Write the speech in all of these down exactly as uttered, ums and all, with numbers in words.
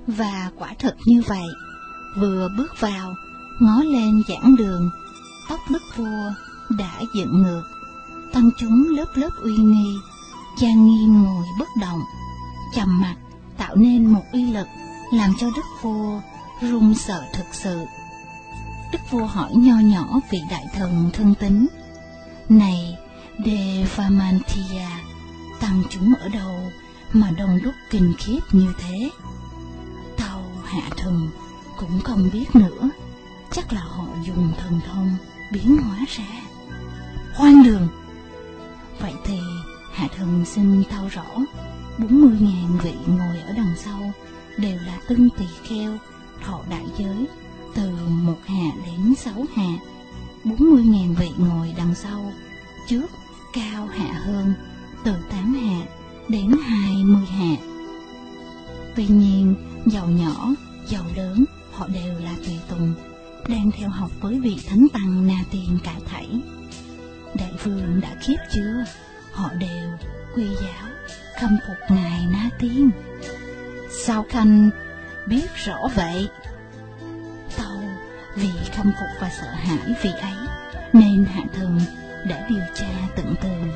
Và quả thật như vậy, vừa bước vào, ngó lên giảng đường, tóc đức vua đã dựng ngược, tăng chúng lớp lớp uy nghi, trang nghiêm ngồi bất động, trầm mặc tạo nên một uy lực làm cho đức vua run sợ thực sự. Đức vua hỏi nho nhỏ vị đại thần thân tín: "Này Devamantiya, tăng chúng ở đâu mà đông đúc kinh khiếp như thế?" Tâu hạ thần cũng không biết nữa, chắc là họ dùng thần thông biến hóa ra. Hoang đường! Vậy thì hạ thần xin tâu rõ, bốn mươi ngàn vị ngồi ở đằng sau đều là tân tỳ kheo thọ đại giới từ một hạ đến sáu hạ. Bốn mươi ngàn vị ngồi đằng sau, trước cao hạ hơn, từ tám hạ đến hai mươi hạ. Tuy nhiên, giàu nhỏ, giàu lớn, họ đều là tùy tùng, đang theo học với vị thánh tăng Na Tiên cả thảy. Đại vương đã khiếp chưa? Họ đều quy giáo, khâm phục ngài Na Tiên. Sao Khanh biết rõ vậy? Tâu vì khâm phục và sợ hãi vị ấy, nên hạ thần đã điều tra tận tường.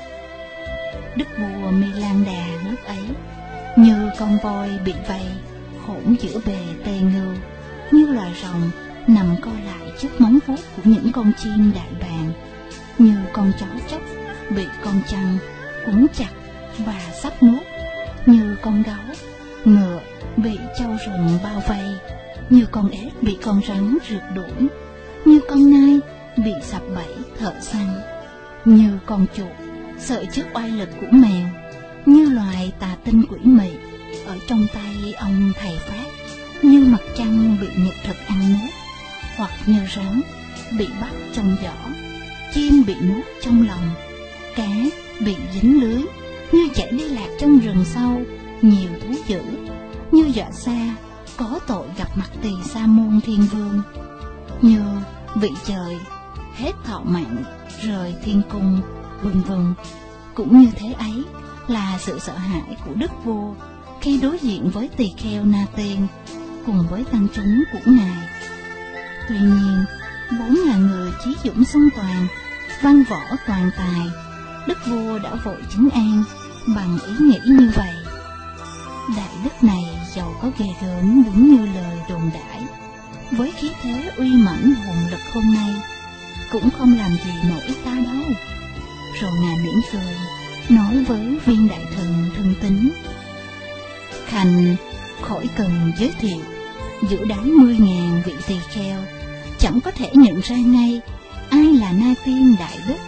Đức vua Milan-đà lúc ấy như con voi bị vây hỗn giữa bề tê ngưu, như loài rồng nằm co lại trước móng vuốt của những con chim đại bàng, như con chó chóc bị con trăng quấn chặt và sắp nuốt, như con gấu, ngựa bị trâu rừng bao vây, như con ếch bị con rắn rượt đuổi, như con nai bị sập bẫy thợ săn, như con chuột sợ trước oai lực của mèo, như loài tà tinh quỷ mị ở trong tay ông thầy pháp, như mặt trăng bị nhật thực ăn nuốt, hoặc như rắn bị bắt trong giỏ, chim bị nuốt trong lòng, cá bị dính lưới, như chạy đi lạc trong rừng sâu, nhiều thú dữ, như dọa xa có tội gặp mặt Tỳ Sa Môn Thiên Vương, như vị trời hết thọ mạng rời thiên cung, vân vân. Cũng như thế ấy là sự sợ hãi của đức vua khi đối diện với tỳ kheo Na Tiên cùng với tăng chúng của ngài. Tuy nhiên, vốn là người chí dũng song toàn, văn võ toàn tài, đức vua đã vội trấn an bằng ý nghĩ như vậy. Đại đức này giàu có ghê gớm đúng như lời đồn đãi, với khí thế uy mãnh hùng lực hôm nay cũng không làm gì nổi ta đâu. Rồi ngài mỉm cười nói với viên đại thần thân tín: "Khanh khỏi cần giới thiệu, giữa đám mươi ngàn vị tỳ kheo chẳng có thể nhận ra ngay ai là Na Tiên đại đức."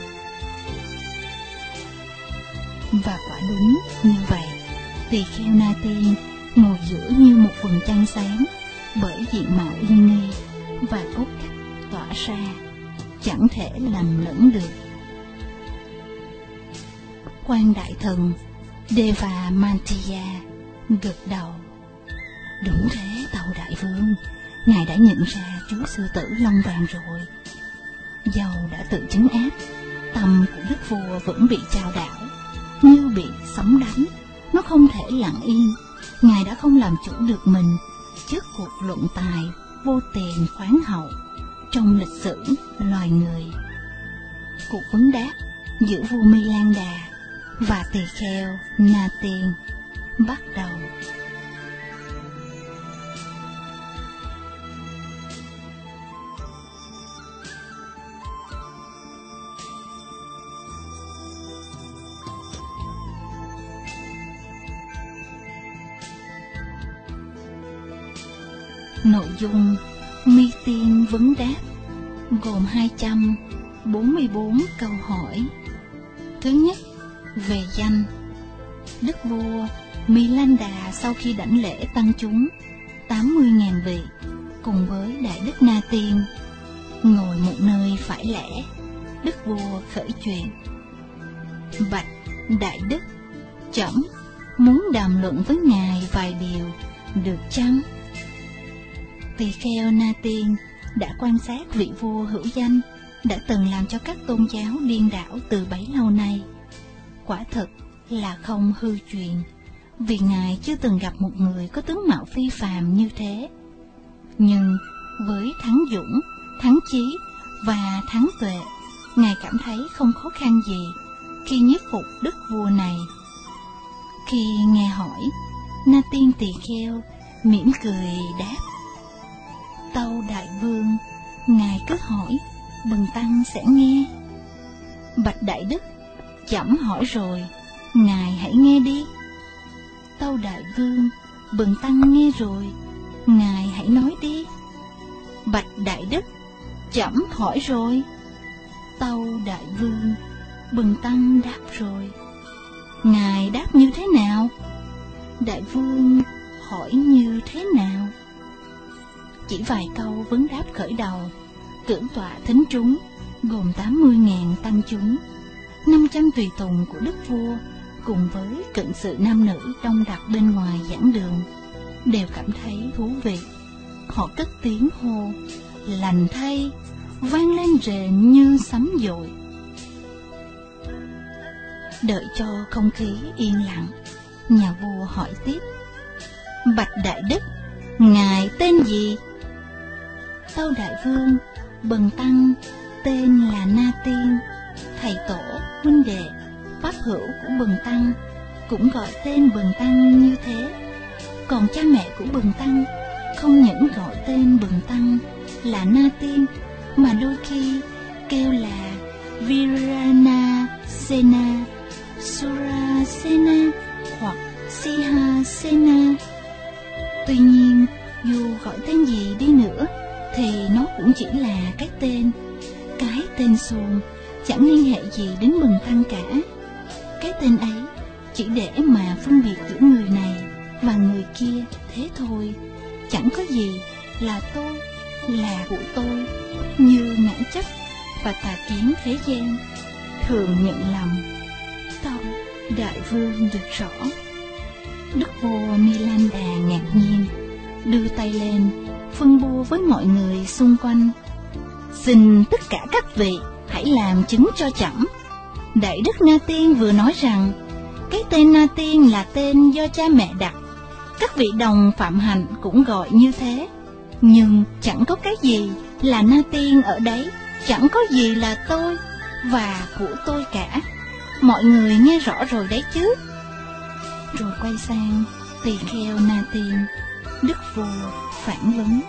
Và quả đúng như vậy, tỳ kheo Na Tiên ngồi giữa như một vầng trăng sáng, bởi diện mạo uy nghi và cốt cách tỏa ra, chẳng thể lầm lẫn được. Quan đại thần Devamantiya gật đầu: "Đúng thế, tâu đại vương, ngài đã nhận ra chú sư tử lông vàng rồi." Dầu đã tự trấn áp, tâm của đức vua vẫn bị chao đảo, như bị sóng đánh, nó không thể lặng yên. Ngài đã không làm chủ được mình trước cuộc luận tài vô tiền khoáng hậu trong lịch sử loài người. Cuộc vấn đáp giữa vua Milan-đà và tỳ kheo Na Tiên bắt đầu. Nội dung Mi Tiên vấn đáp gồm hai trăm bốn mươi bốn câu hỏi. Thứ nhất, về danh. Đức vua Milan-đà sau khi đảnh lễ tăng chúng tám mươi ngàn vị cùng với đại đức Na Tiên ngồi một nơi phải lẽ, đức vua khởi chuyện: "Bạch đại đức, trẫm muốn đàm luận với ngài vài điều được chăng?" Tỳ kheo Na Tiên đã quan sát vị vua hữu danh đã từng làm cho các tôn giáo điên đảo từ bấy lâu nay. Quả thật là không hư truyền, vì Ngài chưa từng gặp một người có tướng mạo phi phàm như thế. Nhưng với thắng dũng, thắng chí và thắng tuệ, Ngài cảm thấy không khó khăn gì khi nhiếp phục đức vua này. Khi nghe hỏi, Na Tiên Tỳ Kheo mỉm cười đáp: Tâu đại vương, Ngài cứ hỏi, bần tăng sẽ nghe. Bạch đại đức, trẫm hỏi rồi, Ngài hãy nghe đi. Tâu đại vương, bần tăng nghe rồi, Ngài hãy nói đi. Bạch đại đức, trẫm hỏi rồi. Tâu đại vương, bần tăng đáp rồi. Ngài đáp như thế nào? Đại vương hỏi như thế nào? Chỉ vài câu vấn đáp khởi đầu, cưỡng tọa thính chúng gồm tám mươi nghìn tăng chúng, năm trăm tùy tùng của đức vua cùng với cận sự nam nữ đông đặc bên ngoài giảng đường đều cảm thấy thú vị. Họ cất tiếng hô lành thay, vang lên rền như sấm dội. Đợi cho không khí yên lặng, nhà vua hỏi tiếp: Bạch đại đức, Ngài tên gì? Tâu đại vương, bần tăng tên là Na Tiên. Thầy tổ, huynh đệ, pháp hữu của bần tăng cũng gọi tên bần tăng như thế. Còn cha mẹ của bần tăng không những gọi tên bần tăng là Na Tiên, mà đôi khi kêu là Viranasena, Surasena hoặc Sihasena. Tuy nhiên, dù gọi tên gì đi nữa thì nó cũng chỉ là cái tên. Cái tên xuồng chẳng liên hệ gì đến bần tăng cả. Cái tên ấy chỉ để mà phân biệt giữa người này và người kia thế thôi. Chẳng có gì là tôi, là của tôi, như ngã chấp và tà kiến thế gian thường nhận lầm. Tâu đại vương được rõ. Đức vua Milanda ngạc nhiên, đưa tay lên phân bua với mọi người xung quanh: Xin tất cả các vị hãy làm chứng cho trẫm. Đại đức Na Tiên vừa nói rằng cái tên Na Tiên là tên do cha mẹ đặt. Các vị đồng phạm hạnh cũng gọi như thế. Nhưng chẳng có cái gì là Na Tiên ở đấy, chẳng có gì là tôi và của tôi cả. Mọi người nghe rõ rồi đấy chứ? Rồi quay sang tỳ kheo Na Tiên, đức vua phản vấn: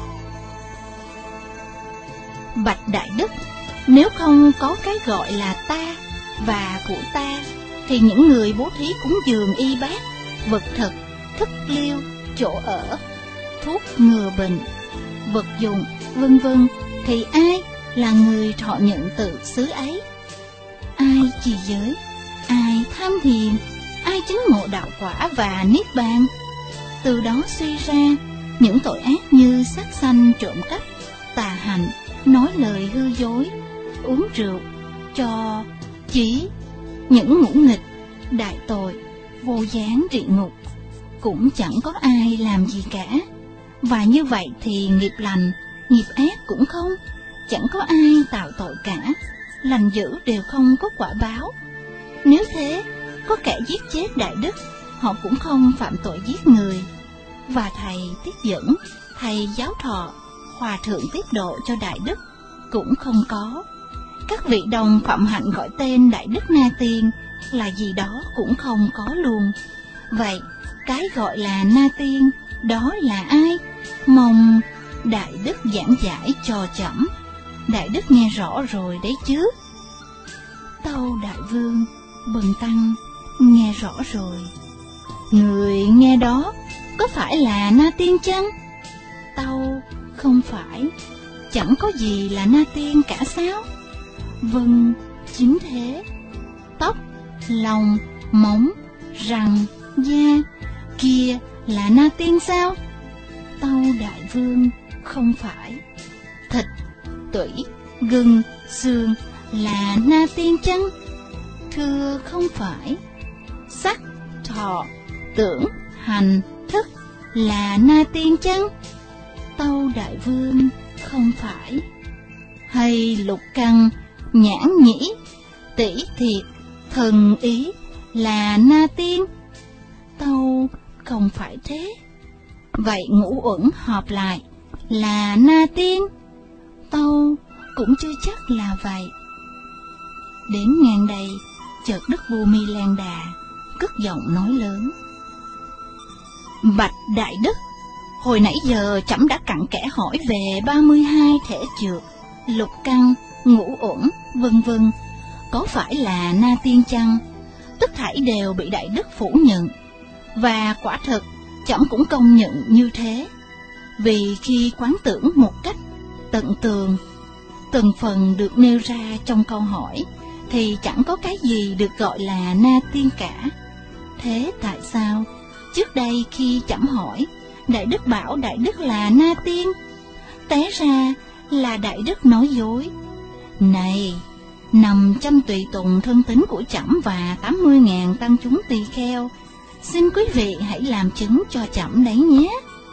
Bạch đại đức, nếu không có cái gọi là ta và của ta, thì những người bố thí cúng dường y bát, vật thực, thức liêu, chỗ ở, thuốc ngừa bệnh, vật dụng, vân vân, thì ai là người thọ nhận tự xứ ấy? Ai trì giới, ai tham thiền, ai chứng ngộ đạo quả và niết bàn? Từ đó suy ra những tội ác như sát sanh, trộm cắp, tà hạnh, nói lời hư dối, uống rượu, cho, chí, những ngũ nghịch, đại tội, vô gián địa ngục, cũng chẳng có ai làm gì cả. Và như vậy thì nghiệp lành, nghiệp ác cũng không, chẳng có ai tạo tội cả, lành dữ đều không có quả báo. Nếu thế, có kẻ giết chết đại đức, họ cũng không phạm tội giết người. Và thầy tiếp dẫn, thầy giáo thọ, hòa thượng tiếp độ cho đại đức cũng không có. Các vị đồng phạm hạnh gọi tên đại đức Na Tiên là gì đó cũng không có luôn. Vậy cái gọi là Na Tiên đó là ai? Mong đại đức giảng giải cho trẫm. Đại đức nghe rõ rồi đấy chứ? Tâu đại vương, bần tăng nghe rõ rồi. Người nghe đó có phải là Na Tiên chăng? Tâu không phải, chẳng có gì là Na Tiên cả sao? Vâng, chính thế. Tóc, lòng, móng, răng, da kia là Na Tiên sao? Tâu đại vương, không phải. Thịt, tủy, gân, xương là Na Tiên chăng? Thưa không phải. Sắc, thọ, tưởng, hành, thức là Na Tiên chăng? Tâu đại vương, không phải. Hay lục căn, nhãn nhĩ, tỷ thiệt, thần ý là Na Tiên? Tâu không phải thế. Vậy Ngũ Uẩn họp lại là Na Tiên? Tâu cũng chưa chắc là vậy. Đến ngang đây, chợt Đức Vua Mi Lan Đà cất giọng nói lớn: Bạch đại đức, hồi nãy giờ trẫm đã cặn kẽ hỏi về ba mươi hai thể trược, lục căn, ngũ uẩn, vân vân, có phải là Na Tiên chăng? Tất thảy đều bị đại đức phủ nhận, và quả thực trẫm cũng công nhận như thế. Vì khi quán tưởng một cách tận tường từng phần được nêu ra trong câu hỏi, thì chẳng có cái gì được gọi là Na Tiên cả. Thế tại sao trước đây khi trẫm hỏi, đại đức bảo đại đức là Na Tiên? Té ra là đại đức nói dối. Này, năm trăm tùy tùng thân tín của trẫm và tám mươi ngàn tăng chúng tỳ kheo, xin quý vị hãy làm chứng cho trẫm đấy nhé.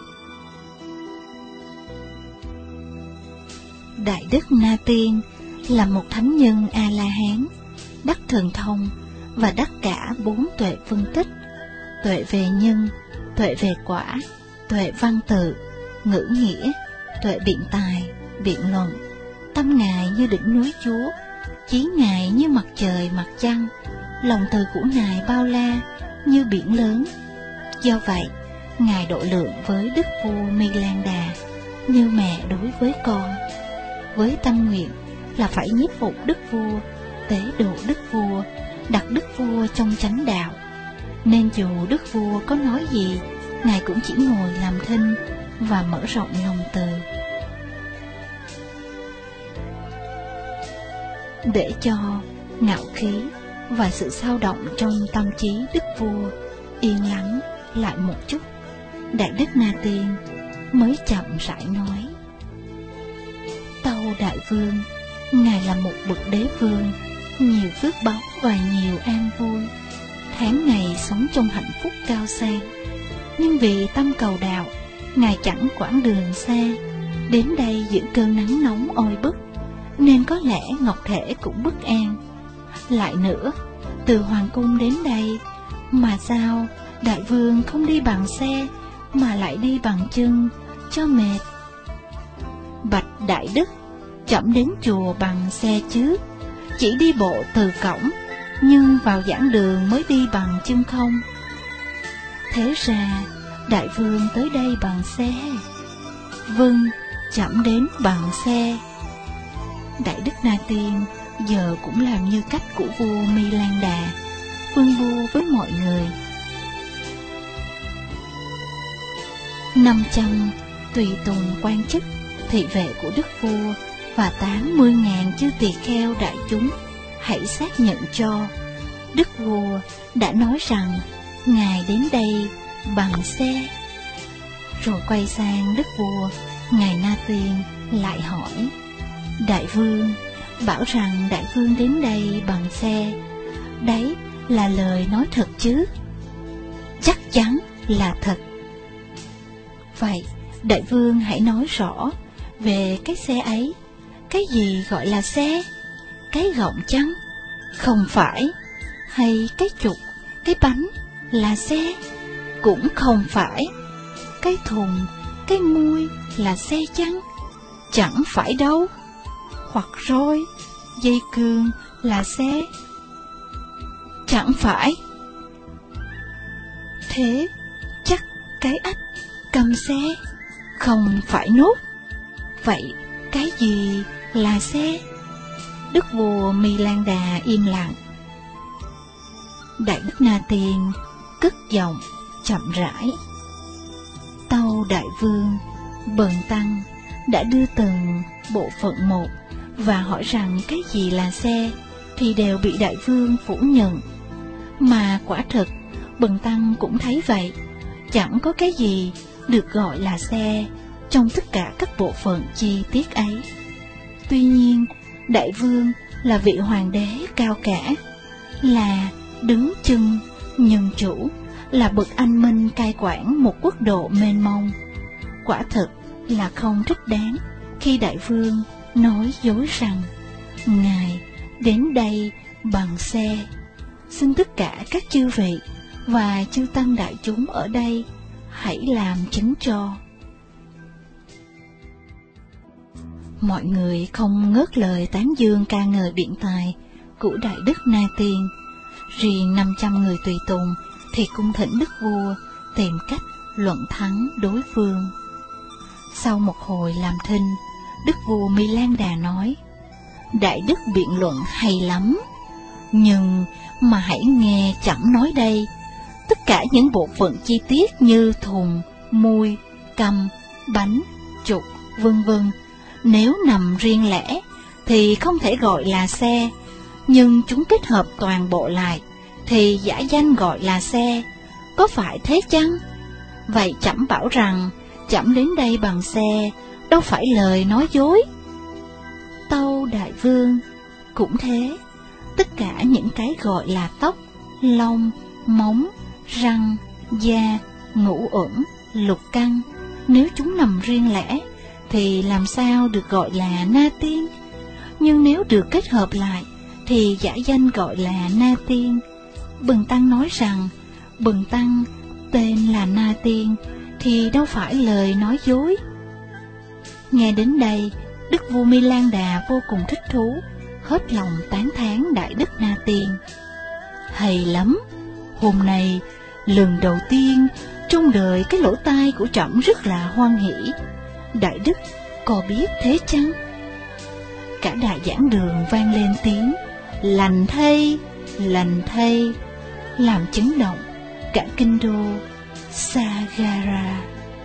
Đại đức Na Tiên là một thánh nhân A-la-hán, đắc thần thông và đắc cả bốn tuệ phân tích: tuệ về nhân, tuệ về quả, tuệ văn tự, ngữ nghĩa, tuệ biện tài, biện luận. Tâm Ngài như đỉnh núi Chúa, chí Ngài như mặt trời mặt trăng, lòng từ của Ngài bao la như biển lớn. Do vậy, Ngài độ lượng với Đức Vua Mi Lan Đà như mẹ đối với con, với tâm nguyện là phải nhiếp phục Đức Vua, tế độ Đức Vua, đặt Đức Vua trong chánh đạo. Nên dù Đức Vua có nói gì, Ngài cũng chỉ ngồi làm thinh và mở rộng lòng từ. Để cho ngạo khí và sự xao động trong tâm trí Đức Vua yên lắng lại một chút, đại đức Na Tiên mới chậm rãi nói: Tâu đại vương, Ngài là một bậc đế vương, nhiều phước báu và nhiều an vui, tháng ngày sống trong hạnh phúc cao sang. Nhưng vì tâm cầu đạo, Ngài chẳng quãng đường xa, đến đây giữa cơn nắng nóng oi bức, nên có lẽ ngọc thể cũng bất an. Lại nữa, từ hoàng cung đến đây, mà sao đại vương không đi bằng xe, mà lại đi bằng chân, cho mệt? Bạch đại đức, trẫm đến chùa bằng xe chứ, chỉ đi bộ từ cổng, nhưng vào giảng đường mới đi bằng chân không. Thế ra đại vương tới đây bằng xe. Vâng, trẫm đến bằng xe. Đại đức Na Tiên giờ cũng làm như cách của vua Mi Lan Đà, phân bua với mọi người. Năm trăm tùy tùng quan chức, thị vệ của đức vua và tám mươi ngàn chư tỳ kheo đại chúng hãy xác nhận cho. Đức vua đã nói rằng Ngài đến đây bằng xe. Rồi quay sang đức vua, Ngài Na Tiên lại hỏi: Đại vương bảo rằng đại vương đến đây bằng xe, đấy là lời nói thật chứ? Chắc chắn là thật. Vậy đại vương hãy nói rõ về cái xe ấy. Cái gì gọi là xe? Cái gọng chăng? Không phải. Hay cái trục, cái bánh là xe? Cũng không phải. Cái thùng, cái mui là xe chăng? Chẳng phải đâu. Hoặc roi, dây cương là xe? Chẳng phải. Thế chắc cái ếch cầm xe không phải nốt. Vậy cái gì là xe? Đức vua Mi Lan Đà im lặng. Đại đức Na Tiên cất giọng chậm rãi: Tâu đại vương, bần tăng đã đưa từng bộ phận một và hỏi rằng cái gì là xe, thì đều bị đại vương phủ nhận. Mà quả thực bần tăng cũng thấy vậy, chẳng có cái gì được gọi là xe trong tất cả các bộ phận chi tiết ấy. Tuy nhiên, đại vương là vị hoàng đế cao cả, là đứng chân nhân chủ, là bậc anh minh cai quản một quốc độ mênh mông. Quả thực là không thích đáng khi đại vương nói dối rằng Ngài đến đây bằng xe. Xin tất cả các chư vị và chư tăng đại chúng ở đây hãy làm chứng cho. Mọi người không ngớt lời tán dương ca ngợi biện tài của Đại Đức Na Tiên. Riêng năm trăm người tùy tùng thì cung thỉnh đức vua tìm cách luận thắng đối phương. Sau một hồi làm thinh, đức vua Mi Lan Đà nói: Đại Đức biện luận hay lắm, nhưng mà hãy nghe trẫm nói đây. Tất cả những bộ phận chi tiết như thùng, mui, cầm, bánh, trục, vân vân, nếu nằm riêng lẻ thì không thể gọi là xe, nhưng chúng kết hợp toàn bộ lại thì giả danh gọi là xe. Có phải thế chăng? Vậy trẫm bảo rằng trẫm đến đây bằng xe, đâu phải lời nói dối. Tâu đại vương: Cũng thế, tất cả những cái gọi là tóc, lông, móng, răng, da, ngũ uẩn, lục căn, nếu chúng nằm riêng lẻ thì làm sao được gọi là Na Tiên? Nhưng nếu được kết hợp lại thì giả danh gọi là Na Tiên. Bần tăng nói rằng bần tăng tên là Na Tiên thì đâu phải lời nói dối. Nghe đến đây, đức vua Mi Lan Đà vô cùng thích thú, hết lòng tán thán Đại Đức Na Tiên. Hay lắm, hôm nay lần đầu tiên trong đời cái lỗ tai của trẫm rất là hoan hỷ. Đại Đức có biết thế chăng? Cả đại giảng đường vang lên tiếng lành thay, lành thay, làm chấn động cả kinh đô Sagara.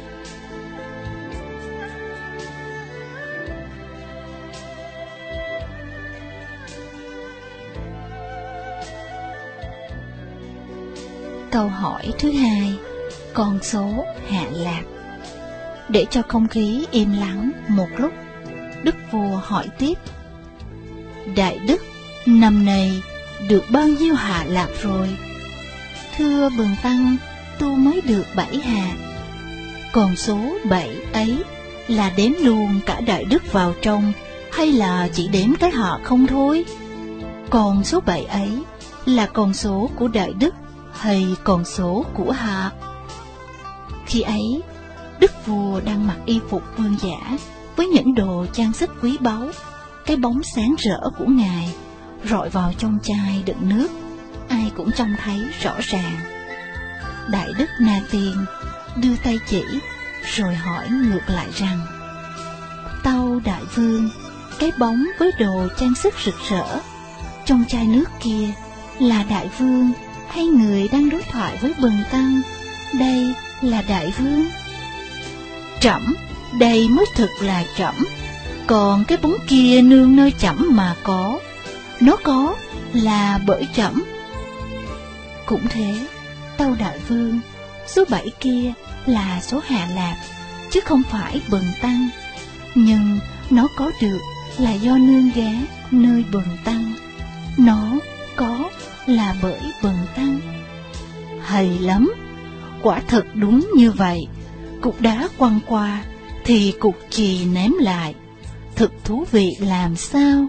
Câu hỏi thứ hai, con số Hạ Lạp. Để cho không khí im lắng một lúc, đức vua hỏi tiếp: Đại Đức, năm nay được bao nhiêu Hạ Lạp rồi? Thưa bần tăng, tu mới được bảy hạ. Còn số bảy ấy là đếm luôn cả Đại Đức vào trong, hay là chỉ đếm cái hạ không thôi? Còn số bảy ấy là con số của Đại Đức hay con số của hạ? Khi ấy, đức vua đang mặc y phục vương giả với những đồ trang sức quý báu. Cái bóng sáng rỡ của ngài rọi vào trong chai đựng nước, ai cũng trông thấy rõ ràng. Đại Đức Na Tiên đưa tay chỉ, rồi hỏi ngược lại rằng: Tâu đại vương, cái bóng với đồ trang sức rực rỡ trong chai nước kia là đại vương hay người đang đối thoại với bần tăng? Đây là đại vương. Trẫm, đây mới thực là trẫm. Còn cái bóng kia nương nơi trẫm mà có, nó có là bởi trẫm. Cũng thế, tâu đại vương, số bảy kia là số Hạ Lạp, chứ không phải bần tăng. Nhưng nó có được là do nương ghé nơi bần tăng, nó có là bởi bần tăng. Hay lắm, quả thật đúng như vậy. Cục đá quăng qua thì cục chì ném lại, thật thú vị làm sao.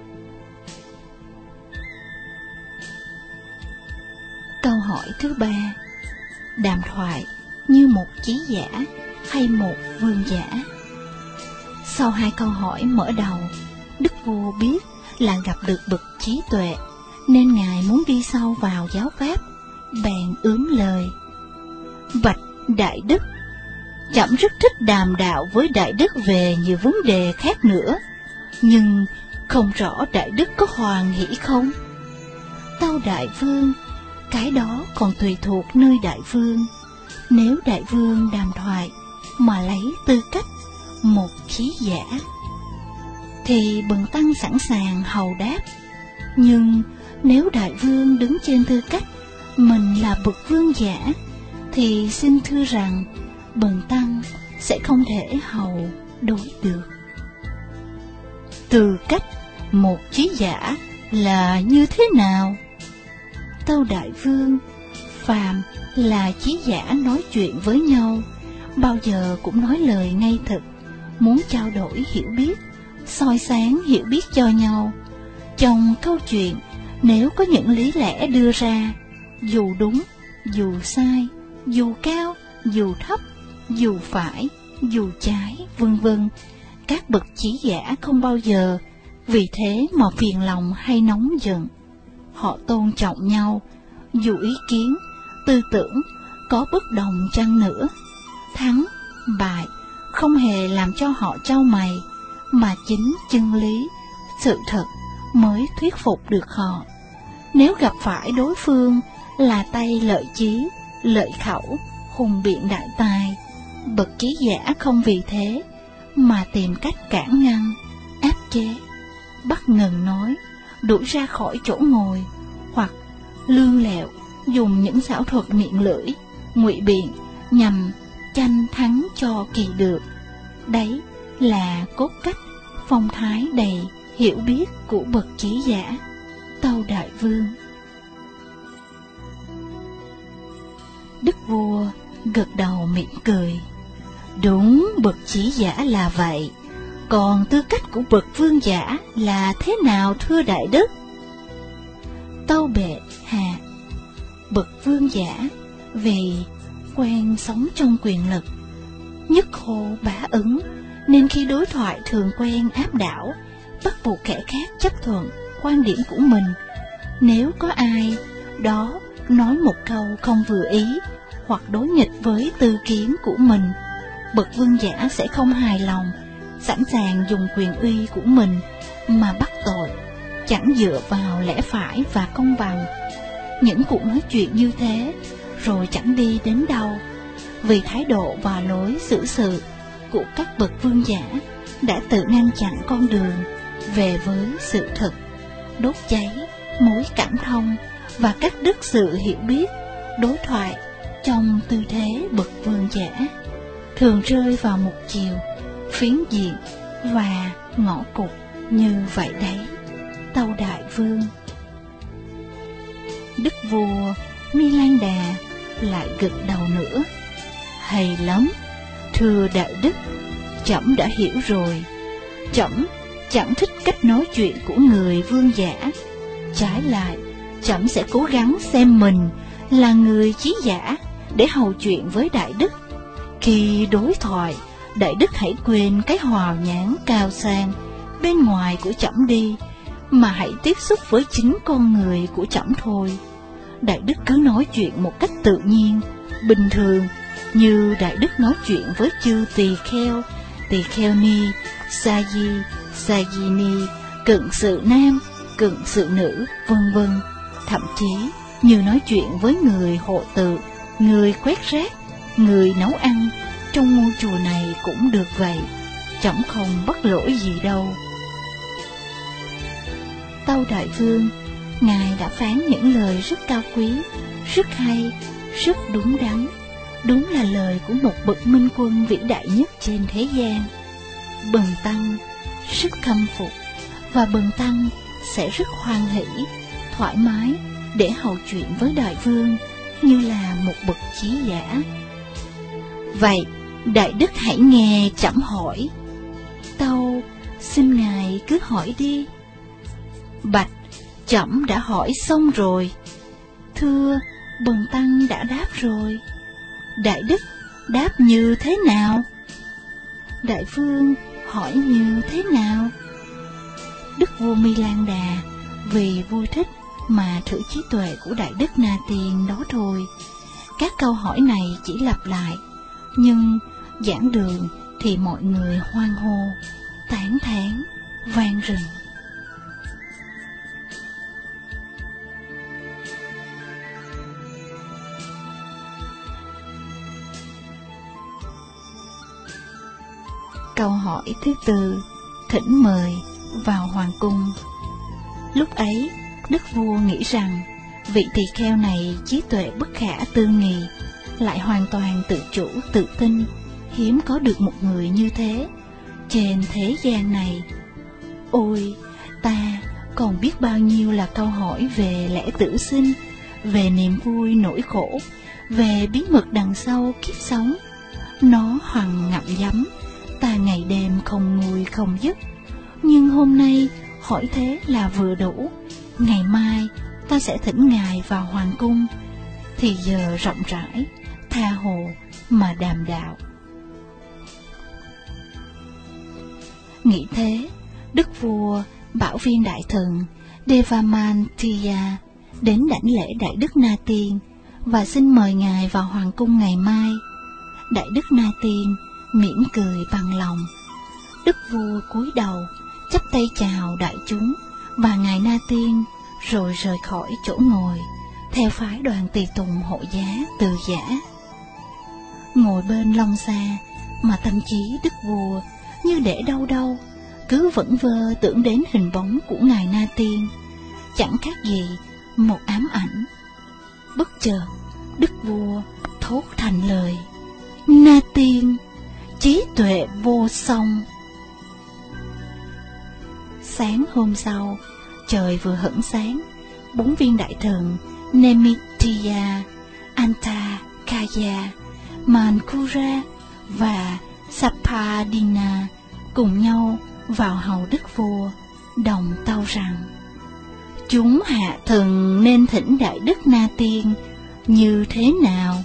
Câu hỏi thứ ba, đàm thoại như một trí giả hay một vương giả? Sau hai câu hỏi mở đầu, đức vua biết là gặp được bậc trí tuệ, nên ngài muốn đi sâu vào giáo pháp, bèn ướm lời: Bạch Đại Đức, trẫm rất thích đàm đạo với Đại Đức về nhiều vấn đề khác nữa, nhưng không rõ Đại Đức có hoan hỷ không? Tâu đại vương, cái đó còn tùy thuộc nơi đại vương. Nếu đại vương đàm thoại mà lấy tư cách một trí giả thì bần tăng sẵn sàng hầu đáp. Nhưng nếu đại vương đứng trên tư cách mình là bậc vương giả thì xin thưa rằng bần tăng sẽ không thể hầu đối được. Tư cách một trí giả là như thế nào? Tâu đại vương, phàm là trí giả nói chuyện với nhau, bao giờ cũng nói lời ngay thật, muốn trao đổi hiểu biết, soi sáng hiểu biết cho nhau. Trong câu chuyện, nếu có những lý lẽ đưa ra, dù đúng, dù sai, dù cao, dù thấp, dù phải, dù trái, vân vân. Các bậc trí giả không bao giờ vì thế mà phiền lòng hay nóng giận. Họ tôn trọng nhau, dù ý kiến, tư tưởng có bất đồng chăng nữa. Thắng, bại không hề làm cho họ chau mày, mà chính chân lý, sự thật mới thuyết phục được họ. Nếu gặp phải đối phương là tay lợi chí, lợi khẩu, hùng biện đại tài, bậc trí giả không vì thế mà tìm cách cản ngăn, áp chế, bắt ngừng nói, đuổi ra khỏi chỗ ngồi, hoặc lương lẹo dùng những xảo thuật miệng lưỡi, ngụy biện nhằm tranh thắng cho kỳ được. Đấy là cốt cách, phong thái đầy hiểu biết của bậc trí giả. Tâu Đại Vương. Đức vua gật đầu mỉm cười. Đúng, bậc trí giả là vậy. Còn tư cách của bậc vương giả là thế nào thưa đại đức? Tâu bệ hạ, bậc vương giả vì quen sống trong quyền lực, nhất hồ bá ứng, nên khi đối thoại thường quen áp đảo, bắt buộc kẻ khác chấp thuận quan điểm của mình. Nếu có ai đó nói một câu không vừa ý hoặc đối nghịch với tư kiến của mình, bậc vương giả sẽ không hài lòng, sẵn sàng dùng quyền uy của mình mà bắt tội, chẳng dựa vào lẽ phải và công bằng. Những cuộc nói chuyện như thế rồi chẳng đi đến đâu, vì thái độ và lối xử sự của các bậc vương giả đã tự ngăn chặn con đường về với sự thật, đốt cháy mối cảm thông và cắt đứt sự hiểu biết, đối thoại trong tư thế bậc vương giả thường rơi vào một chiều, phiến diện và ngõ cụt như vậy đấy. Tâu Đại Vương. Đức vua Mi Lan Đà lại gật đầu nữa. Hay lắm, thưa đại đức, trẫm đã hiểu rồi. Trẫm chẳng thích cách nói chuyện của người vương giả. Trái lại, trẫm sẽ cố gắng xem mình là người trí giả để hầu chuyện với đại đức. Khi đối thoại, đại đức hãy quên cái hào nhoáng cao sang bên ngoài của trẫm đi, mà hãy tiếp xúc với chính con người của trẫm thôi. Đại đức cứ nói chuyện một cách tự nhiên, bình thường, như đại đức nói chuyện với chư tỳ kheo, tỳ kheo ni, sa di, sa di ni, cận sự nam, cận sự nữ, vân vân. Thậm chí như nói chuyện với người hộ tự, người quét rác, người nấu ăn trong ngôi chùa này cũng được vậy. Trẫm không bắt lỗi gì đâu. Tâu Đại Vương, ngài đã phán những lời rất cao quý, rất hay, rất đúng đắn. Đúng là lời của một bậc minh quân vĩ đại nhất trên thế gian. Bần tăng rất khâm phục, và bần tăng sẽ rất hoan hỷ, thoải mái để hầu chuyện với đại vương như là một bậc trí giả. Vậy đại đức hãy nghe trẫm hỏi. Tâu, xin ngài cứ hỏi đi. Bạch, trẫm đã hỏi xong rồi. Thưa, bần tăng đã đáp rồi. Đại đức đáp như thế nào? Đại vương hỏi như thế nào? Đức vua Mi Lan Đà vì vui thích mà thử trí tuệ của đại đức Na Tiên đó thôi. Các câu hỏi này chỉ lặp lại, nhưng giảng đường thì mọi người hoan hô, tán thán, vang rừng. Câu hỏi thứ tư, thỉnh mời vào hoàng cung. Lúc ấy, đức vua nghĩ rằng vị tỳ kheo này trí tuệ bất khả tư nghị, lại hoàn toàn tự chủ tự tin, hiếm có được một người như thế trên thế gian này. Ôi, ta còn biết bao nhiêu là câu hỏi về lẽ tử sinh, về niềm vui nỗi khổ, về bí mật đằng sau kiếp sống. Nó hoằng ngậm nhắm ta ngày đêm không nguôi không dứt. Nhưng hôm nay hỏi thế là vừa đủ. Ngày mai ta sẽ thỉnh ngài vào hoàng cung. thì giờ rộng rãi, tha hồ mà đàm đạo. Nghĩ thế, đức vua bảo viên đại thần Devamantya đến đảnh lễ Đại Đức Na Tiên và xin mời ngài vào hoàng cung ngày mai. Đại Đức Na Tiên mỉm cười bằng lòng. Đức vua cúi đầu chắp tay chào đại chúng và ngài Na Tiên, rồi rời khỏi chỗ ngồi theo phái đoàn tùy tùng hộ giá Từ Giả. Ngồi bên long xa mà tâm trí đức vua như để đâu đâu cứ vẩn vơ tưởng đến hình bóng của ngài Na Tiên, chẳng khác gì một ám ảnh. Bất chợt đức vua thốt thành lời: Na Tiên, trí tuệ vô song. Sáng hôm sau, trời vừa hửng sáng, bốn viên đại thần Nemitya, Antakya, Mankura và Sapadina cùng nhau vào hầu đức vua, đồng tâu rằng: chúng hạ thần nên thỉnh Đại Đức Na Tiên như thế nào?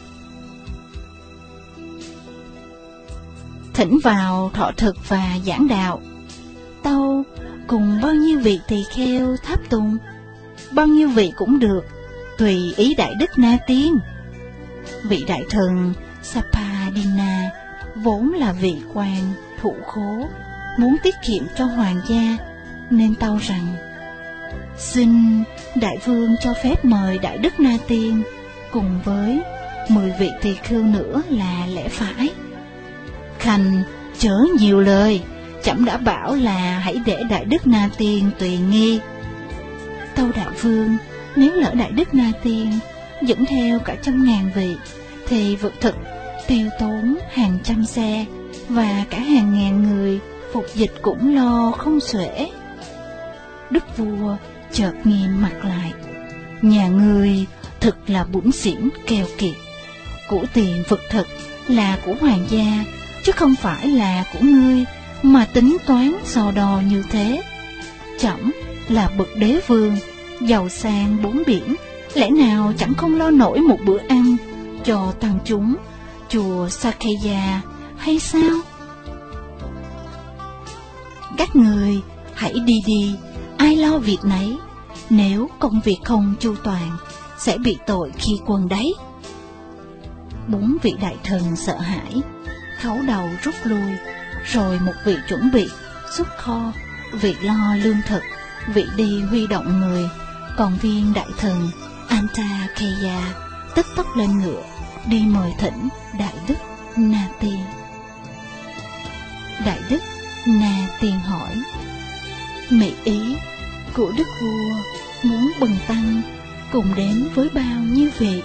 Thỉnh vào thọ thực và giảng đạo. Tâu cùng bao nhiêu vị tỳ kheo tháp tùng? Bao nhiêu vị cũng được, tùy ý Đại Đức Na Tiên. Vị đại thần Sapadina vốn là vị quan thụ khố, muốn tiết kiệm cho hoàng gia, nên tâu rằng: xin đại vương cho phép mời Đại Đức Na Tiên cùng với mười vị tỳ khưu nữa là lẽ phải. Khanh chớ nhiều lời, chậm đã bảo là hãy để Đại Đức Na Tiên tùy nghi. Tâu đại vương, nếu lỡ Đại Đức Na Tiên dẫn theo cả trăm ngàn vị, thì vực thực tiêu tốn hàng trăm xe, và cả hàng ngàn người phục dịch cũng lo không xuể. Đức vua chợt nghiêm mặt lại: nhà ngươi thực là bủn xỉn keo kiệt. Của tiền vực thực là của hoàng gia, chứ không phải là của ngươi, mà tính toán so đo như thế. Trẫm là bậc đế vương, giàu sang bốn biển, lẽ nào chẳng không lo nổi một bữa ăn cho tăng chúng chùa Sakya hay sao? Các người hãy đi đi, ai lo việc nấy. Nếu công việc không chu toàn, sẽ bị tội khi quân đấy. Bốn vị đại thần sợ hãi, khấu đầu rút lui. Rồi một vị chuẩn bị xuất kho, vị lo lương thực, vị đi huy động người, còn viên đại thần Antakya tức tốc lên ngựa đi mời thỉnh Đại Đức Na Tiên. Đại Đức Na Tiên hỏi: mỹ ý của đức vua muốn bần tăng cùng đến với bao nhiêu vị?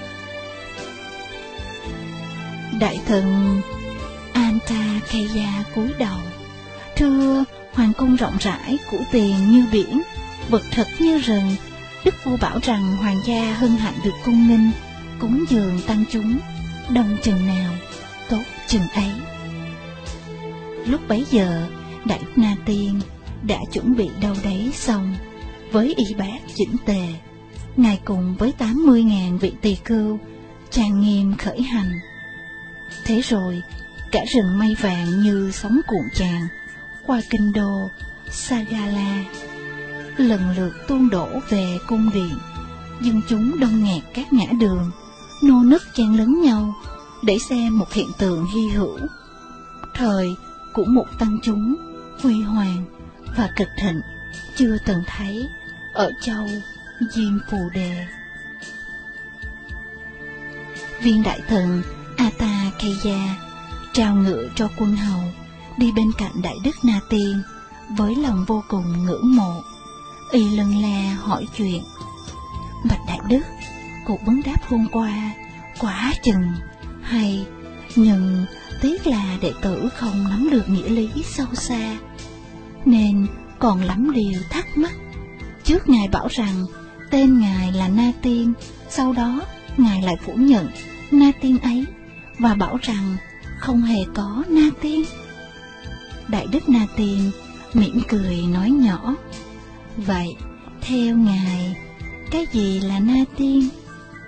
Đại thần Antakya cúi đầu: thưa, hoàng cung rộng rãi, của tiền như biển, vật thực như rừng. Đức vua bảo rằng hoàng gia hân hạnh được cung nghinh, cúng dường tăng chúng, đông chừng nào tốt chừng ấy. Lúc bấy giờ, Đại Đức Na Tiên đã chuẩn bị đâu đấy xong, với y bát chỉnh tề. Ngài cùng với tám mươi ngàn vị tỳ khưu trang nghiêm khởi hành. Thế rồi, cả rừng mây vàng như sóng cuộn tràn qua kinh đô Sagala, lần lượt tuôn đổ về cung điện. Dân chúng đông nghẹt các ngã đường, nô nức chen lấn nhau để xem một hiện tượng hy hữu, thời của một tăng chúng huy hoàng và cực thịnh chưa từng thấy ở châu Diêm Phù Đề. Viên đại thần Antakya trao ngựa cho quân hầu, đi bên cạnh Đại Đức Na Tiên với lòng vô cùng ngưỡng mộ. Y lân la hỏi chuyện: bạch Đại Đức, cuộc vấn đáp hôm qua quá chừng hay, nhưng tiếc là đệ tử không nắm được nghĩa lý sâu xa, nên còn lắm điều thắc mắc. Trước ngài bảo rằng tên ngài là Na Tiên, sau đó ngài lại phủ nhận Na Tiên ấy và bảo rằng không hề có Na Tiên. Đại Đức Na Tiên mỉm cười nói nhỏ: vậy theo ngài, cái gì là Na Tiên?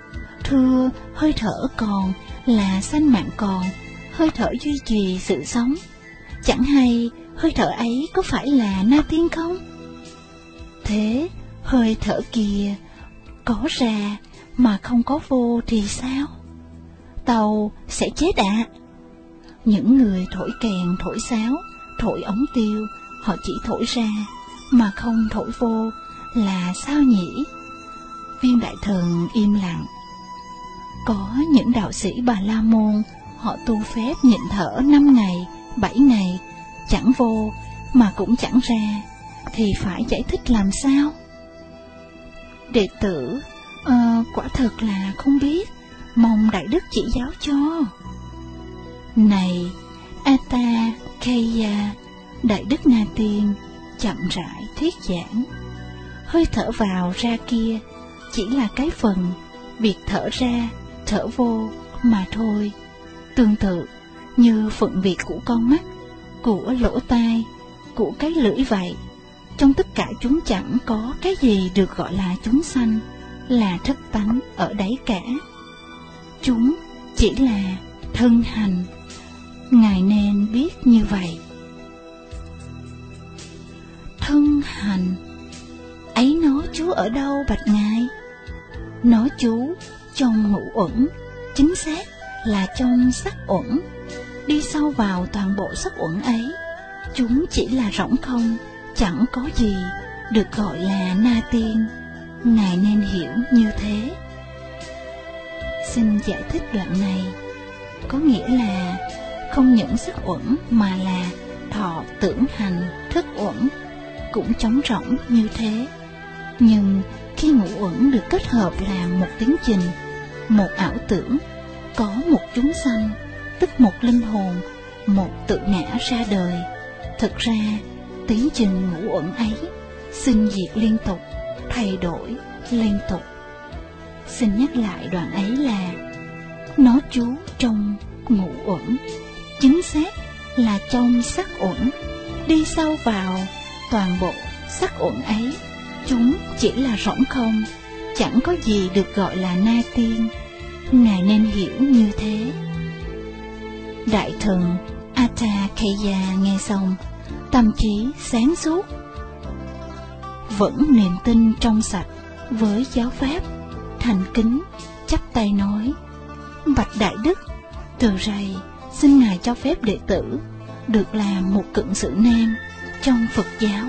Thưa, hơi thở còn là sanh mạng còn, hơi thở duy trì sự sống. Chẳng hay hơi thở ấy có phải là Na Tiên không? Thế hơi thở kia có ra mà không có vô thì sao? Tàu sẽ chết ạ. À? Những người thổi kèn, thổi sáo, thổi ống tiêu, họ chỉ thổi ra mà không thổi vô là sao nhỉ? Viên đại thần im lặng. Có những đạo sĩ Bà La Môn, họ tu phép nhịn thở năm ngày, bảy ngày, chẳng vô mà cũng chẳng ra, thì phải giải thích làm sao? Đệ tử, uh, quả thật là không biết, mong Đại Đức chỉ giáo cho. Này, Atakaya, Đại Đức Na Tiên, chậm rãi thuyết giảng. Hơi thở vào ra kia chỉ là cái phần, việc thở ra, thở vô mà thôi. Tương tự như phận việc của con mắt, của lỗ tai, của cái lưỡi vậy. Trong tất cả chúng chẳng có cái gì được gọi là chúng sanh, là thất tánh ở đấy cả. Chúng chỉ là thân hành. Ngài nên biết như vậy. Thân hành ấy nó trú ở đâu bạch Ngài? Nó trú trong ngũ uẩn, chính xác là trong sắc uẩn. Đi sâu vào toàn bộ sắc uẩn ấy, chúng chỉ là rỗng không, chẳng có gì được gọi là Na Tiên. Ngài nên hiểu như thế. Xin giải thích đoạn này. Có nghĩa là không những sắc uẩn mà là thọ, tưởng, hành, thức uẩn cũng trống rỗng như thế. Nhưng khi ngũ uẩn được kết hợp là một tiến trình, một ảo tưởng, có một chúng sanh, tức một linh hồn, một tự ngã ra đời. Thực ra tiến trình ngũ uẩn ấy sinh diệt liên tục, thay đổi liên tục. Xin nhắc lại đoạn ấy là nó trú trong ngũ uẩn, chính xác là trong sắc uẩn. Đi sâu vào toàn bộ sắc uẩn ấy, chúng chỉ là rỗng không, chẳng có gì được gọi là Na Tiên. Ngài nên hiểu như thế. Đại thần Atakaya nghe xong, tâm trí sáng suốt, vẫn niềm tin trong sạch với giáo pháp, thành kính chắp tay nói: bạch Đại Đức, từ rày xin Ngài cho phép đệ tử được làm một cận sự nam trong Phật giáo.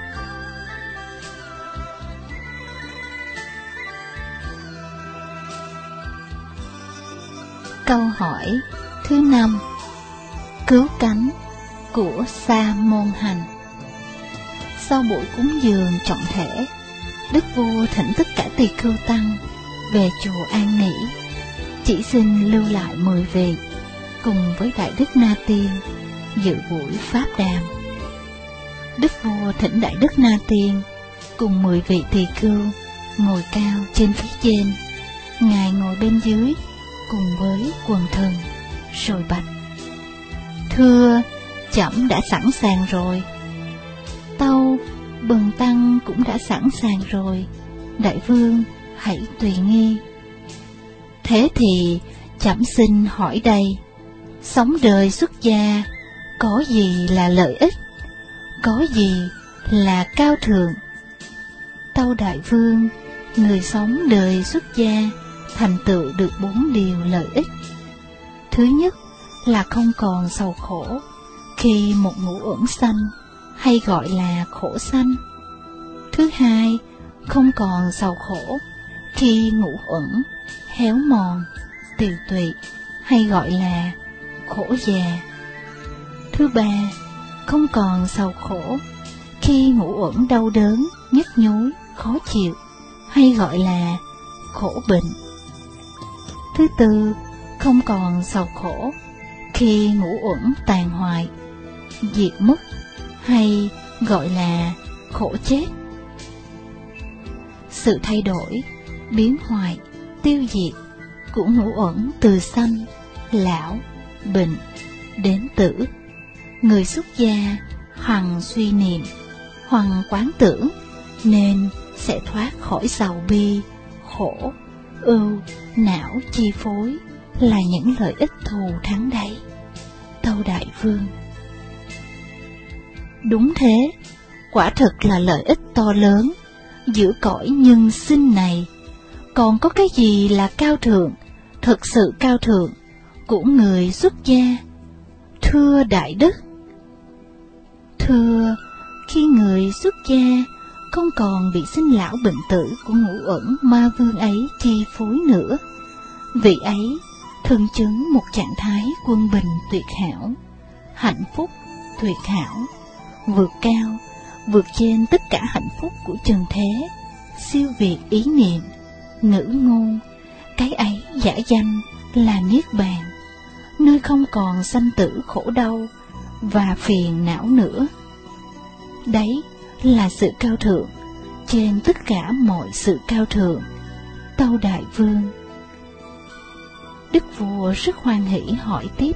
Câu hỏi thứ năm: cứu cánh của Sa Môn Hành. Sau buổi cúng dường trọng thể, Đức Vua thỉnh tất cả tỳ khưu tăng về chùa an nghỉ, chỉ xin lưu lại mười vị cùng với Đại Đức Na Tiên dự buổi pháp đàm. Đức Vua thỉnh Đại Đức Na Tiên cùng mười vị tỳ khưu ngồi cao trên phía trên, Ngài ngồi bên dưới cùng với quần thần, rồi bạch: thưa, trẫm đã sẵn sàng rồi. Tâu, bần tăng cũng đã sẵn sàng rồi, đại vương hãy tùy nghi. Thế thì trẫm xin hỏi đây, sống đời xuất gia có gì là lợi ích, có gì là cao thượng? Tâu đại vương, người sống đời xuất gia thành tựu được bốn điều lợi ích. Thứ nhất là không còn sầu khổ khi một ngũ uẩn sanh, hay gọi là khổ sanh. Thứ hai, không còn sầu khổ khi ngũ uẩn héo mòn, tiều tụy, hay gọi là khổ già. Thứ ba, không còn sầu khổ khi ngũ uẩn đau đớn, nhức nhối, khó chịu, hay gọi là khổ bệnh. Thứ tư, không còn sầu khổ khi ngũ uẩn tàn hoại, diệt mất, hay gọi là khổ chết. Sự thay đổi, biến hoại, tiêu diệt của ngũ uẩn từ sanh, lão, bệnh đến tử, người xuất gia hằng suy niệm, hằng quán tưởng, nên sẽ thoát khỏi sầu bi, khổ, ưu, não chi phối là những lợi ích thù thắng đấy, Tâu Đại Vương. Đúng thế, quả thực là lợi ích to lớn. Giữa cõi nhân sinh này, còn có cái gì là cao thượng, thực sự cao thượng của người xuất gia? Thưa Đại Đức, thưa, khi người xuất gia không còn bị sinh lão bệnh tử của ngũ uẩn ma vương ấy chi phối nữa, vị ấy thường chứng một trạng thái quân bình tuyệt hảo, hạnh phúc tuyệt hảo, vượt cao, vượt trên tất cả hạnh phúc của trần thế, siêu việt ý niệm, ngữ ngôn. Cái ấy giả danh là niết bàn, nơi không còn sanh tử khổ đau và phiền não nữa. Đấy là sự cao thượng trên tất cả mọi sự cao thượng, Tâu Đại Vương. Đức vua rất hoan hỷ hỏi tiếp: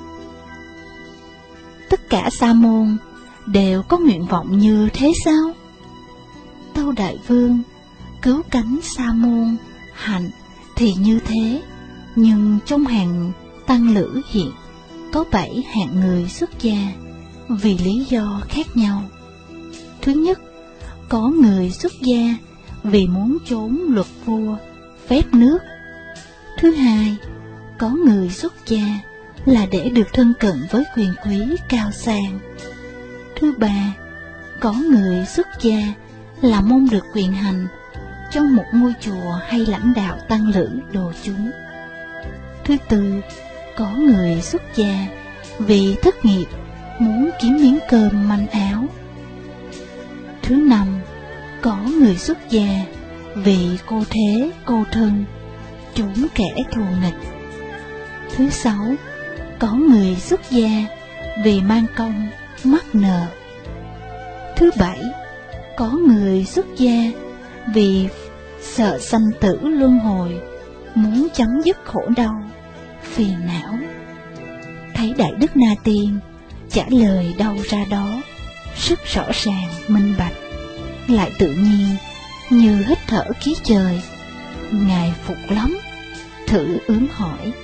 tất cả sa môn đều có nguyện vọng như thế sao? Tâu Đại Vương, cứu cánh sa môn hạnh thì như thế, nhưng trong hàng tăng lữ hiện có bảy hạng người xuất gia vì lý do khác nhau. Thứ nhất, có người xuất gia vì muốn trốn luật vua, phép nước. Thứ hai, có người xuất gia là để được thân cận với quyền quý cao sang. Thứ ba, có người xuất gia là mong được quyền hành trong một ngôi chùa hay lãnh đạo tăng lữ đồ chúng. Thứ tư, có người xuất gia vì thất nghiệp, muốn kiếm miếng cơm manh áo. Thứ năm, có người xuất gia vì cô thế, cô thân, trốn kẻ thù nghịch. Thứ sáu, có người xuất gia vì mang công, mắc nợ. Thứ bảy, có người xuất gia vì sợ sanh tử luân hồi, muốn chấm dứt khổ đau, phiền não. Thấy Đại Đức Na Tiên trả lời đâu ra đó, rất rõ ràng, minh bạch, lại tự nhiên như hít thở khí trời. Ngài phục lắm, thử ướm hỏi: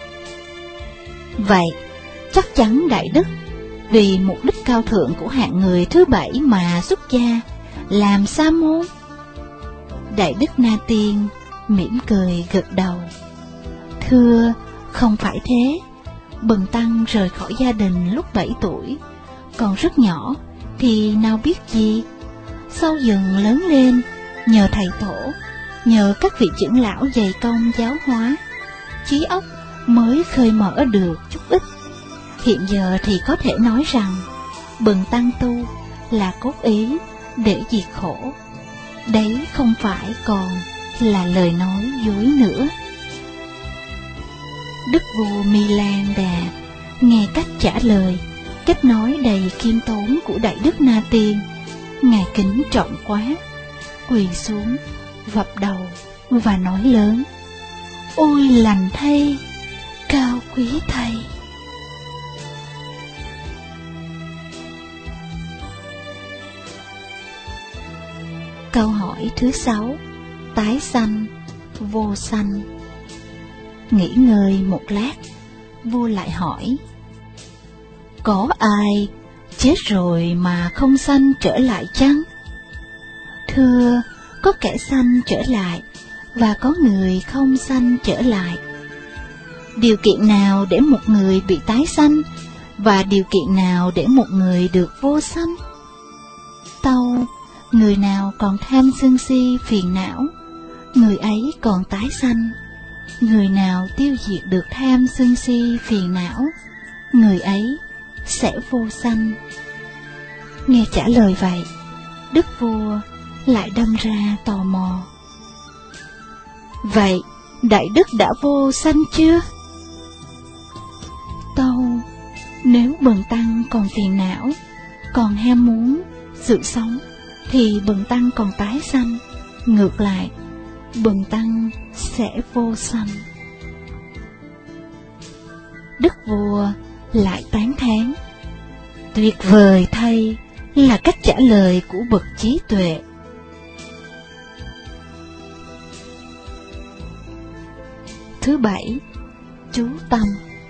vậy chắc chắn Đại Đức vì mục đích cao thượng của hạng người thứ bảy mà xuất gia làm sa môn? Đại Đức Na Tiên mỉm cười gật đầu: thưa, không phải thế. Bần tăng rời khỏi gia đình lúc bảy tuổi, còn rất nhỏ thì nào biết gì. Sau dần lớn lên, nhờ thầy tổ, nhờ các vị trưởng lão dày công giáo hóa, trí óc mới khơi mở được chút ít. Hiện giờ thì có thể nói rằng bần tăng tu là cốt ý để diệt khổ. Đấy không phải còn là lời nói dối nữa. Đức vua Mi Lan Đà nghe cách trả lời, cách nói đầy khiêm tốn của Đại Đức Na Tiên, ngài kính trọng quá, quỳ xuống vập đầu và nói lớn: ôi lành thay, cao quý thay. Câu hỏi thứ sáu: tái sanh, vô sanh. Nghỉ ngơi một lát, vua lại hỏi: có ai chết rồi mà không sanh trở lại chăng? Thưa, có kẻ sanh trở lại và có người không sanh trở lại. Điều kiện nào để một người bị tái sanh và điều kiện nào để một người được vô sanh? Tâu: người nào còn tham sân si phiền não, người ấy còn tái sanh. Người nào tiêu diệt được tham sân si phiền não, người ấy sẽ vô sanh. Nghe trả lời vậy, đức vua lại đâm ra tò mò: vậy Đại Đức đã vô sanh chưa? Tâu: nếu bần tăng còn phiền não, còn ham muốn sự sống, thì bần tăng còn tái sanh. Ngược lại, bần tăng sẽ vô sanh. Đức vua lại tán thán: tuyệt vời thay là cách trả lời của bậc trí tuệ. Thứ bảy, chú tâm.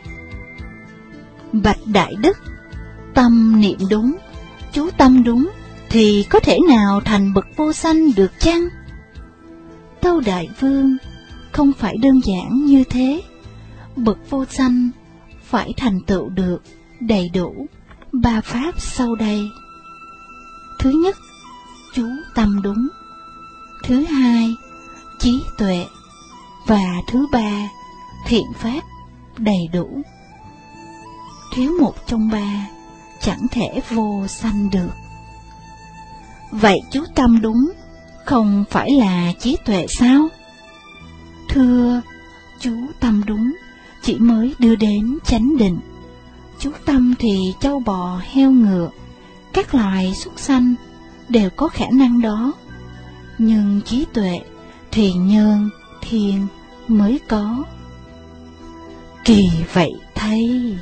Bạch Đại Đức, tâm niệm đúng, chú tâm đúng, thì có thể nào thành bậc vô sanh được chăng? Tâu Đại Vương, không phải đơn giản như thế. Bậc vô sanh phải thành tựu được đầy đủ ba pháp sau đây. Thứ nhất, chú tâm đúng. Thứ hai, trí tuệ. Và thứ ba, thiện pháp đầy đủ. Thiếu một trong ba, chẳng thể vô sanh được. Vậy chú tâm đúng không phải là trí tuệ sao? Thưa, chú tâm đúng chỉ mới đưa đến chánh định. Chú tâm thì trâu bò, heo ngựa, các loài súc sanh đều có khả năng đó. Nhưng trí tuệ thì nhân, thiên mới có. Kỳ vậy thay!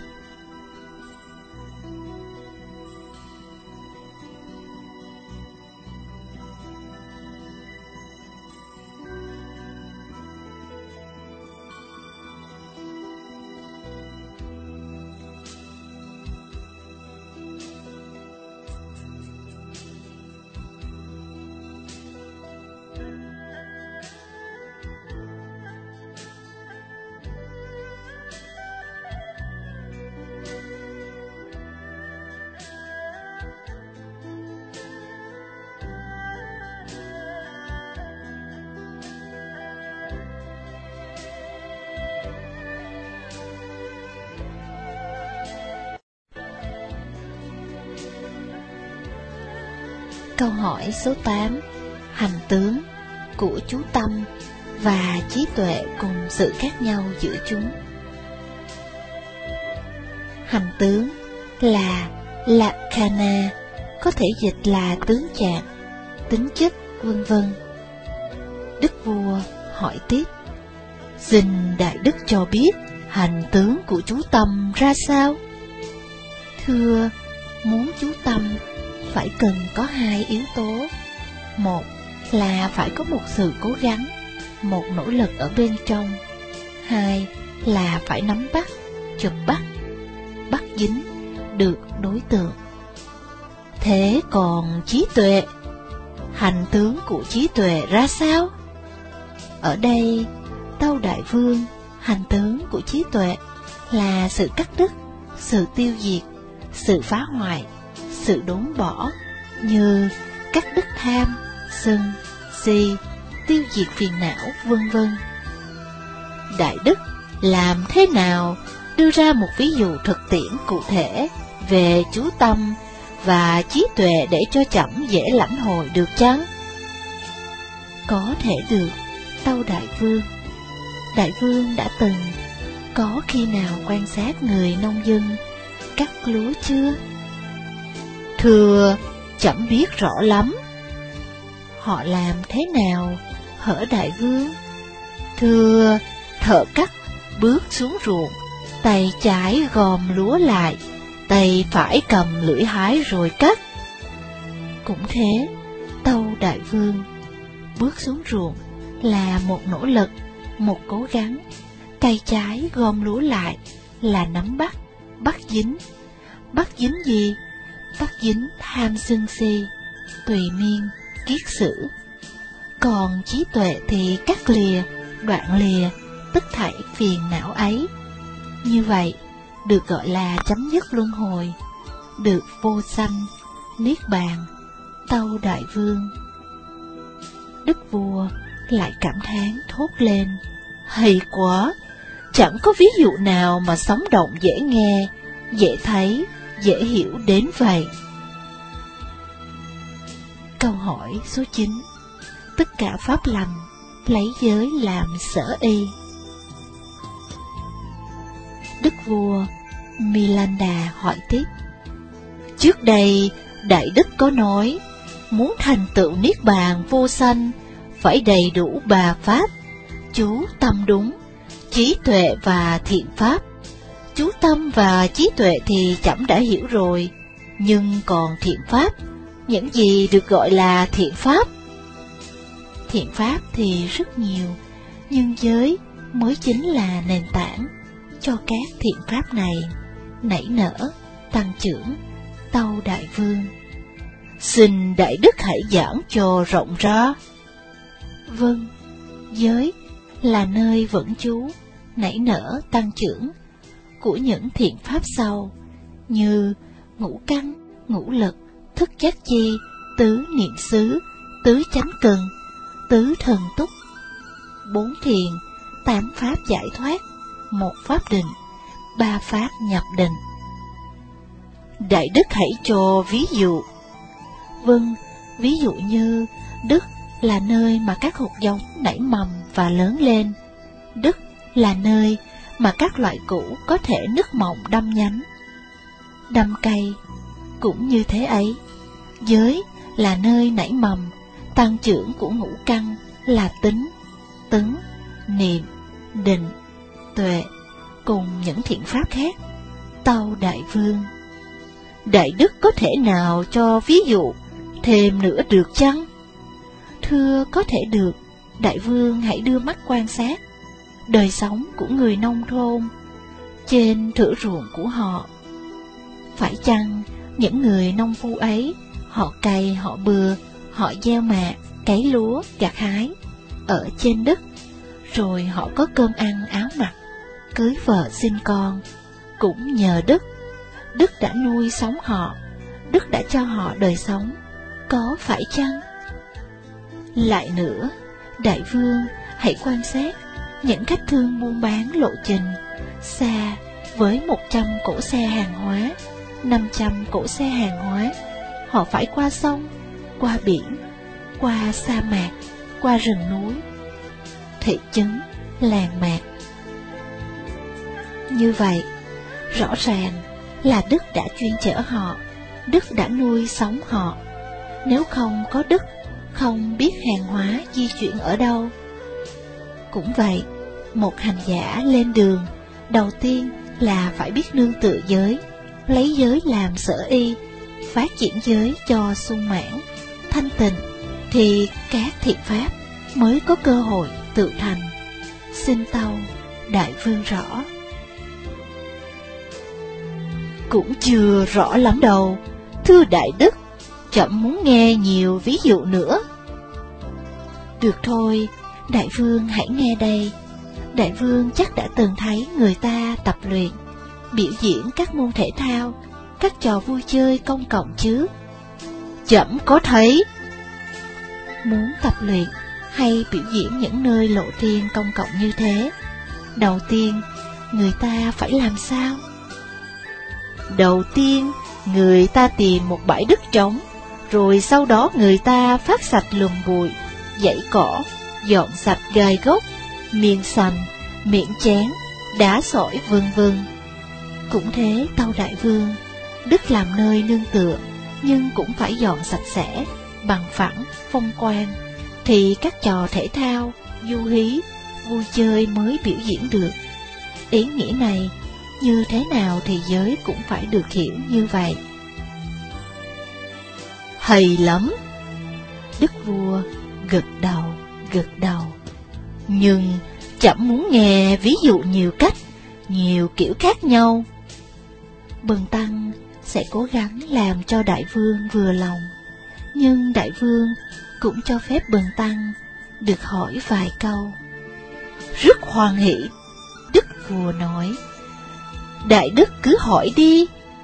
Câu hỏi số tám. Hành tướng của chú tâm và trí tuệ cùng sự khác nhau giữa chúng. Hành tướng là Lakkhana, có thể dịch là tướng trạng, tính chất, vân vân. Đức vua hỏi tiếp: Xin Đại Đức cho biết hành tướng của chú tâm ra sao? Thưa, muốn chú tâm phải cần có hai yếu tố. Một là phải có một sự cố gắng, một nỗ lực ở bên trong. Hai là phải nắm bắt, chụp bắt, bắt dính được đối tượng. Thế còn trí tuệ, hành tướng của trí tuệ ra sao? Ở đây, Tâu Đại Vương, hành tướng của trí tuệ là sự cắt đứt, sự tiêu diệt, sự phá hoại, sự đốn bỏ, như cắt đứt tham, sân, si, tiêu diệt phiền não, vân vân. Đại Đức làm thế nào đưa ra một ví dụ thực tiễn cụ thể về chú tâm và trí tuệ để cho trẫm dễ lãnh hội được chăng? Có thể được, Tâu Đại Vương. Đại Vương đã từng có khi nào quan sát người nông dân cắt lúa chưa? Thưa, trẫm biết rõ lắm. Họ làm thế nào, hở Đại Vương? Thưa, thợ cắt bước xuống ruộng, tay trái gom lúa lại, tay phải cầm lưỡi hái rồi cắt. Cũng thế, Tâu Đại Vương, bước xuống ruộng là một nỗ lực, một cố gắng. Tay trái gom lúa lại là nắm bắt, bắt dính. Bắt dính gì? Bắt dính tham sân si, tùy miên, kiết sử. Còn trí tuệ thì cắt lìa, đoạn lìa tất thảy phiền não ấy. Như vậy được gọi là chấm dứt luân hồi, được vô sanh, niết bàn. Tâu Đại Vương. Đức vua lại cảm thán thốt lên: hay quá, chẳng có ví dụ nào mà sống động dễ nghe, dễ thấy, dễ hiểu đến vậy. Câu hỏi số chín. Tất cả pháp lành lấy giới làm sở y. Đức vua Milanda hỏi tiếp: Trước đây Đại Đức có nói, muốn thành tựu niết bàn vô sanh phải đầy đủ ba pháp: chú tâm đúng, trí tuệ và thiện pháp. Chú tâm và trí tuệ thì trẫm đã hiểu rồi, nhưng còn thiện pháp, những gì được gọi là thiện pháp? Thiện pháp thì rất nhiều, nhưng giới mới chính là nền tảng cho các thiện pháp này nảy nở, tăng trưởng. Tâu Đại Vương: Xin Đại Đức hãy giảng cho rộng ra. Vâng, giới là nơi vững trú, nảy nở, tăng trưởng của những thiện pháp sau, như ngũ căn, ngũ lực, thức giác chi, tứ niệm xứ, tứ chánh cần, tứ thần túc, bốn thiền, tám pháp giải thoát, một pháp định, ba pháp nhập định. Đại Đức hãy cho ví dụ. Vâng, ví dụ như đức là nơi mà các hột giống nảy mầm và lớn lên. Đức là nơi mà các loại củ có thể nứt mộng đâm nhánh. Đâm cây cũng như thế ấy. Giới là nơi nảy mầm, tăng trưởng của ngũ căn là tính, tấn, niệm, định, tuệ, cùng những thiện pháp khác. Tâu Đại Vương: Đại Đức có thể nào cho ví dụ thêm nữa được chăng? Thưa, có thể được. Đại Vương hãy đưa mắt quan sát đời sống của người nông thôn trên thửa ruộng của họ. Phải chăng những người nông phu ấy, họ cày, họ bừa, họ gieo mạ, cấy lúa, gặt hái ở trên đất, rồi họ có cơm ăn áo mặc, cưới vợ sinh con, cũng nhờ Đức. Đức đã nuôi sống họ, Đức đã cho họ đời sống, có phải chăng? Lại nữa, Đại Vương hãy quan sát những khách thương buôn bán lộ trình xa với một trăm cỗ xe hàng hóa, năm trăm cỗ xe hàng hóa. Họ phải qua sông, qua biển, qua sa mạc, qua rừng núi, thị trấn, làng mạc. Như vậy, rõ ràng là Đức đã chuyên chở họ, Đức đã nuôi sống họ. Nếu không có Đức, không biết hàng hóa di chuyển ở đâu. Cũng vậy, một hành giả lên đường, đầu tiên là phải biết nương tựa giới, lấy giới làm sở y, phát triển giới cho sung mãn, thanh tịnh, thì các thiện pháp mới có cơ hội tự thành. Xin tâu Đại Vương rõ. Cũng chưa rõ lắm đâu, thưa Đại Đức, trẫm muốn nghe nhiều ví dụ nữa. Được thôi, Đại Vương hãy nghe đây. Đại Vương chắc đã từng thấy người ta tập luyện, biểu diễn các môn thể thao, các trò vui chơi công cộng chứ? Trẫm có thấy. Muốn tập luyện hay biểu diễn những nơi lộ thiên công cộng như thế, đầu tiên người ta phải làm sao? Đầu tiên, người ta tìm một bãi đất trống, rồi sau đó người ta phát sạch lùm bụi, dãy cỏ, dọn sạch gai gốc, miếng sành, miệng chén, đá sỏi vân vân. Cũng thế, tâu Đại Vương, Đức làm nơi nương tựa, nhưng cũng phải dọn sạch sẽ, bằng phẳng, phong quang, thì các trò thể thao, du hí, vui chơi mới biểu diễn được. Ý nghĩa này, như thế nào thì giới cũng phải được hiểu như vậy. Hay lắm! Đức vua gật đầu, gật đầu. Nhưng trẫm muốn nghe ví dụ nhiều cách, nhiều kiểu khác nhau. Bần tăng sẽ cố gắng làm cho Đại Vương vừa lòng, nhưng Đại Vương cũng cho phép bần tăng được hỏi vài câu. Rất hoan hỷ, Đức vua nói. Đại Đức cứ hỏi đi.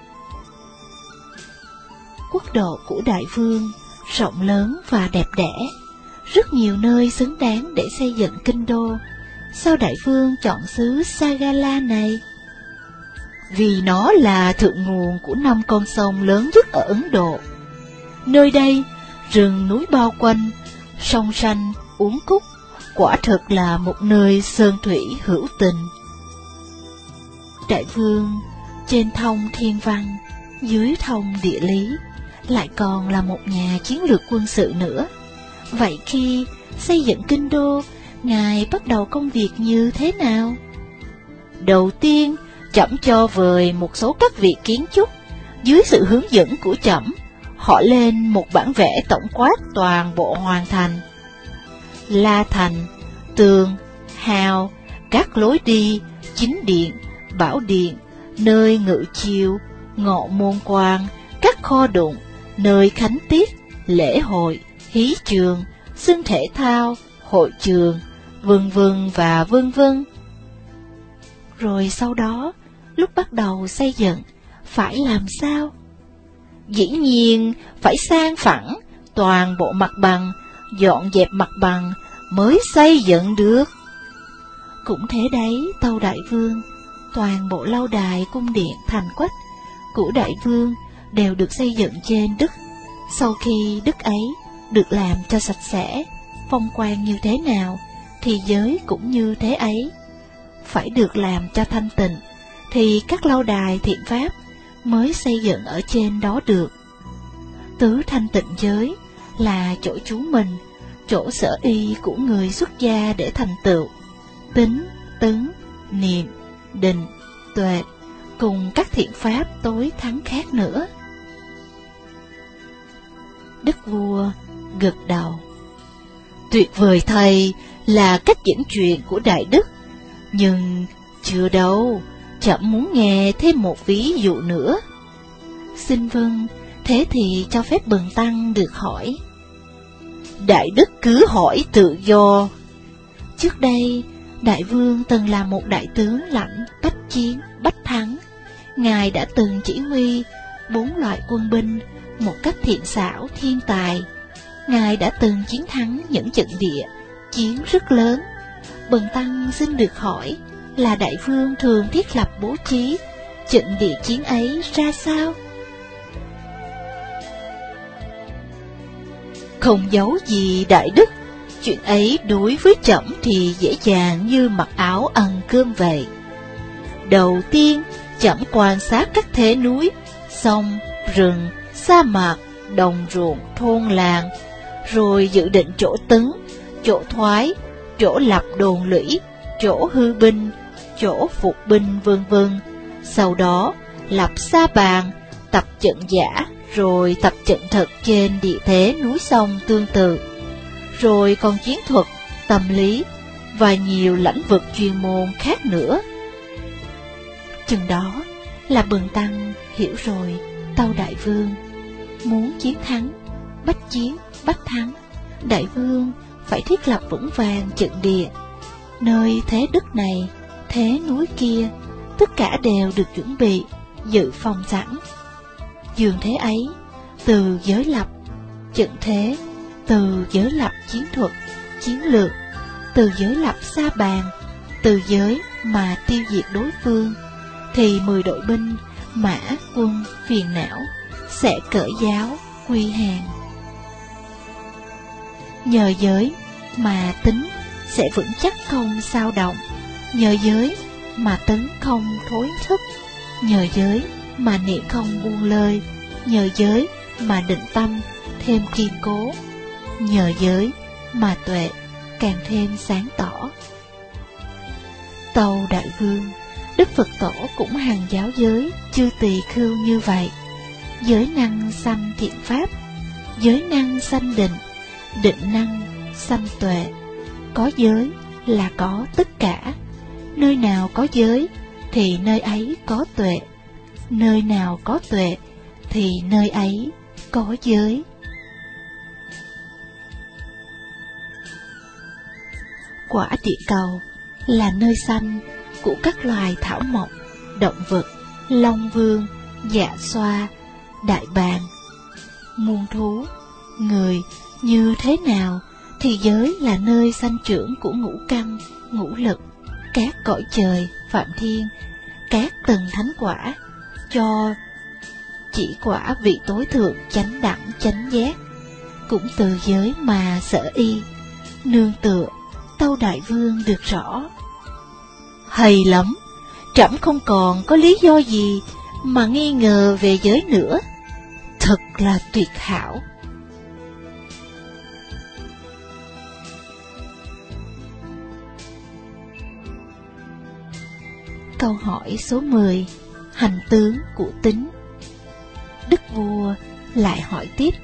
Quốc độ của Đại Vương rộng lớn và đẹp đẽ, rất nhiều nơi xứng đáng để xây dựng kinh đô. Sao Đại Vương chọn xứ Sagala này? Vì nó là thượng nguồn của năm con sông lớn nhất ở Ấn Độ. Nơi đây, rừng núi bao quanh, sông xanh, uốn cúc, quả thực là một nơi sơn thủy hữu tình. Đại Vương trên thông thiên văn, dưới thông địa lý, lại còn là một nhà chiến lược quân sự nữa. Vậy khi xây dựng kinh đô, Ngài bắt đầu công việc như thế nào? Đầu tiên, trẫm cho vời một số các vị kiến trúc, dưới sự hướng dẫn của trẫm, họ lên một bản vẽ tổng quát toàn bộ hoàn thành. La thành, tường, hào, các lối đi, chính điện, bảo điện, nơi ngự chiêu, ngọ môn quan, các kho đụng, nơi khánh tiết, lễ hội, hí trường, sân thể thao, hội trường, vân vân và vân vân. Rồi sau đó, lúc bắt đầu xây dựng, phải làm sao? Dĩ nhiên phải san phẳng toàn bộ mặt bằng, dọn dẹp mặt bằng mới xây dựng được. Cũng thế đấy, tâu đại vương, toàn bộ lâu đài, cung điện, thành quách của đại vương đều được xây dựng trên đất. Sau khi đất ấy được làm cho sạch sẽ, phong quang như thế nào, thì giới cũng như thế ấy. Phải được làm cho thanh tịnh, thì các lâu đài thiện pháp mới xây dựng ở trên đó được. Tứ thanh tịnh giới là chỗ trú mình, chỗ sở y của người xuất gia để thành tựu tính, tấn, niệm, định, tuệ, cùng các thiện pháp tối thắng khác nữa. Đức vua gật đầu. Tuyệt vời thầy, là cách dẫn chuyện của Đại Đức. Nhưng chưa đâu, trẫm muốn nghe thêm một ví dụ nữa. Xin vâng, thế thì cho phép bần tăng được hỏi. Đại Đức cứ hỏi tự do. Trước đây, Đại Vương từng là một đại tướng lãnh bách chiến, bách thắng. Ngài đã từng chỉ huy bốn loại quân binh một cách thiện xảo, thiên tài. Ngài đã từng chiến thắng những trận địa chiến rất lớn. Bần tăng xin được hỏi là Đại Vương thường thiết lập bố trí trận địa chiến ấy ra sao? Không giấu gì Đại Đức, chuyện ấy đối với trẫm thì dễ dàng như mặc áo ăn cơm vậy. Đầu tiên, trẫm quan sát các thế núi, sông, rừng, sa mạc, đồng ruộng, thôn làng, rồi dự định chỗ tấn, chỗ thoái, chỗ lập đồn lũy, chỗ hư binh, chỗ phục binh, vân vân. Sau đó, lập sa bàn, tập trận giả, rồi tập trận thực trên địa thế núi sông tương tự. Rồi còn chiến thuật, tâm lý và nhiều lĩnh vực chuyên môn khác nữa. Chừng đó là bần tăng hiểu rồi, tâu Đại Vương. Muốn chiến thắng, bách chiến, bách thắng, Đại Vương phải thiết lập vững vàng trận địa. Nơi thế đất này, thế núi kia, tất cả đều được chuẩn bị, dự phòng sẵn. Dường thế ấy, từ giới lập, trận thế, từ giới lập chiến thuật, chiến lược, từ giới lập sa bàn, từ giới mà tiêu diệt đối phương, thì mười đội binh, mã, quân, phiền não sẽ cởi giáo, quy hàng. Nhờ giới mà tính sẽ vững chắc không sao động, nhờ giới mà tấn không thối thức, nhờ giới mà niệm không buông lơi, nhờ giới mà định tâm thêm kiên cố, nhờ giới mà tuệ càng thêm sáng tỏ. Tâu Đại Vương, Đức Phật Tổ cũng hằng giáo giới chư tỳ khưu như vậy. Giới năng sanh thiện pháp, giới năng sanh định, định năng sanh tuệ. Có giới là có tất cả. Nơi nào có giới thì nơi ấy có tuệ, nơi nào có tuệ thì nơi ấy có giới. Quả địa cầu là nơi sanh của các loài thảo mộc, động vật, long vương, dạ xoa, đại bàng, muôn thú, người như thế nào thì giới là nơi sanh trưởng của ngũ căn, ngũ lực, các cõi trời, phạm thiên, các tầng thánh quả, cho chỉ quả vị tối thượng chánh đẳng chánh giác. Cũng từ giới mà sở y, nương tựa, tâu Đại Vương được rõ. Hay lắm, trẫm không còn có lý do gì mà nghi ngờ về giới nữa. Thật là tuyệt hảo. Câu hỏi số mười. Hành tướng của tính. Đức vua lại hỏi tiếp.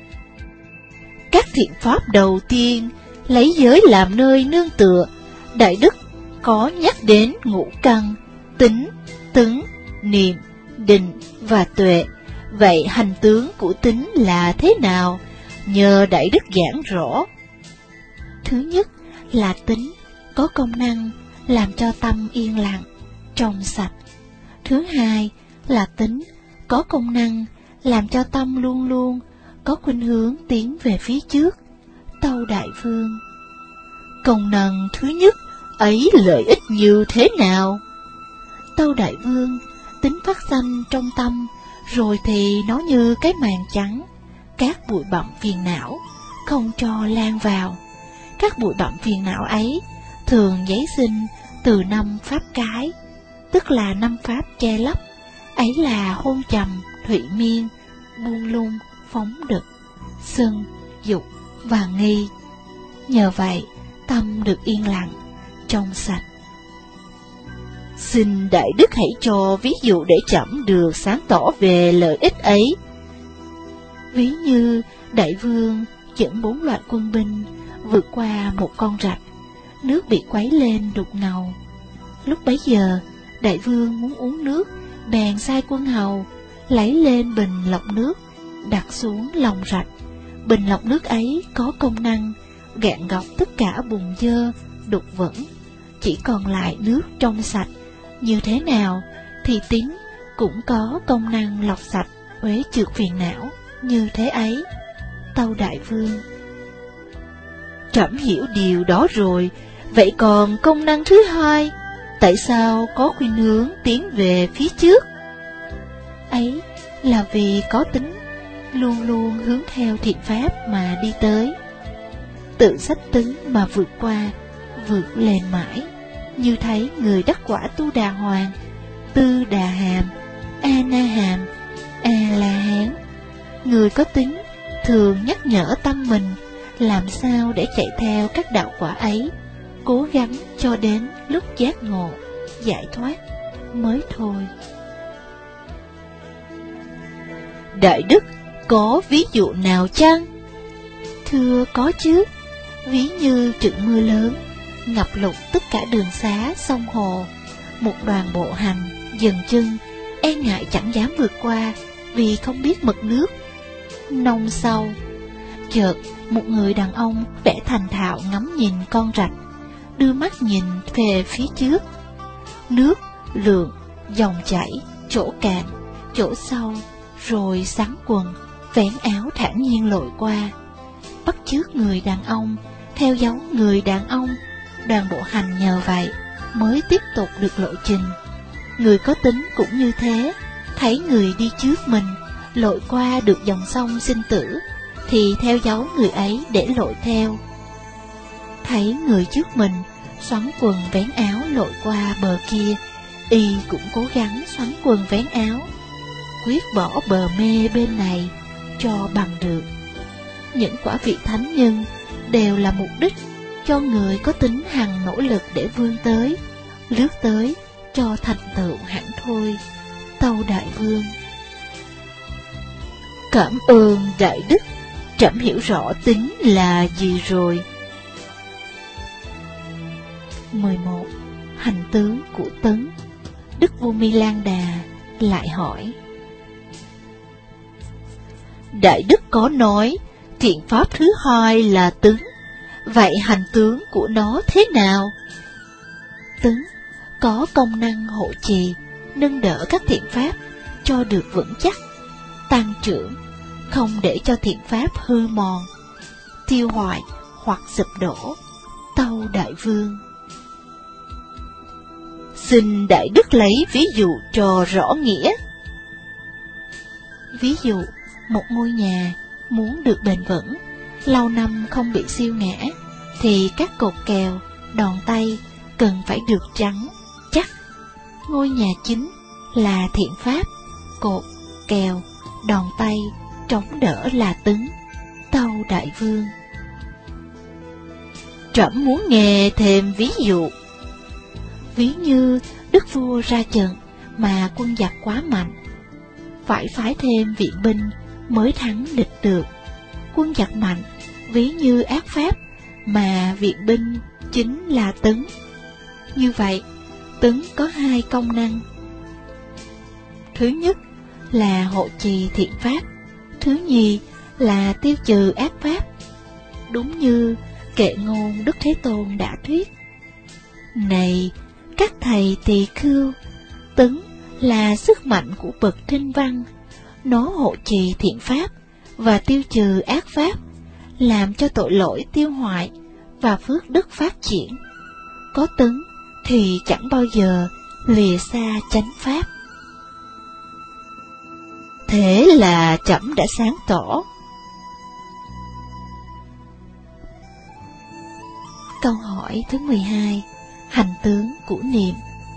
Các thiện pháp đầu tiên lấy giới làm nơi nương tựa, Đại Đức có nhắc đến ngũ căn, tính, tấn, niệm, định và tuệ. Vậy hành tướng của tính là thế nào? Nhờ Đại Đức giảng rõ. Thứ nhất là tính có công năng làm cho tâm yên lặng, trong sạch. Thứ hai là tính có công năng làm cho tâm luôn luôn có khuynh hướng tiến về phía trước, tâu Đại Vương. Công năng thứ nhất ấy lợi ích như thế nào? Tâu Đại Vương, tính phát sanh trong tâm, rồi thì nó như cái màn trắng, các bụi bặm phiền não không cho lan vào. Các bụi bặm phiền não ấy thường giấy sinh từ năm pháp cái, tức là năm pháp che lấp, ấy là hôn trầm, thụy miên, buông lung, phóng đực, sân, dục và nghi. Nhờ vậy, tâm được yên lặng, trong sạch. Xin Đại Đức hãy cho ví dụ để trẫm được sáng tỏ về lợi ích ấy. Ví như Đại Vương dẫn bốn loại quân binh vượt qua một con rạch, nước bị quấy lên đục ngầu. Lúc bấy giờ, Đại Vương muốn uống nước, bèn sai quân hầu lấy lên bình lọc nước, đặt xuống lòng rạch. Bình lọc nước ấy có công năng gạn gọc tất cả bùn dơ, đục vẩn, chỉ còn lại nước trong sạch. Như thế nào thì tín cũng có công năng lọc sạch uế trượt phiền não như thế ấy, tâu Đại Vương. Trẫm hiểu điều đó rồi. Vậy còn công năng thứ hai, tại sao có khuynh hướng tiến về phía trước? Ấy là vì có tính luôn luôn hướng theo thiện pháp mà đi tới, tự sách tấn mà vượt qua, vượt lên mãi. Như thấy người đắc quả Tu Đà Hoàng, Tư Đà Hàm, A Na Hàm, A La Hán. Người có tính thường nhắc nhở tâm mình làm sao để chạy theo các đạo quả ấy, cố gắng cho đến lúc giác ngộ, giải thoát mới thôi. Đại Đức có ví dụ nào chăng? Thưa có chứ. Ví như trận mưa lớn ngập lụt tất cả đường xá sông hồ, một đoàn bộ hành dừng chân, e ngại chẳng dám vượt qua vì không biết mực nước nông sâu. Chợt một người đàn ông vẻ thành thạo ngắm nhìn con rạch, đưa mắt nhìn về phía trước. Nước lượn, dòng chảy, chỗ cạn, chỗ sâu, rồi xắn quần, vén áo thản nhiên lội qua. Bắt chước người đàn ông, theo dấu người đàn ông, đoàn bộ hành nhờ vậy mới tiếp tục được lộ trình. Người có tính cũng như thế, thấy người đi trước mình lội qua được dòng sông sinh tử, thì theo dấu người ấy để lội theo. Thấy người trước mình xoắn quần vén áo lội qua bờ kia, y cũng cố gắng xoắn quần vén áo, quyết bỏ bờ mê bên này cho bằng được. Những quả vị thánh nhân đều là mục đích cho người có tính hằng nỗ lực để vươn tới, lướt tới cho thành tựu hẳn thôi, tâu Đại Vương. Cảm ơn Đại Đức, trẫm hiểu rõ tính là gì rồi. mười một. Hành tướng của tấn. Đức Vua Mi Lan Đà lại hỏi. Đại Đức có nói thiện pháp thứ hai là tấn, vậy hành tướng của nó thế nào? Tấn có công năng hộ trì, nâng đỡ các thiện pháp cho được vững chắc, tăng trưởng, không để cho thiện pháp hư mòn, tiêu hoại hoặc sụp đổ, tâu Đại Vương. Xin Đại Đức lấy ví dụ cho rõ nghĩa. Ví dụ, một ngôi nhà muốn được bền vững, lâu năm không bị siêu ngã, thì các cột kèo, đòn tay cần phải được trắng, chắc. Ngôi nhà chính là thiện pháp, cột, kèo, đòn tay, chống đỡ là tấn, tâu Đại Vương. Trẫm muốn nghe thêm ví dụ. Ví như đức vua ra trận mà quân giặc quá mạnh, phải phái thêm viện binh mới thắng địch được. Quân giặc mạnh, ví như ác pháp, mà viện binh chính là tấn. Như vậy, tứng có hai công năng. Thứ nhất là hộ trì thiện pháp, thứ nhì là tiêu trừ ác pháp. Đúng như Kệ Ngôn Đức Thế Tôn đã thuyết: này các thầy tỳ khưu, tứng là sức mạnh của bậc thinh văn, nó hộ trì thiện pháp và tiêu trừ ác pháp, làm cho tội lỗi tiêu hoại và phước đức phát triển. Có tứng thì chẳng bao giờ lìa xa chánh pháp. Thế là trẫm đã sáng tỏ. Câu hỏi thứ mười hai. Hành tướng của niệm.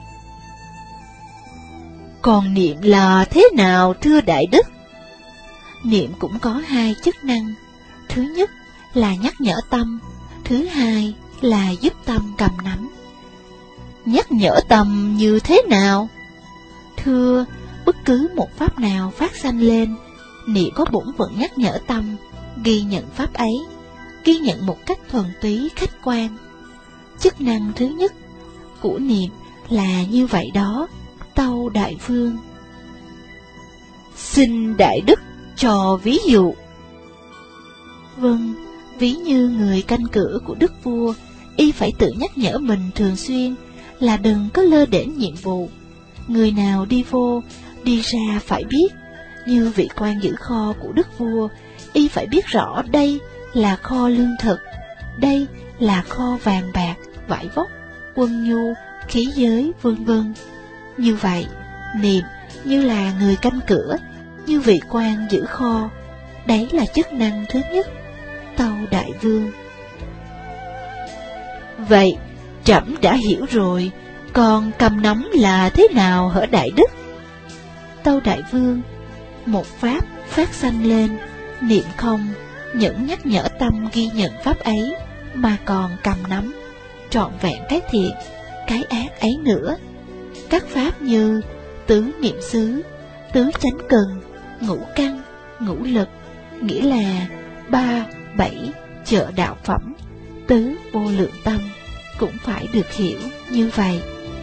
Còn niệm là thế nào thưa Đại Đức? Niệm cũng có hai chức năng. Thứ nhất là nhắc nhở tâm, thứ hai là giúp tâm cầm nắm. Nhắc nhở tâm như thế nào? Thưa, bất cứ một pháp nào phát sanh lên, niệm có bổn phận nhắc nhở tâm, ghi nhận pháp ấy, ghi nhận một cách thuần túy khách quan. Chức năng thứ nhất của niệm là như vậy đó, tâu Đại Vương. Xin Đại Đức cho ví dụ. Vâng, ví như người canh cửa của đức vua, y phải tự nhắc nhở mình thường xuyên là đừng có lơ đễnh nhiệm vụ. Người nào đi vô, đi ra phải biết. Như vị quan giữ kho của đức vua, y phải biết rõ đây là kho lương thực, đây là kho vàng bạc, vải vóc, quân nhu, khí giới, vân vân. Như vậy, niệm như là người canh cửa, như vị quan giữ kho. Đấy là chức năng thứ nhất, tâu Đại Vương. Vậy, trẫm đã hiểu rồi, còn cầm nắm là thế nào hở Đại Đức? Tâu Đại Vương, một pháp phát sanh lên, niệm không những nhắc nhở tâm ghi nhận pháp ấy, mà còn cầm nắm trọn vẹn cái thiện, cái ác ấy nữa. Các pháp như tứ niệm xứ, tứ chánh cần, ngũ căn, ngũ lực, nghĩa là ba, bảy, trợ đạo phẩm, tứ vô lượng tâm, cũng phải được hiểu như vậy.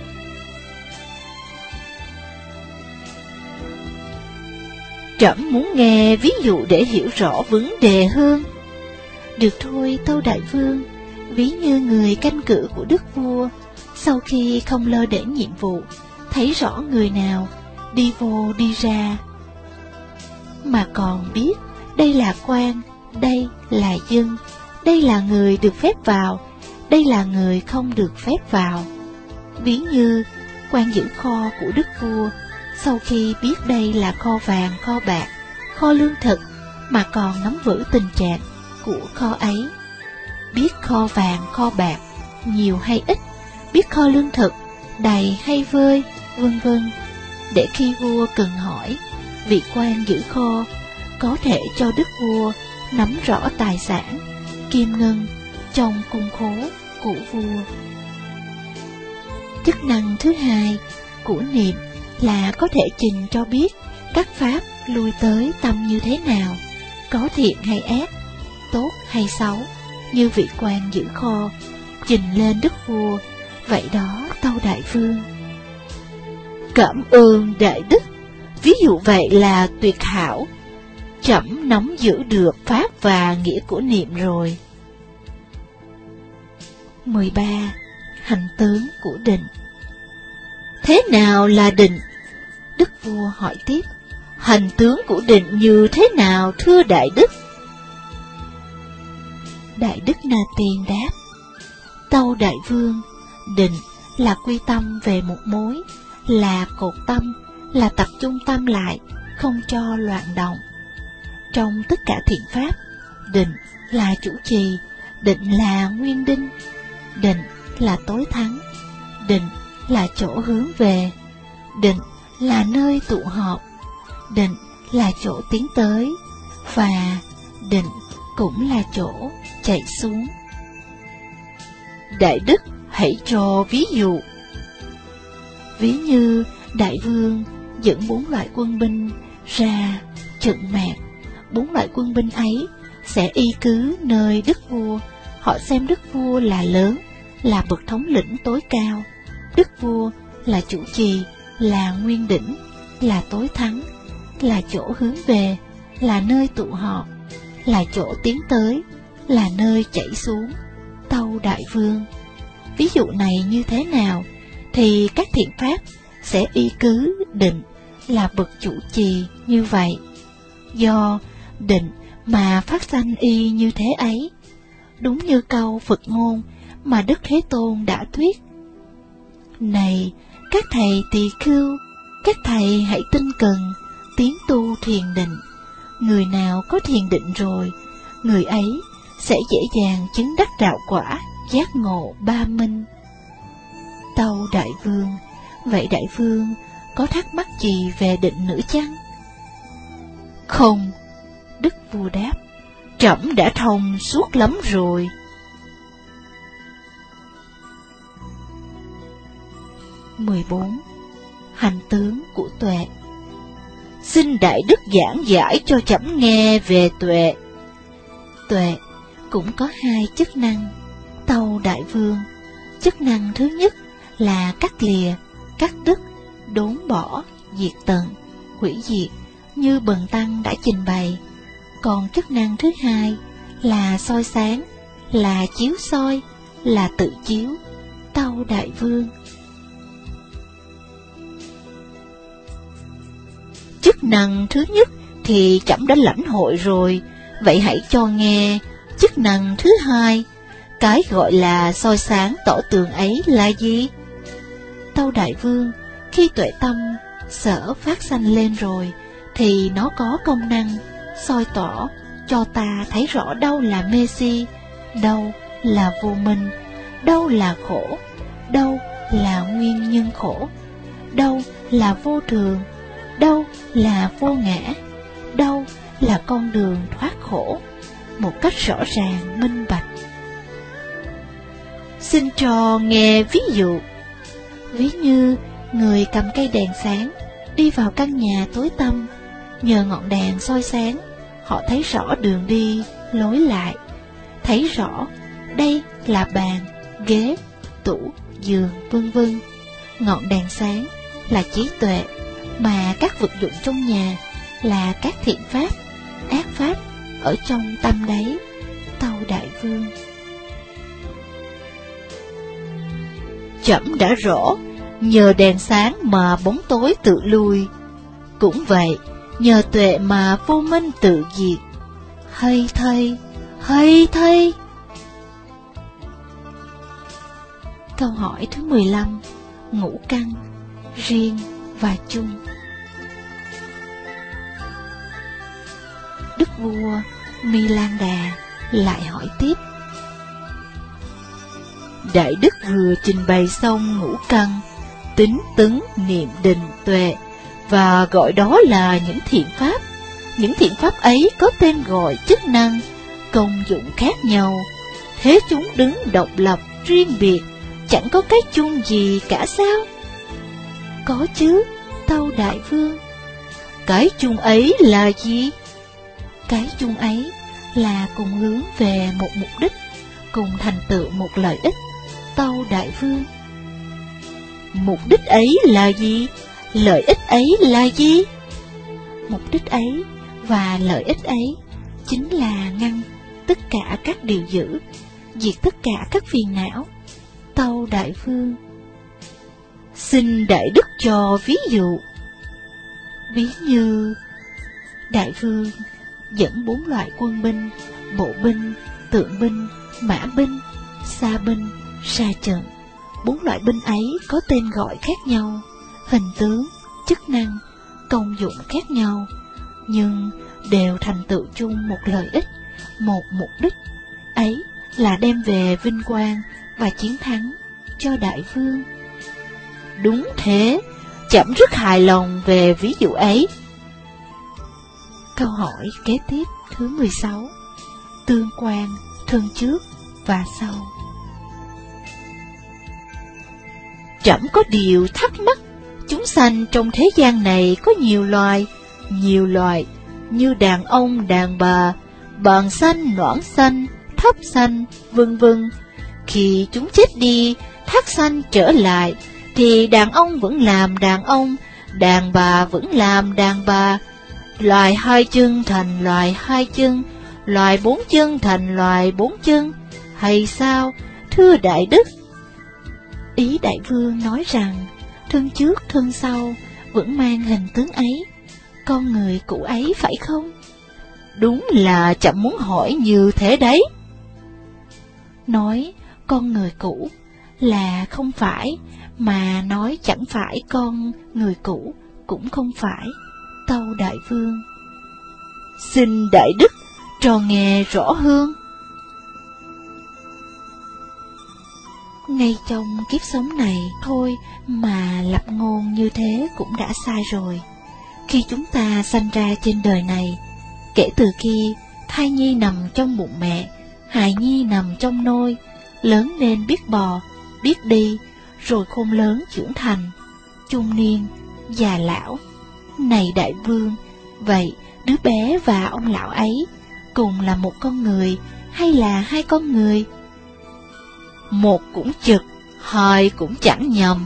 Trẫm muốn nghe ví dụ để hiểu rõ vấn đề hơn. Được thôi, tâu Đại Vương. Ví như người canh cửa của đức vua, sau khi không lơ đễnh nhiệm vụ, thấy rõ người nào đi vô đi ra, mà còn biết đây là quan, đây là dân, đây là người được phép vào, đây là người không được phép vào. Ví như quan giữ kho của đức vua, sau khi biết đây là kho vàng, kho bạc, kho lương thực, mà còn nắm vững tình trạng của kho ấy. Biết kho vàng, kho bạc nhiều hay ít, biết kho lương thực đầy hay vơi, vân vân, để khi vua cần hỏi, vị quan giữ kho có thể cho đức vua nắm rõ tài sản, kim ngân trong cung khố của vua. Chức năng thứ hai của niệm là có thể trình cho biết các pháp lui tới tâm như thế nào, có thiện hay ác, tốt hay xấu, như vị quan giữ kho trình lên đức vua. Vậy đó, tâu Đại Vương. Cảm ơn Đại Đức, ví dụ vậy là tuyệt hảo. Trẫm nắm giữ được pháp và nghĩa của niệm rồi. mười ba. Hành tướng của định. Thế nào là định? Đức vua hỏi tiếp. Hành tướng của định như thế nào thưa Đại Đức? Đại Đức Na Tiên đáp. Tâu Đại Vương, định là quy tâm về một mối, là cột tâm, là tập trung tâm lại, không cho loạn động. Trong tất cả thiện pháp, định là chủ trì, định là nguyên đinh, định là tối thắng, định là chỗ hướng về, định là nơi tụ họp, định là chỗ tiến tới, và định cũng là chỗ chạy xuống. Đại Đức hãy cho ví dụ. Ví như Đại Vương dẫn bốn loại quân binh ra trận mạc, bốn loại quân binh ấy sẽ y cứ nơi đức vua. Họ xem đức vua là lớn, là bậc thống lĩnh tối cao, Đức vua là chủ trì, là nguyên đỉnh, là tối thắng, là chỗ hướng về, là nơi tụ họp, là chỗ tiến tới, là nơi chảy xuống, tâu đại vương. Ví dụ này như thế nào, thì các thiện pháp sẽ y cứ định là bậc chủ trì như vậy. Do định mà phát sanh y như thế ấy, đúng như câu Phật ngôn mà Đức Thế Tôn đã thuyết: Này các thầy tỳ khưu, các thầy hãy tinh cần tiến tu thiền định. Người nào có thiền định rồi, người ấy sẽ dễ dàng chứng đắc đạo quả giác ngộ ba minh. Tâu đại vương: Vậy đại vương có thắc mắc gì về định nữa chăng? Không, Đức vua đáp, trẫm đã thông suốt lắm rồi. mười bốn. Hành tướng của tuệ. Xin đại đức giảng giải cho trẫm nghe về tuệ. Tuệ cũng có hai chức năng, tâu đại vương. Chức năng thứ nhất là cắt lìa, cắt đứt, đốn bỏ, diệt tận, hủy diệt, như Bần Tăng đã trình bày. Còn chức năng thứ hai là soi sáng, là chiếu soi, là tự chiếu, tâu đại vương. Chức năng thứ nhất thì trẫm đã lãnh hội rồi, vậy hãy cho nghe chức năng thứ hai. Cái gọi là soi sáng tỏ tường ấy là gì? Tâu đại vương, khi tuệ tâm sở phát sanh lên rồi, thì nó có công năng soi tỏ cho ta thấy rõ đâu là mê si, đâu là vô minh, đâu là khổ, đâu là nguyên nhân khổ, đâu là vô thường, đâu là vô ngã, đâu là con đường thoát khổ, một cách rõ ràng minh bạch. Xin cho nghe ví dụ. Ví như người cầm cây đèn sáng đi vào căn nhà tối tăm, nhờ ngọn đèn soi sáng, họ thấy rõ đường đi, lối lại, thấy rõ đây là bàn, ghế, tủ, giường, vân vân. Ngọn đèn sáng là trí tuệ, mà các vật dụng trong nhà là các thiện pháp, ác pháp ở trong tâm đấy, tâu đại vương. Trẫm đã rõ, nhờ đèn sáng mà bóng tối tự lui. Cũng vậy, nhờ tuệ mà vô minh tự diệt. Hay thay, hay thay. Câu hỏi thứ mười lăm. Ngũ căn, riêng và chung. Đức vua Mi Lan Đà lại hỏi tiếp: Đại đức vừa trình bày xong ngũ căn, tính tấn, niệm, định, tuệ, và gọi đó là những thiện pháp. Những thiện pháp ấy có tên gọi, chức năng, công dụng khác nhau. Thế chúng đứng độc lập, riêng biệt, chẳng có cái chung gì cả sao? Có chứ, tâu đại vương. Cái chung ấy là gì? Cái chung ấy là cùng hướng về một mục đích, cùng thành tựu một lợi ích, tâu đại vương. Mục đích ấy là gì? Lợi ích ấy là gì? Mục đích ấy và lợi ích ấy chính là ngăn tất cả các điều dữ, diệt tất cả các phiền não, tâu đại vương. Xin đại đức cho ví dụ. Ví như đại vương dẫn bốn loại quân binh, bộ binh, tượng binh, mã binh, xa binh ra trận. Bốn loại binh ấy có tên gọi khác nhau, hình tướng, chức năng, công dụng khác nhau, nhưng đều thành tựu chung một lợi ích, một mục đích, ấy là đem về vinh quang và chiến thắng cho đại vương. Đúng thế, trẫm rất hài lòng về ví dụ ấy. Câu hỏi kế tiếp thứ mười sáu. Tương quan, thân trước và sau. Trẫm có điều thắc mắc. Chúng sanh trong thế gian này có nhiều loài, nhiều loài, như đàn ông, đàn bà, bàn xanh, noãn xanh, thấp xanh, vân vân. Khi chúng chết đi, thác sanh trở lại, thì đàn ông vẫn làm đàn ông, đàn bà vẫn làm đàn bà. Loài hai chân thành loài hai chân, loài bốn chân thành loài bốn chân, hay sao, thưa Đại Đức? Ý Đại Vương nói rằng, thân trước thân sau vẫn mang hình tướng ấy, con người cũ ấy phải không? Đúng là chẳng muốn hỏi như thế đấy. Nói con người cũ là không phải, mà nói chẳng phải con người cũ cũng không phải, tâu Đại Vương. Xin Đại Đức cho nghe rõ hơn. Ngay trong kiếp sống này thôi mà lập ngôn như thế cũng đã sai rồi. Khi chúng ta sanh ra trên đời này, kể từ khi thai nhi nằm trong bụng mẹ, hài nhi nằm trong nôi, lớn lên biết bò, biết đi, rồi khôn lớn trưởng thành, trung niên, già lão. Này Đại Vương, vậy đứa bé và ông lão ấy cùng là một con người hay là hai con người? Một cũng chực, hai cũng chẳng nhầm.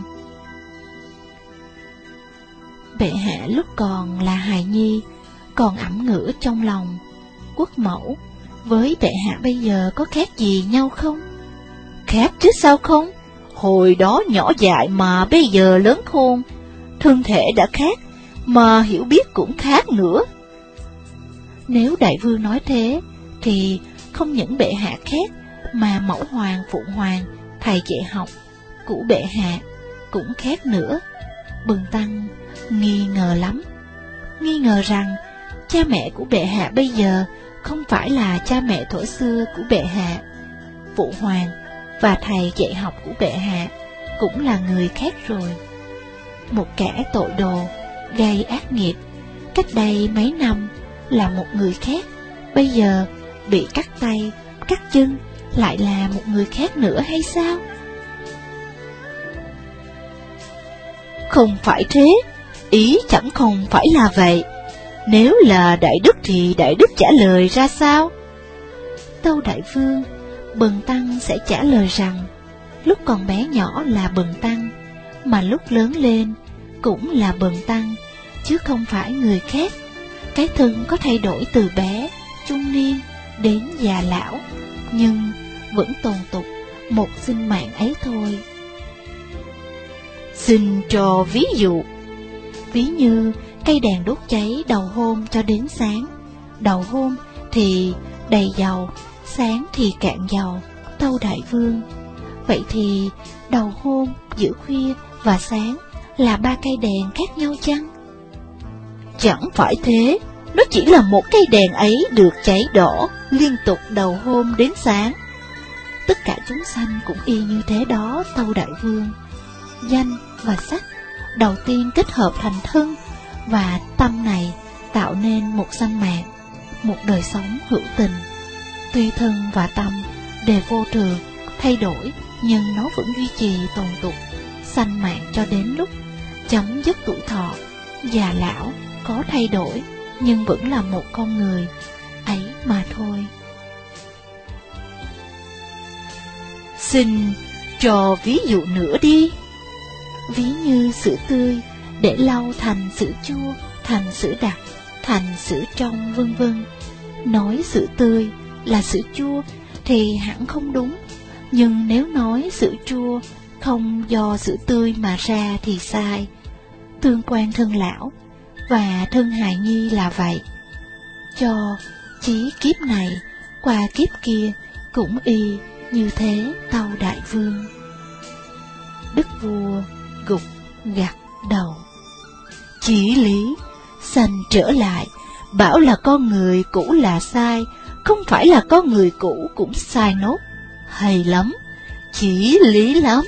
Bệ hạ lúc còn là hài nhi, còn ẵm ngữ trong lòng, quốc mẫu với bệ hạ bây giờ có khác gì nhau không? Khác chứ sao không? Hồi đó nhỏ dại mà bây giờ lớn khôn, thân thể đã khác, mà hiểu biết cũng khác nữa. Nếu Đại Vương nói thế, thì không những bệ hạ khác, mà mẫu hoàng, phụ hoàng, thầy dạy học của bệ hạ cũng khác nữa. Bần tăng nghi ngờ lắm, nghi ngờ rằng cha mẹ của bệ hạ bây giờ không phải là cha mẹ thuở xưa của bệ hạ. Phụ hoàng và thầy dạy học của bệ hạ cũng là người khác rồi. Một kẻ tội đồ, gây ác nghiệp, cách đây mấy năm là một người khác, bây giờ bị cắt tay, cắt chân, lại là một người khác nữa hay sao? Không phải thế, ý chẳng không phải là vậy. Nếu là Đại Đức thì Đại Đức trả lời ra sao? Tâu Đại Vương, bần tăng sẽ trả lời rằng, lúc còn bé nhỏ là bần tăng, mà lúc lớn lên cũng là bần tăng, chứ không phải người khác. Cái thân có thay đổi từ bé, trung niên đến già lão, nhưng vẫn tồn tục một sinh mạng ấy thôi. Xin cho ví dụ. Ví như cây đèn đốt cháy đầu hôm cho đến sáng, đầu hôm thì đầy dầu, sáng thì cạn dầu, tâu Đại Vương. Vậy thì đầu hôm, giữa khuya và sáng là ba cây đèn khác nhau chăng? Chẳng phải thế, nó chỉ là một cây đèn ấy được cháy đỏ liên tục đầu hôm đến sáng. Tất cả chúng sanh cũng y như thế đó, tâu Đại Vương. Danh và sắc đầu tiên kết hợp thành thân, và tâm này tạo nên một sanh mạng, một đời sống hữu tình. Tuy thân và tâm đều vô thường, thay đổi, nhưng nó vẫn duy trì tồn tục, sanh mạng cho đến lúc chấm dứt tuổi thọ. Già lão có thay đổi, nhưng vẫn là một con người ấy mà thôi. Xin cho ví dụ nữa đi. Ví như sữa tươi để lau thành sữa chua, thành sữa đặc, thành sữa trong, vân vân. Nói sữa tươi là sữa chua thì hẳn không đúng, nhưng nếu nói sữa chua không do sữa tươi mà ra thì sai. Tương quan thân lão và thân hài nhi là vậy. Cho chí kiếp này qua kiếp kia cũng y như thế, tâu Đại Vương. Đức vua gục gặt đầu. Chí lý, sanh trở lại, bảo là con người cũ là sai, không phải là con người cũ cũng sai nốt. Hay lắm, chí lý lắm.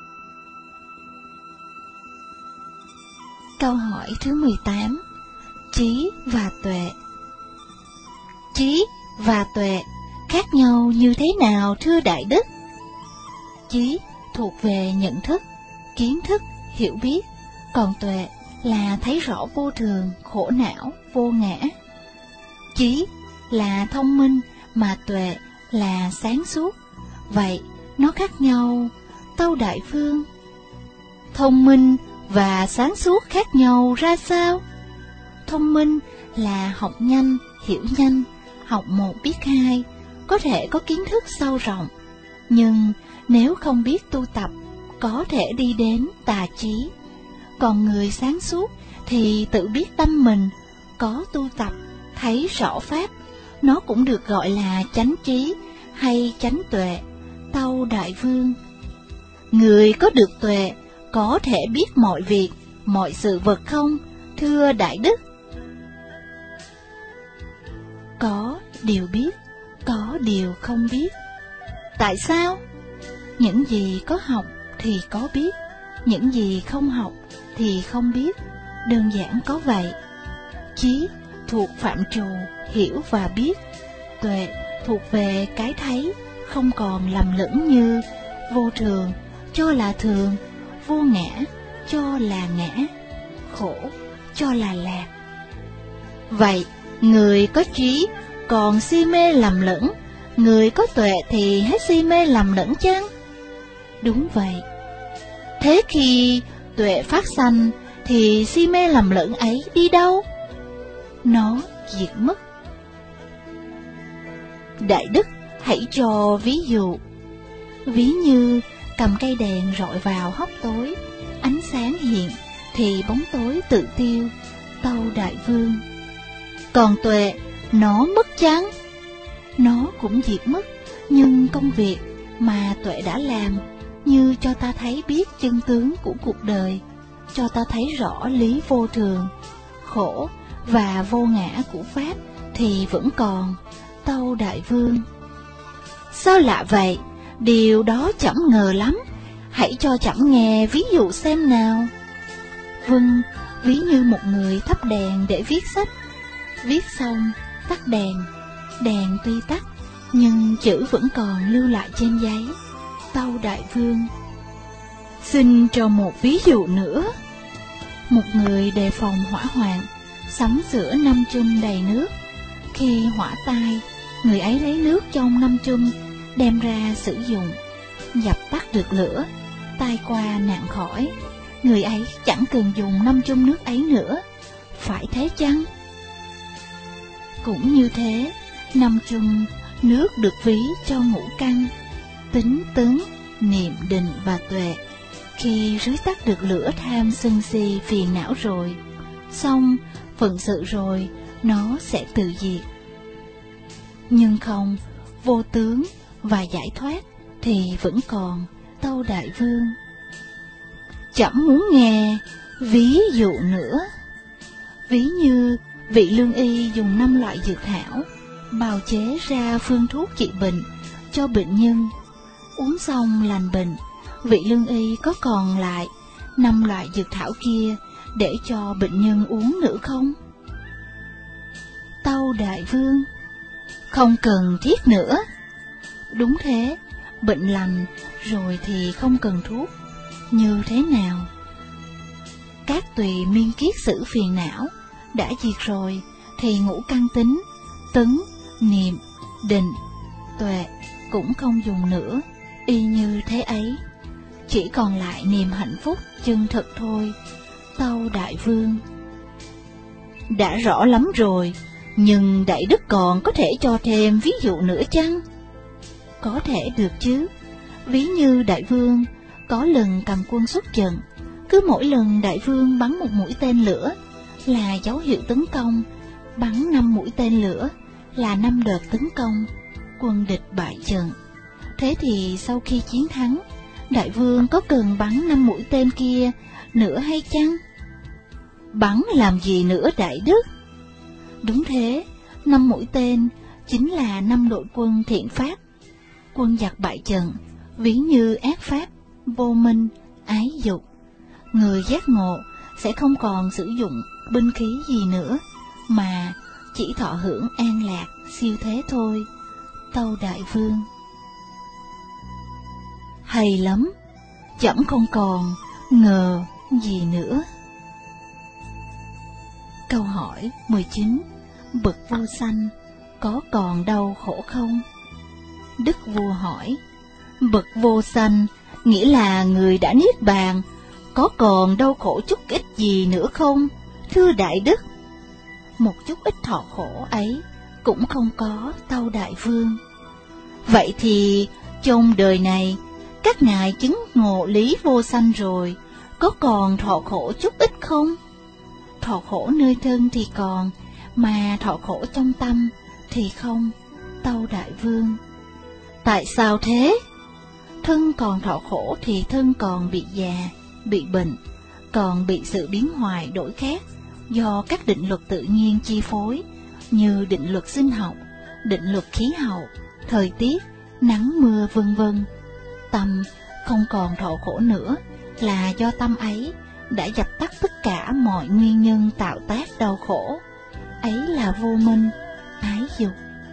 Câu hỏi thứ mười tám. Trí và tuệ. Trí và tuệ khác nhau như thế nào thưa Đại Đức? Trí thuộc về nhận thức, kiến thức, hiểu biết, còn tuệ là thấy rõ vô thường, khổ não, vô ngã. Trí là thông minh, mà tuệ là sáng suốt. Vậy nó khác nhau, Tâu Đại Vương? Thông minh và sáng suốt khác nhau ra sao? Thông minh là học nhanh, hiểu nhanh, học một biết hai, có thể có kiến thức sâu rộng, nhưng nếu không biết tu tập, có thể đi đến tà trí. Còn người sáng suốt thì tự biết tâm mình, có tu tập, thấy rõ pháp, nó cũng được gọi là chánh trí hay chánh tuệ. Tâu Đại Vương, người có được tuệ có thể biết mọi việc, mọi sự vật không, thưa Đại Đức? Có điều biết, có điều không biết. Tại sao? Những gì có học thì có biết, những gì không học thì không biết, đơn giản có vậy. Trí thuộc phạm trù hiểu và biết, tuệ thuộc về cái thấy, không còn lầm lẫn như vô thường cho là thường, vô ngã cho là ngã, khổ cho là lạc. Vậy người có trí còn si mê lầm lẫn, người có tuệ thì hết si mê lầm lẫn chăng? Đúng vậy. Thế khi tuệ phát sanh thì si mê lầm lẫn ấy đi đâu? Nó diệt mất. Đại Đức hãy cho ví dụ. Ví như cầm cây đèn rọi vào hốc tối, ánh sáng hiện thì bóng tối tự tiêu. Tâu Đại Vương, còn tuệ nó mất chăng? Nó cũng diệt mất, nhưng công việc mà tuệ đã làm, như cho ta thấy biết chân tướng của cuộc đời, cho ta thấy rõ lý vô thường, khổ và vô ngã của Pháp thì vẫn còn. Tâu Đại Vương, sao lạ vậy? Điều đó chẳng ngờ lắm, hãy cho chẳng nghe ví dụ xem nào. Vâng, ví như một người thắp đèn để viết sách, viết xong tắt đèn, đèn tuy tắt nhưng chữ vẫn còn lưu lại trên giấy. Tâu Đại Vương, xin cho một ví dụ nữa. Một người đề phòng hỏa hoạn, sắm sửa năm chum đầy nước. Khi hỏa tai, người ấy lấy nước trong năm chum đem ra sử dụng, dập tắt được lửa, tai qua nạn khỏi. Người ấy chẳng cần dùng năm chum nước ấy nữa, phải thế chăng? Cũng như thế, năm chum nước được ví cho ngũ căn, tính, tấn, niệm, định và tuệ. Khi rưới tắt được lửa tham sân si phiền não rồi, xong phận sự rồi, nó sẽ tự diệt. Nhưng không, vô tướng và giải thoát thì vẫn còn. Tâu Đại Vương, chẳng muốn nghe ví dụ nữa. Ví như vị lương y dùng năm loại dược thảo bào chế ra phương thuốc trị bệnh cho bệnh nhân. Uống xong lành bệnh, vị lương y có còn lại năm loại dược thảo kia để cho bệnh nhân uống nữa không? Tâu Đại Vương, không cần thiết nữa. Đúng thế, bệnh lành rồi thì không cần thuốc. Như thế nào? Các tùy miên kiết sử phiền não đã diệt rồi thì ngũ căn tính, tấn, niệm, định, tuệ cũng không dùng nữa. Y như thế ấy, chỉ còn lại niềm hạnh phúc chân thực thôi. Tâu Đại Vương, đã rõ lắm rồi, nhưng Đại Đức còn có thể cho thêm ví dụ nữa chăng? Có thể được chứ. Ví như Đại Vương có lần cầm quân xuất trận, cứ mỗi lần Đại Vương bắn một mũi tên lửa là dấu hiệu tấn công, bắn năm mũi tên lửa là năm đợt tấn công, quân địch bại trận. Thế thì sau khi chiến thắng, Đại Vương có cần bắn năm mũi tên kia nữa hay chăng? Bắn làm gì nữa Đại Đức? Đúng thế, năm mũi tên chính là năm đội quân thiện pháp. Quân giặc bại trận, ví như ác pháp, vô minh, ái dục. Người giác ngộ sẽ không còn sử dụng binh khí gì nữa, mà chỉ thọ hưởng an lạc siêu thế thôi, tâu đại vương. Hay lắm, trẫm không còn ngờ gì nữa. Câu hỏi mười chín. Bậc vô sanh có còn đau khổ không? Đức vua hỏi, bậc vô sanh nghĩa là người đã niết bàn, có còn đau khổ chút ít gì nữa không, thưa đại đức? Một chút ít thọ khổ ấy cũng không có, tâu đại vương. Vậy thì trong đời này các ngài chứng ngộ lý vô sanh rồi, có còn thọ khổ chút ít không? Thọ khổ nơi thân thì còn, mà thọ khổ trong tâm thì không, tâu đại vương. Tại sao thế? Thân còn thọ khổ thì thân còn bị già, bị bệnh, còn bị sự biến hoài đổi khác do các định luật tự nhiên chi phối, như định luật sinh học, định luật khí hậu, thời tiết, nắng mưa vân vân. Tâm không còn thọ khổ nữa là do tâm ấy đã dập tắt tất cả mọi nguyên nhân tạo tác đau khổ, ấy là vô minh, ái dục.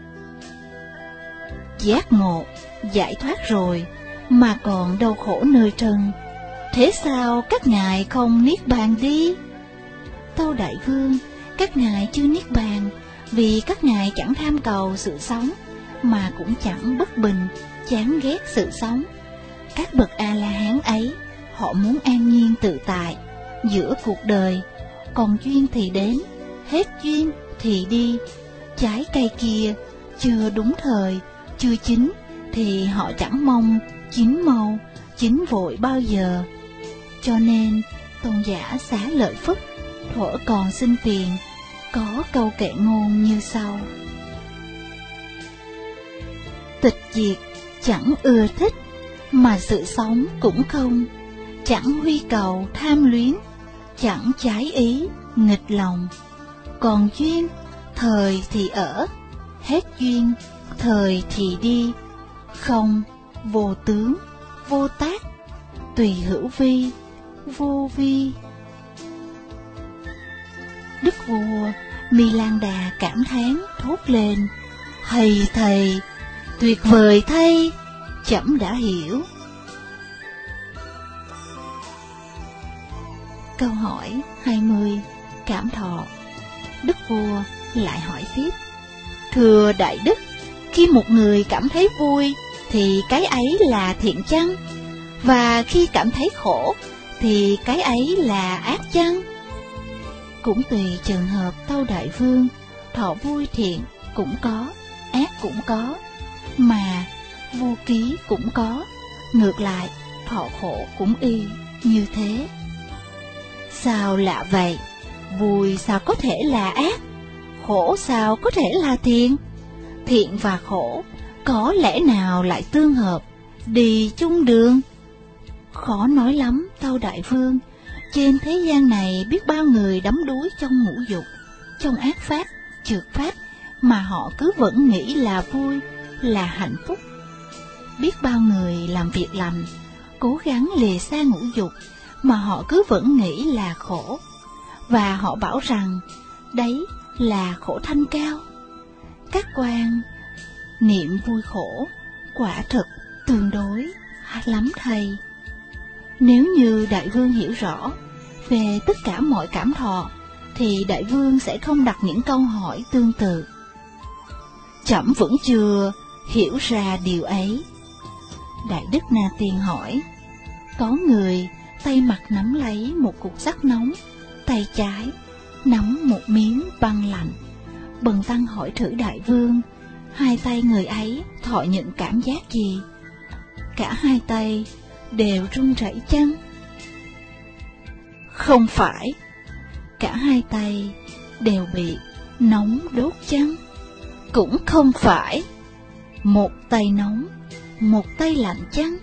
Giác ngộ, giải thoát rồi mà còn đau khổ nơi trần, thế sao các ngài không niết bàn đi? Tâu đại vương, các ngài chưa niết bàn, vì các ngài chẳng tham cầu sự sống, mà cũng chẳng bất bình, chán ghét sự sống. Các bậc A-la-hán ấy, họ muốn an nhiên tự tại giữa cuộc đời, còn duyên thì đến, hết duyên thì đi. Trái cây kia chưa đúng thời, chưa chín, thì họ chẳng mong chín mau, chín vội bao giờ. Cho nên tôn giả Xá Lợi Phất thuở còn sinh tiền có câu kệ ngôn như sau: tịch diệt chẳng ưa thích, mà sự sống cũng không, chẳng huy cầu tham luyến, chẳng trái ý nghịch lòng. Còn duyên thời thì ở, hết duyên thời thì đi. Không vô tướng, vô tác, tùy hữu vi, vô vi. Đức vua Mi Lan Đà cảm thán thốt lên: hay thầy, tuyệt vời thay, trẫm đã hiểu. Câu hỏi hai mươi. Cảm thọ. Đức vua lại hỏi tiếp: thưa đại đức, khi một người cảm thấy vui thì cái ấy là thiện chăng? Và khi cảm thấy khổ thì cái ấy là ác chăng? Cũng tùy trường hợp, tâu đại vương. Thọ vui thiện cũng có, ác cũng có, mà vô ký cũng có. Ngược lại, thọ khổ cũng y như thế. Sao lạ vậy? Vui sao có thể là ác? Khổ sao có thể là thiện? Thiện và khổ có lẽ nào lại tương hợp, đi chung đường? Khó nói lắm, tâu đại vương. Trên thế gian này biết bao người đắm đuối trong ngũ dục, trong ác pháp, trượt pháp, mà họ cứ vẫn nghĩ là vui, là hạnh phúc. Biết bao người làm việc lành, cố gắng lìa xa ngũ dục, mà họ cứ vẫn nghĩ là khổ, và họ bảo rằng đấy là khổ thanh cao. Các quan niệm vui khổ quả thực tương đối lắm thầy. Nếu như đại vương hiểu rõ về tất cả mọi cảm thọ, thì đại vương sẽ không đặt những câu hỏi tương tự. Trẫm vẫn chưa hiểu ra điều ấy. Đại đức Na Tiên hỏi: có người tay mặt nắm lấy một cục sắt nóng, tay trái nắm một miếng băng lạnh. Bần tăng hỏi thử đại vương, hai tay người ấy thọ nhận cảm giác gì? Cả hai tay đều run rẩy chăng? Không phải. Cả hai tay đều bị nóng đốt chăng? Cũng không phải. Một tay nóng, một tay lạnh chăng?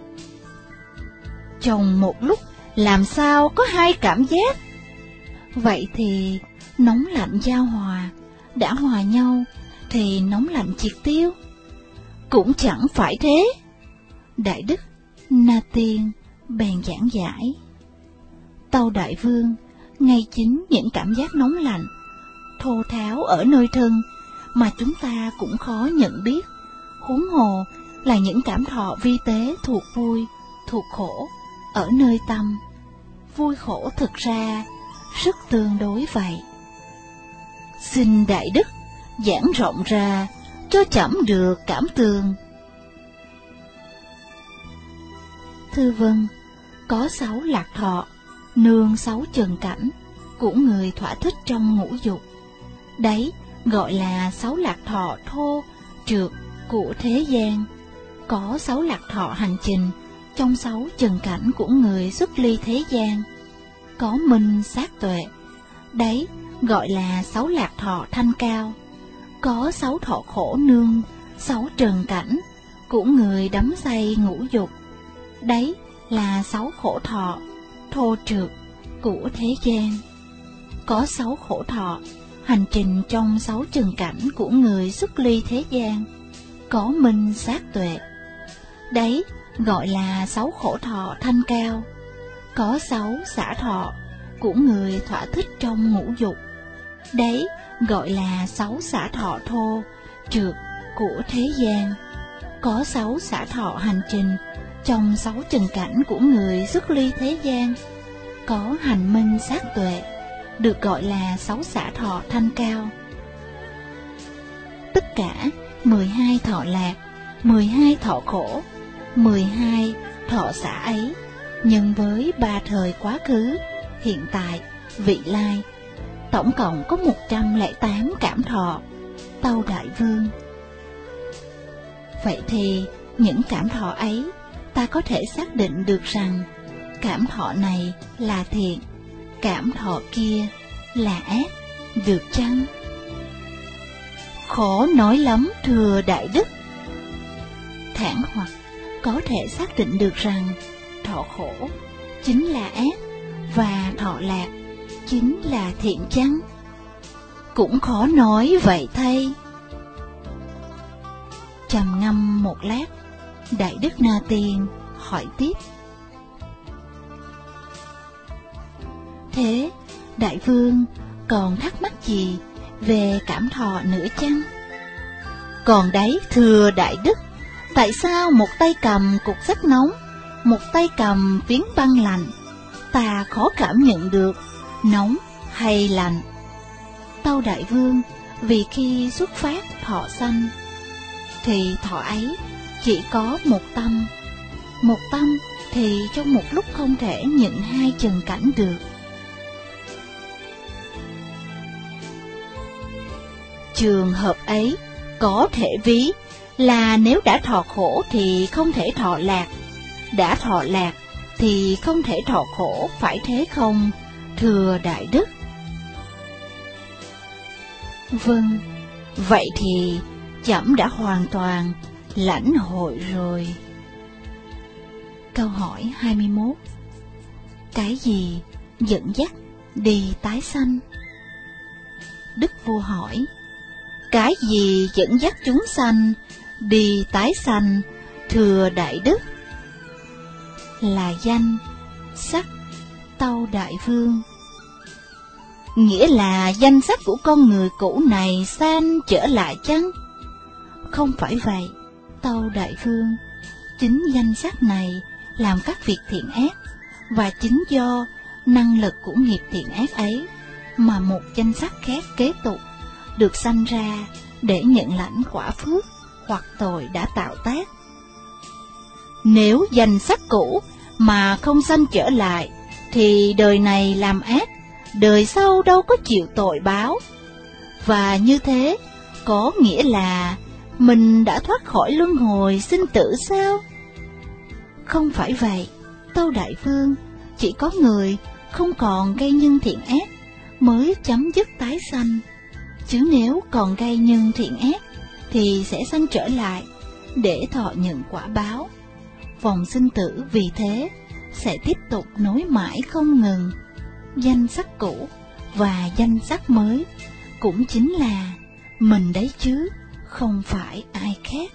Trong một lúc làm sao có hai cảm giác? Vậy thì nóng lạnh giao hòa, đã hòa nhau thì nóng lạnh triệt tiêu? Cũng chẳng phải thế. Đại đức Na Tiên bèn giảng giải: tâu đại vương, ngay chính những cảm giác nóng lạnh thô tháo ở nơi thân mà chúng ta cũng khó nhận biết, huống hồ là những cảm thọ vi tế thuộc vui, thuộc khổ, ở nơi tâm. Vui khổ thực ra rất tương đối vậy. Xin Đại Đức giảng rộng ra cho chậm được cảm tường. Thư vân, có sáu lạc thọ, nương sáu trần cảnh của người thỏa thích trong ngũ dục. Đấy gọi là sáu lạc thọ thô, trượt của thế gian. Có sáu lạc thọ hành trình trong sáu trần cảnh của người xuất ly thế gian. Có minh sát tuệ, đấy gọi là sáu lạc thọ thanh cao. Có sáu thọ khổ nương sáu trần cảnh của người đắm say ngũ dục. Đấy là sáu khổ thọ thô trượt của thế gian. Có sáu khổ thọ hành trình trong sáu trần cảnh của người xuất ly thế gian. Có minh sát tuệ, đấy gọi là sáu khổ thọ thanh cao. Có sáu xả thọ của người thỏa thích trong ngũ dục. Đấy gọi là sáu xả thọ thô, trượt của thế gian. Có sáu xả thọ hành trình trong sáu trần cảnh của người xuất ly thế gian. Có hành minh sát tuệ, được gọi là sáu xả thọ thanh cao. Tất cả mười hai thọ lạc, mười hai thọ khổ, mười hai thọ xả ấy, nhân với ba thời quá khứ, hiện tại, vị lai, tổng cộng có một trăm lẻ tám cảm thọ. Tâu Đại Vương, vậy thì những cảm thọ ấy ta có thể xác định được rằng cảm thọ này là thiện, cảm thọ kia là ác, được chăng? Khó nói lắm thưa Đại Đức. Thản hoặc có thể xác định được rằng thọ khổ chính là ác và thọ lạc chính là thiện chăng? Cũng khó nói vậy thay. Trầm ngâm một lát, Đại Đức Na Tiên hỏi tiếp. Thế Đại Vương còn thắc mắc gì về cảm thọ nữa chăng? Còn đấy thưa Đại Đức, tại sao một tay cầm cục sắt nóng, một tay cầm phiến băng lạnh, ta khó cảm nhận được nóng hay lạnh? Tâu Đại Vương, vì khi xuất phát thọ sanh, thì thọ ấy chỉ có một tâm. Một tâm thì trong một lúc không thể nhận hai trần cảnh được. Trường hợp ấy có thể ví là nếu đã thọ khổ thì không thể thọ lạc, đã thọ lạc thì không thể thọ khổ, phải thế không, thưa Đại Đức? Vâng, vậy thì trẫm đã hoàn toàn lãnh hội rồi. Câu hỏi hai mươi mốt. Cái gì dẫn dắt đi tái sanh? Đức Vua hỏi, cái gì dẫn dắt chúng sanh đi tái sanh, thưa Đại Đức? Là danh, sắc, Tâu Đại Vương. Nghĩa là danh sắc của con người cũ này sanh trở lại chăng? Không phải vậy, Tâu Đại Vương. Chính danh sắc này làm các việc thiện ác, và chính do năng lực của nghiệp thiện ác ấy mà một danh sắc khác kế tục, được sanh ra để nhận lãnh quả phước hoặc tội đã tạo tác. Nếu danh sắc cũ mà không sanh trở lại, thì đời này làm ác, đời sau đâu có chịu tội báo. Và như thế, có nghĩa là mình đã thoát khỏi luân hồi sinh tử sao? Không phải vậy, Tâu Đại Vương. Chỉ có người không còn gây nhân thiện ác mới chấm dứt tái sanh. Chứ nếu còn gây nhân thiện ác thì sẽ sanh trở lại để thọ nhận quả báo. Vòng sinh tử vì thế sẽ tiếp tục nối mãi không ngừng. Danh sắc cũ và danh sắc mới cũng chính là mình đấy chứ không phải ai khác.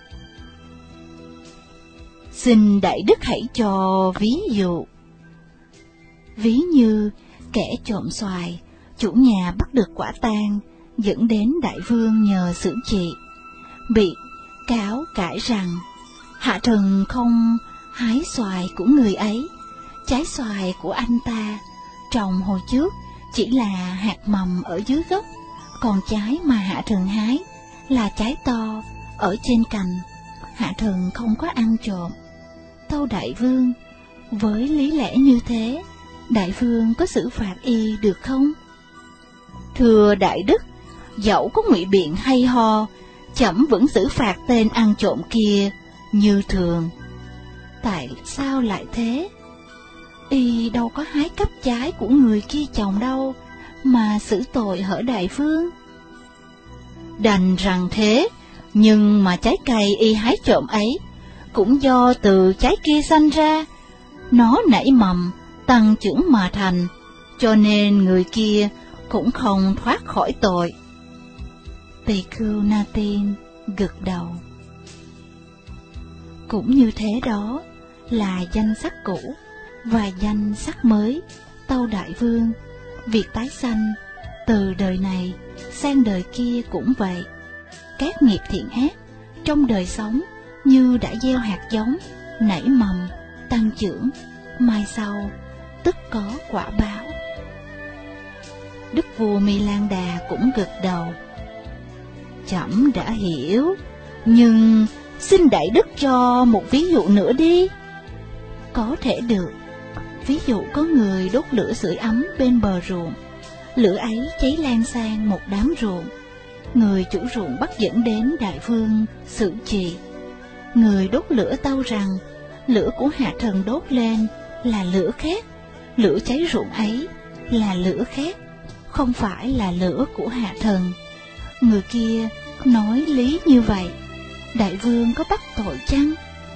Xin Đại Đức hãy cho ví dụ. Ví như kẻ trộm xoài chủ nhà bắt được quả tang, dẫn đến đại vương nhờ xử trị. Bị cáo cãi rằng hạ thần không hái xoài của người ấy, trái xoài của anh ta trồng hồi trước chỉ là hạt mầm ở dưới gốc, còn trái mà hạ thần hái là trái to ở trên cành, hạ thần không có ăn trộm. Tâu đại vương, với lý lẽ như thế, đại vương có xử phạt y được không? Thưa đại đức, dẫu có ngụy biện hay ho, trẫm vẫn xử phạt tên ăn trộm kia như thường. Tại sao lại thế? Y đâu có hái cắp trái của người kia trồng đâu, mà xử tội hở đại vương. Đành rằng thế, nhưng mà trái cây y hái trộm ấy cũng do từ trái kia sanh ra, nó nảy mầm, tăng trưởng mà thành, cho nên người kia cũng không thoát khỏi tội. Bhikkhu Natin gật đầu. Cũng như thế đó là danh sắc cũ và danh sắc mới, tâu đại vương. Việc tái sanh từ đời này sang đời kia cũng vậy. Các nghiệp thiện ác trong đời sống như đã gieo hạt giống, nảy mầm, tăng trưởng, mai sau tức có quả báo. Đức vua Mi Lan Đà cũng gật đầu. Trẫm đã hiểu, nhưng xin đại đức cho một ví dụ nữa đi. Có thể được. Ví dụ có người đốt lửa sưởi ấm bên bờ ruộng, lửa ấy cháy lan sang một đám ruộng. Người chủ ruộng bắt dẫn đến đại vương xử trị. Người đốt lửa tâu rằng lửa của hạ thần đốt lên là lửa khác, lửa cháy ruộng ấy là lửa khác, không phải là lửa của hạ thần. Người kia nói lý như vậy, đại vương có bắt tội chăng?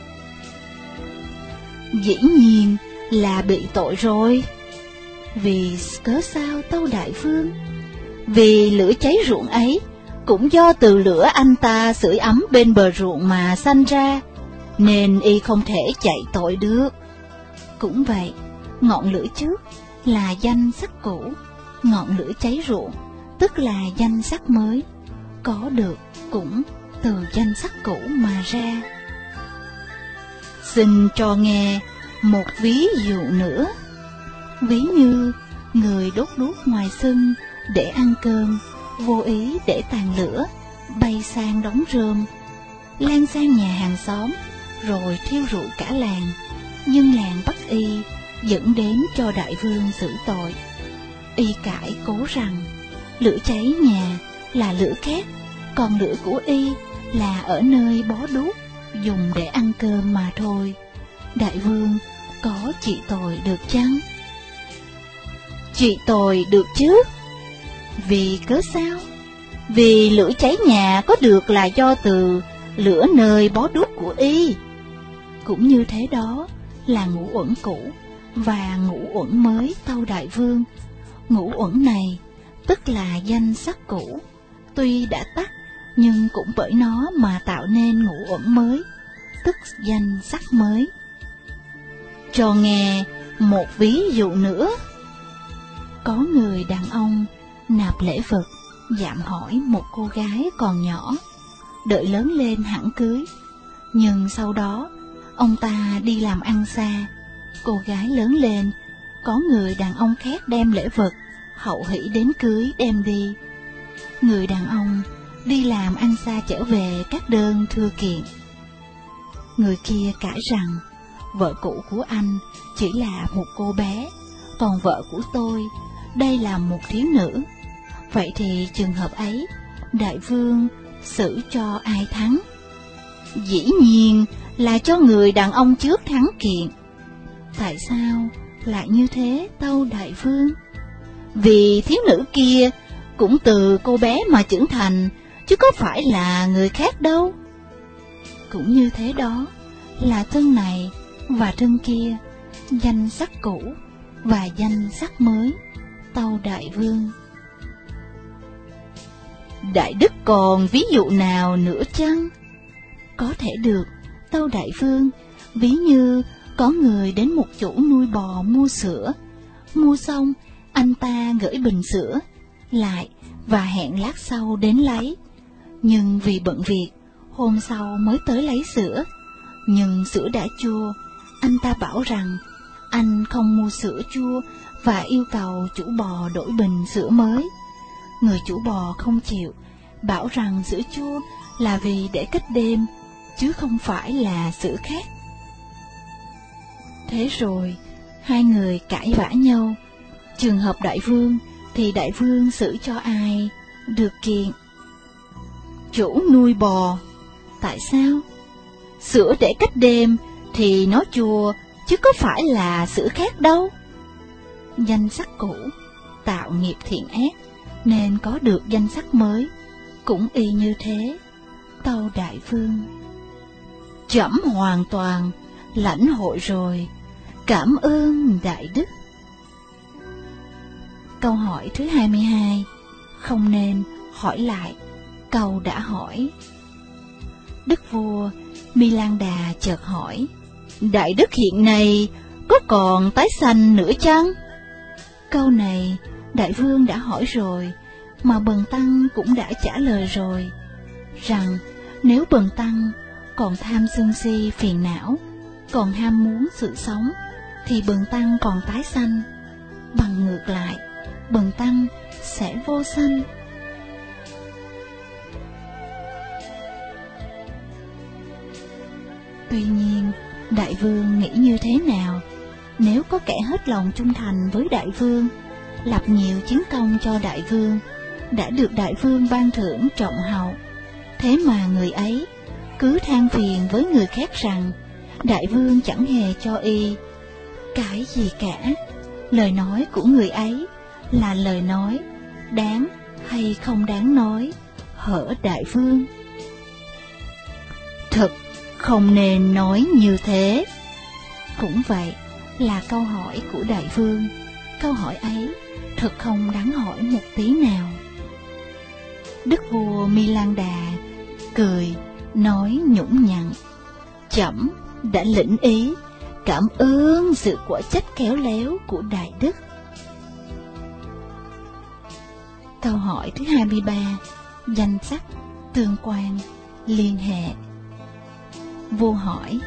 Dĩ nhiên là bị tội rồi. Vì cớ sao tâu đại vương? Vì lửa cháy ruộng ấy cũng do từ lửa anh ta sưởi ấm bên bờ ruộng mà sanh ra, nên y không thể chạy tội được. Cũng vậy, ngọn lửa trước là danh sắc cũ, ngọn lửa cháy ruộng tức là danh sắc mới, có được cũng từ danh sắc cũ mà ra. Xin cho nghe một ví dụ nữa. Ví như người đốt đuốc ngoài sân để ăn cơm, vô ý để tàn lửa bay sang đống rơm, lan sang nhà hàng xóm, rồi thiêu rụi cả làng. Nhưng làng bắt y, dẫn đến cho đại vương xử tội. Y cãi cố rằng lửa cháy nhà là lửa khác, còn lửa của y là ở nơi bó đuốc dùng để ăn cơm mà thôi. Đại vương có trị tội được chăng? Trị tội được chứ. Vì cớ sao? Vì lửa cháy nhà có được là do từ lửa nơi bó đuốc của y. Cũng như thế đó là ngũ uẩn cũ và ngũ uẩn mới, tâu đại vương. Ngũ uẩn này tức là danh sắc cũ, tuy đã tắt nhưng cũng bởi nó mà tạo nên ngũ uẩn mới, tức danh sắc mới. Cho nghe một ví dụ nữa. Có người đàn ông nạp lễ vật dạm hỏi một cô gái còn nhỏ, đợi lớn lên hẳn cưới. Nhưng sau đó ông ta đi làm ăn xa, cô gái lớn lên, có người đàn ông khác đem lễ vật hậu hỷ đến cưới đem đi. Người đàn ông đi làm ăn xa trở về các đơn thưa kiện. Người kia cãi rằng vợ cũ của anh chỉ là một cô bé, còn vợ của tôi đây là một thiếu nữ. Vậy thì trường hợp ấy, đại vương xử cho ai thắng? Dĩ nhiên là cho người đàn ông trước thắng kiện. Tại sao lại như thế tâu đại vương? Vì thiếu nữ kia cũng từ cô bé mà trưởng thành, chứ có phải là người khác đâu. Cũng như thế đó là thân này và thân kia, danh sắc cũ và danh sắc mới, tâu đại vương. Đại đức còn ví dụ nào nữa chăng? Có thể được, tâu đại vương. Ví như có người đến một chủ nuôi bò mua sữa, mua xong anh ta gửi bình sữa lại và hẹn lát sau đến lấy. Nhưng vì bận việc, hôm sau mới tới lấy sữa. Nhưng sữa đã chua, anh ta bảo rằng anh không mua sữa chua và yêu cầu chủ bò đổi bình sữa mới. Người chủ bò không chịu, bảo rằng sữa chua là vì để cách đêm, chứ không phải là sữa khác. Thế rồi, hai người cãi vã nhau. Trường hợp đại vương thì đại vương xử cho ai được kiện? Chủ nuôi bò. Tại sao? Sữa để cách đêm thì nó chua, chứ có phải là sữa khác đâu. Danh sắc cũ tạo nghiệp thiện ác, nên có được danh sắc mới, cũng y như thế. Tâu đại vương: trẫm hoàn toàn lãnh hội rồi, cảm ơn đại đức. Câu hỏi thứ hai mươi hai, không nên hỏi lại câu đã hỏi. Đức vua Milan-đà chợt hỏi: đại đức hiện nay có còn tái sanh nữa chăng? Câu này đại vương đã hỏi rồi, mà bần tăng cũng đã trả lời rồi, rằng nếu bần tăng còn tham sân si phiền não, còn ham muốn sự sống, thì bần tăng còn tái sanh. Bằng ngược lại, bần tăng sẽ vô sanh. Tuy nhiên, đại vương nghĩ như thế nào? Nếu có kẻ hết lòng trung thành với đại vương, lập nhiều chiến công cho đại vương, đã được đại vương ban thưởng trọng hậu, thế mà người ấy cứ than phiền với người khác rằng đại vương chẳng hề cho y cái gì cả, lời nói của người ấy là lời nói đáng hay không đáng nói, hở đại vương? Thật không nên nói như thế. Cũng vậy là câu hỏi của đại vương. Câu hỏi ấy thật không đáng hỏi một tí nào. Đức vua Milan-đà cười nói nhũng nhặn: trẫm đã lĩnh ý, cảm ơn sự quả trách khéo léo của đại đức. Câu hỏi thứ hai mươi ba, danh sắc, tương quan, liên hệ. Vua hỏi: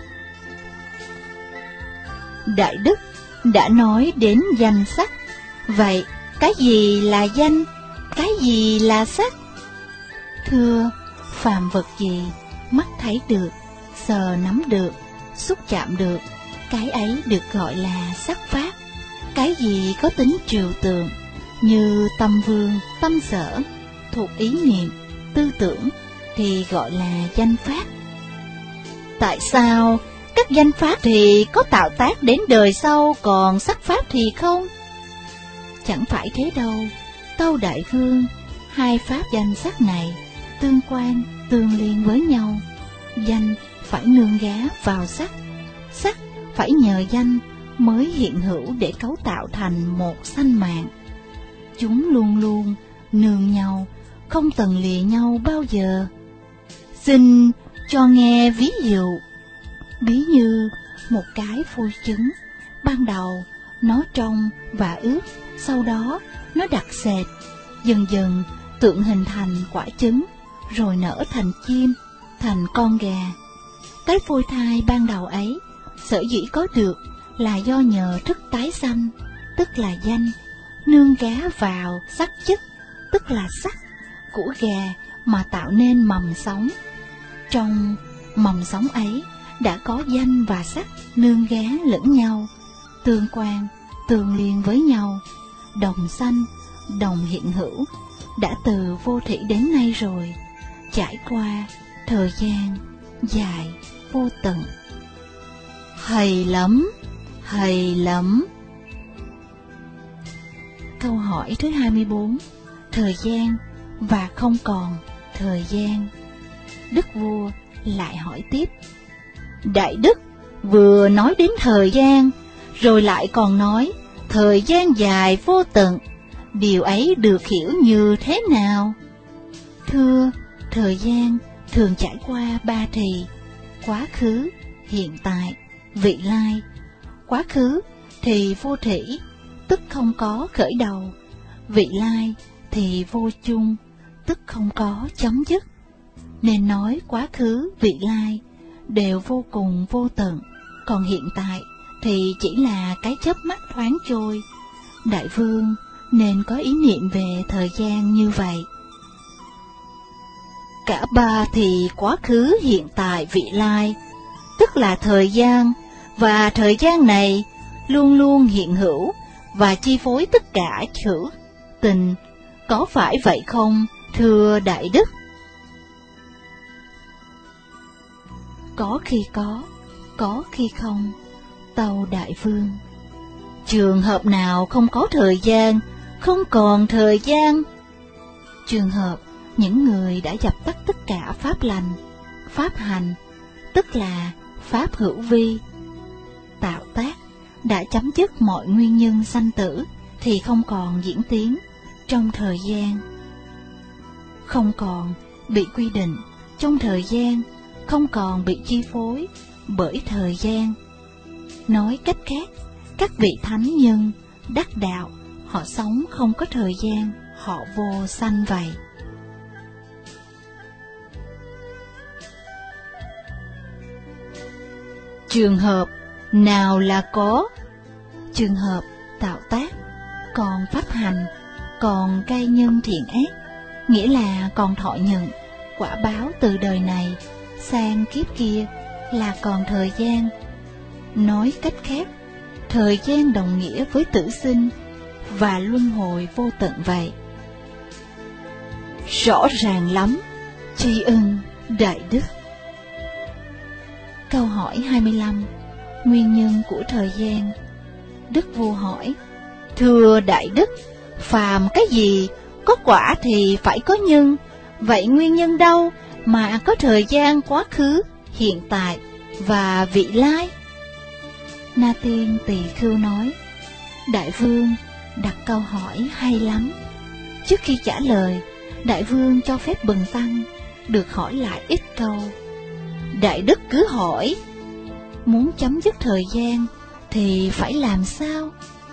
đại đức đã nói đến danh sắc, vậy cái gì là danh, cái gì là sắc? Thưa, phàm vật gì mắt thấy được, sờ nắm được, xúc chạm được, cái ấy được gọi là sắc pháp. Cái gì có tính trừu tượng, như tâm vương, tâm sở, thuộc ý niệm, tư tưởng, thì gọi là danh pháp. Tại sao các danh pháp thì có tạo tác đến đời sau, còn sắc pháp thì không? Chẳng phải thế đâu, tâu đại vương, hai pháp danh sắc này tương quan, tương liên với nhau. Danh phải nương gá vào sắc, sắc phải nhờ danh mới hiện hữu để cấu tạo thành một sanh mạng. Chúng luôn luôn nương nhau, không từng lìa nhau bao giờ. Xin cho nghe ví dụ. Ví như một cái phôi trứng, ban đầu nó trong và ướt, sau đó nó đặc sệt, dần dần tượng hình thành quả trứng, rồi nở thành chim, thành con gà. Cái phôi thai ban đầu ấy sở dĩ có được là do nhờ thức tái sanh, tức là danh, nương gá vào sắc chất, tức là sắc của gà mà tạo nên mầm sống. Trong mầm sống ấy đã có danh và sắc nương gá lẫn nhau, tương quan, tương liên với nhau, đồng sanh, đồng hiện hữu, đã từ vô thủy đến nay rồi, trải qua thời gian dài vô tận. Hay lắm, hay lắm. Câu hỏi thứ hai mươi bốn, thời gian và không còn thời gian. Đức vua lại hỏi tiếp: đại đức vừa nói đến thời gian, rồi lại còn nói thời gian dài vô tận, điều ấy được hiểu như thế nào? Thưa, thời gian thường trải qua ba thì: quá khứ, hiện tại, vị lai. Quá khứ thì vô thủy, tức không có khởi đầu. Vị lai thì vô chung, tức không có chấm dứt. Nên nói quá khứ, vị lai đều vô cùng vô tận, còn hiện tại thì chỉ là cái chớp mắt thoáng trôi. Đại vương nên có ý niệm về thời gian như vậy. Cả ba thì quá khứ, hiện tại, vị lai, tức là thời gian, và thời gian này luôn luôn hiện hữu và chi phối tất cả hữu tình, có phải vậy không, thưa Đại Đức? Có khi có, có khi không, tâu Đại Vương. Trường hợp nào không có thời gian, không còn thời gian? Trường hợp những người đã dập tắt tất cả pháp lành, pháp hành, tức là pháp hữu vi, tạo tác, đã chấm dứt mọi nguyên nhân sanh tử, thì không còn diễn tiến trong thời gian, không còn bị quy định trong thời gian, không còn bị chi phối bởi thời gian. Nói cách khác, các vị thánh nhân, đắc đạo, họ sống không có thời gian, họ vô sanh vậy. Trường hợp nào là có? Trường hợp tạo tác, còn pháp hành, còn cây nhân thiện ác, nghĩa là còn thọ nhận quả báo từ đời này sang kiếp kia, là còn thời gian. Nói cách khác, thời gian đồng nghĩa với tử sinh và luân hồi vô tận vậy. Rõ ràng lắm, tri ân Đại Đức. Câu hỏi hai mươi lăm. Nguyên nhân của thời gian. Đức Vua hỏi: thưa Đại Đức, phàm cái gì có quả thì phải có nhân, vậy nguyên nhân đâu mà có thời gian quá khứ, hiện tại và vị lai? Na Tiên Tỳ Khưu nói: Đại Vương đặt câu hỏi hay lắm. Trước khi trả lời, Đại Vương cho phép bần tăng được hỏi lại ít câu. Đại Đức cứ hỏi, muốn chấm dứt thời gian thì phải làm sao?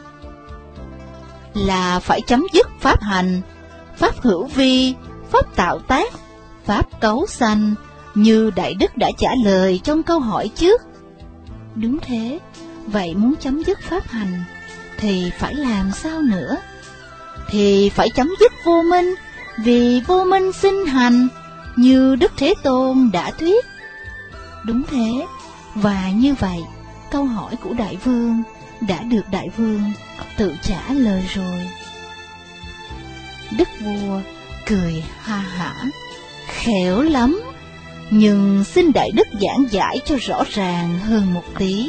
Là phải chấm dứt pháp hành, pháp hữu vi, pháp tạo tác, pháp cấu sanh, như Đại Đức đã trả lời trong câu hỏi trước. Đúng thế, vậy muốn chấm dứt pháp hành thì phải làm sao nữa? Thì phải chấm dứt vô minh, vì vô minh sinh hành, như Đức Thế Tôn đã thuyết. Đúng thế, và như vậy, câu hỏi của Đại Vương đã được Đại Vương tự trả lời rồi. Đức Vua cười ha hả: khéo lắm, nhưng xin Đại Đức giảng giải cho rõ ràng hơn một tí.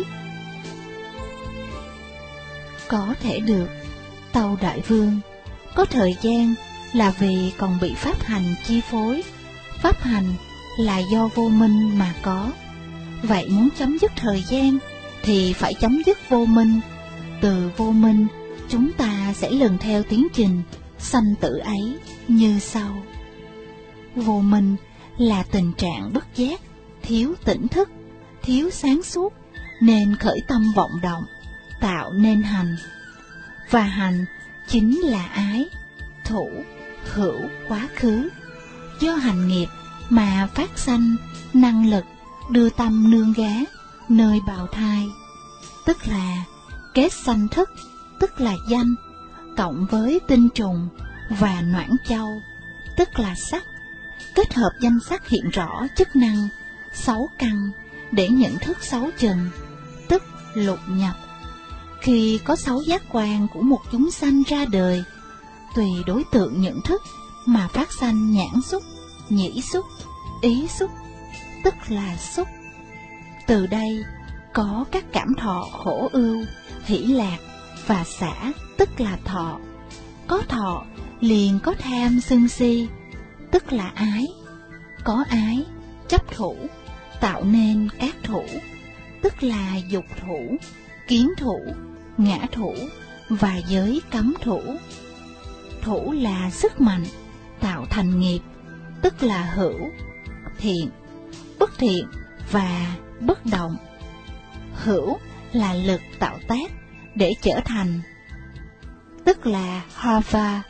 Có thể được, tâu Đại Vương. Có thời gian là vì còn bị pháp hành chi phối. Pháp hành là do vô minh mà có. Vậy muốn chấm dứt thời gian thì phải chấm dứt vô minh. Từ vô minh, chúng ta sẽ lần theo tiến trình sanh tử ấy như sau. Vô minh là tình trạng bất giác, thiếu tỉnh thức, thiếu sáng suốt, nên khởi tâm vọng động, tạo nên hành. Và hành chính là ái, thủ, hữu, quá khứ. Do hành nghiệp mà phát sanh năng lực đưa tâm nương gá nơi bào thai, tức là kết sanh thức, tức là danh, cộng với tinh trùng và noãn châu, tức là sắc, kết hợp danh sắc hiện rõ chức năng sáu căn để nhận thức sáu trần, tức lục nhập. Khi có sáu giác quan của một chúng sanh ra đời, tùy đối tượng nhận thức mà phát sanh nhãn xúc, nhĩ xúc, ý xúc, tức là xúc. Từ đây có các cảm thọ khổ ưu, hỷ lạc và xả, tức là thọ. Có thọ liền có tham sân si, tức là ái. Có ái, chấp thủ, tạo nên các thủ, tức là dục thủ, kiến thủ, ngã thủ và giới cấm thủ. Thủ là sức mạnh, tạo thành nghiệp, tức là hữu, thiện, bất thiện và bất động. Hữu là lực tạo tác để trở thành, tức là hava,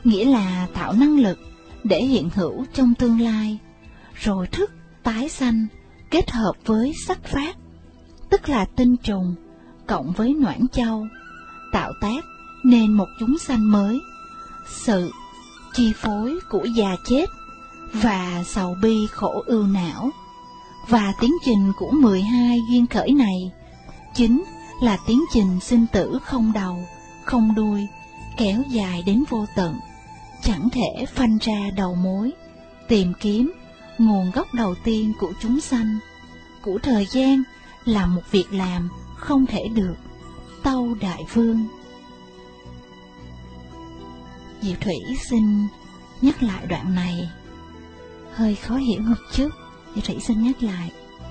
nghĩa là tạo năng lực để hiện hữu trong tương lai, rồi thức tái sanh kết hợp với sắc phát, tức là tinh trùng cộng với noãn châu, tạo tác nên một chúng sanh mới. Sự chi phối của già chết và sầu bi khổ ưu não, và tiến trình của mười hai duyên khởi này chính là tiến trình sinh tử không đầu, không đuôi, kéo dài đến vô tận, chẳng thể phanh ra đầu mối, tìm kiếm nguồn gốc đầu tiên của chúng sanh. Của thời gian là một việc làm không thể được. Tâu Đại Vương. Diệu Thủy xin nhắc lại đoạn này, hơi khó hiểu một chút. Diệu Thủy xin nhắc lại.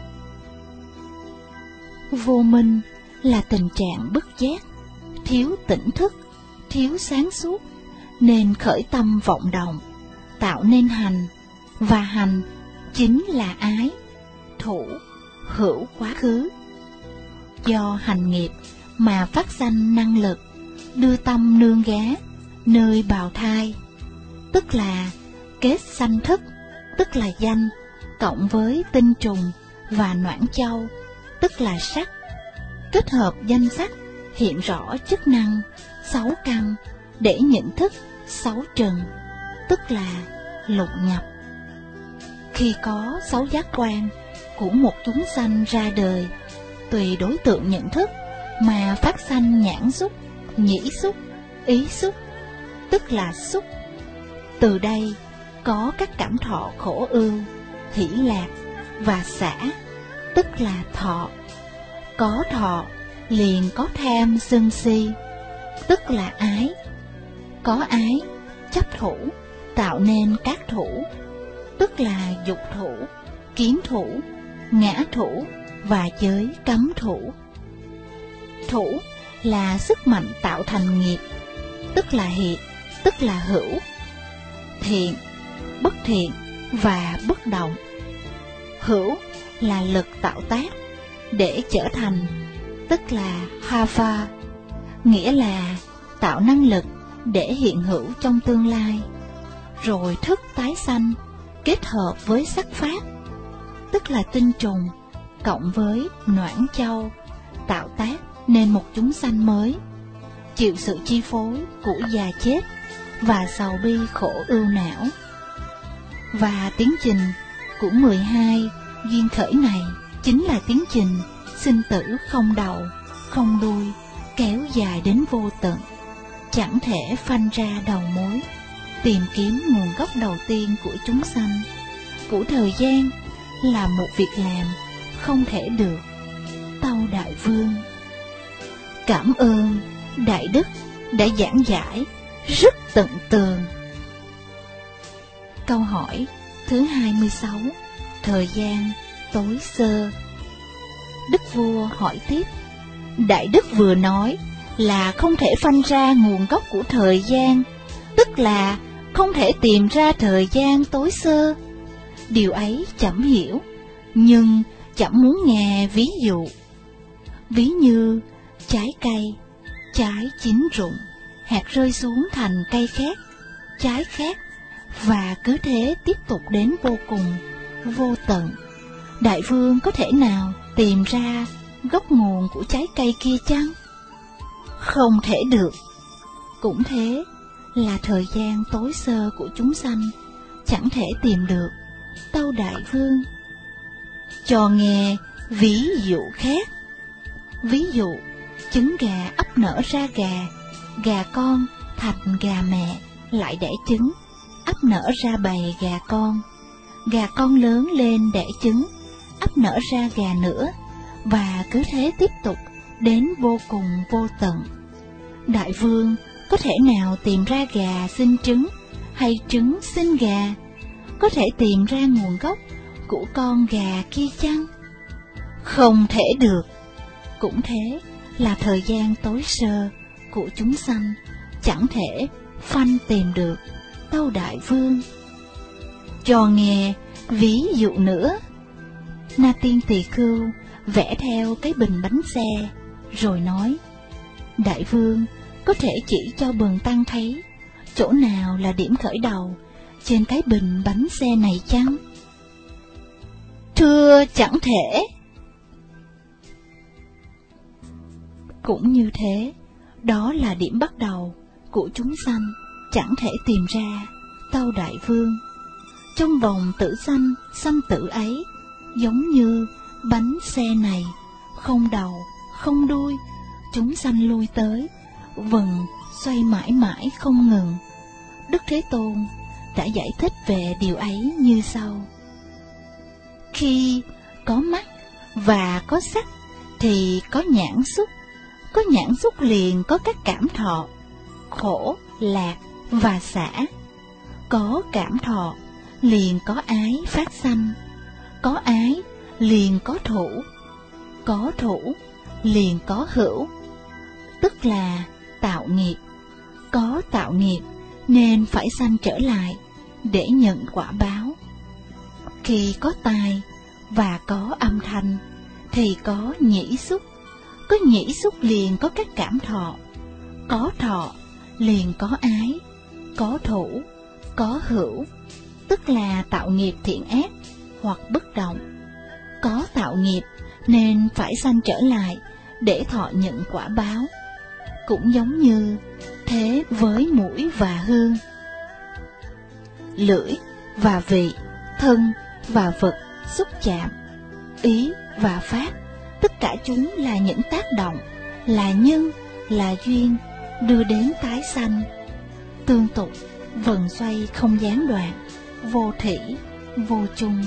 Vô minh là tình trạng bất giác, thiếu tỉnh thức, thiếu sáng suốt, nên khởi tâm vọng động, tạo nên hành, và hành chính là ái, thủ, hữu quá khứ. Do hành nghiệp mà phát sanh năng lực, đưa tâm nương ghé nơi bào thai, tức là kết sanh thức, tức là danh, cộng với tinh trùng và noãn châu, tức là sắc, kết hợp danh sắc hiện rõ chức năng sáu căn để nhận thức sáu trần, tức là lục nhập. Khi có sáu giác quan của một chúng sanh ra đời, tùy đối tượng nhận thức mà phát sanh nhãn xúc, nhĩ xúc, ý xúc, tức là xúc. Từ đây có các cảm thọ khổ ưu, hỷ lạc và xả, tức là thọ. Có thọ liền có tham sân si, tức là ái. Có ái, chấp thủ, tạo nên các thủ, tức là dục thủ, kiến thủ, ngã thủ và giới cấm thủ. Thủ là sức mạnh tạo thành nghiệp, tức là hiệp, tức là hữu, thiện, bất thiện và bất động. Hữu là lực tạo tác để trở thành, tức là hava, nghĩa là tạo năng lực để hiện hữu trong tương lai. Rồi thức tái sanh kết hợp với sắc phát, tức là tinh trùng cộng với noãn châu, tạo tác nên một chúng sanh mới, chịu sự chi phối của già chết và sầu bi khổ ưu não. Và tiến trình của mười hai duyên khởi này chính là tiến trình sinh tử không đầu, không đuôi, kéo dài đến vô tận, chẳng thể phanh ra đầu mối, tìm kiếm nguồn gốc đầu tiên của chúng sanh. Của thời gian là một việc làm không thể được. Tâu Đại Vương. Cảm ơn Đại Đức đã giảng giải rất tận tường. Câu hỏi thứ hai mươi sáu. Thời gian tối sơ. Đức vua hỏi tiếp: Đại Đức vừa nói là không thể phanh ra nguồn gốc của thời gian, tức là không thể tìm ra thời gian tối sơ. Điều ấy chậm hiểu, nhưng chậm muốn nghe ví dụ. Ví như trái cây, trái chín rụng, hạt rơi xuống thành cây khác, trái khác, và cứ thế tiếp tục đến vô cùng, vô tận. Đại vương có thể nào tìm ra gốc nguồn của trái cây kia chăng? Không thể được. Cũng thế là thời gian tối sơ của chúng sanh chẳng thể tìm được. Tâu Đại Vương. Cho nghe ví dụ khác. Ví dụ, trứng gà ấp nở ra gà, gà con thành gà mẹ, lại đẻ trứng, ấp nở ra bầy gà con. Gà con lớn lên đẻ trứng, ấp nở ra gà nữa, và cứ thế tiếp tục đến vô cùng vô tận. Đại vương có thể nào tìm ra gà sinh trứng hay trứng sinh gà? Có thể tìm ra nguồn gốc của con gà kia chăng? Không thể được. Cũng thế là thời gian tối sơ của chúng sanh chẳng thể phanh tìm được. Tâu Đại Vương. Cho nghe ví dụ nữa. Na Tiên Tỳ Khưu vẽ theo cái bình bánh xe, rồi nói: Đại vương có thể chỉ cho Bần tăng thấy chỗ nào là điểm khởi đầu trên cái bình bánh xe này chăng? Thưa chẳng thể. Cũng như thế, đó là điểm bắt đầu của chúng sanh chẳng thể tìm ra, tâu đại vương. Trong vòng tử sanh, sanh tử ấy, giống như bánh xe này, không đầu, không đuôi, chúng sanh lui tới, vần xoay mãi mãi không ngừng. Đức Thế Tôn đã giải thích về điều ấy như sau. Khi có mắt và có sắc thì có nhãn xúc, có nhãn xúc liền có các cảm thọ, khổ, lạc và xả. Có cảm thọ liền có ái phát sanh, có ái liền có thủ, có thủ liền có hữu, tức là tạo nghiệp. Có tạo nghiệp nên phải sanh trở lại để nhận quả báo. Khi có tai và có âm thanh thì có nhĩ xúc, có nhĩ xúc liền có các cảm thọ, có thọ liền có ái, có thủ, có hữu, tức là tạo nghiệp thiện ác hoặc bất động. Có tạo nghiệp nên phải sanh trở lại để thọ nhận quả báo. Cũng giống như thế với mũi và hương, lưỡi và vị, thân và vật xúc chạm, ý và pháp, tất cả chúng là những tác động, là nhân, là duyên, đưa đến tái sanh. Tương tục, vần xoay không gián đoạn, vô thỉ, vô chung.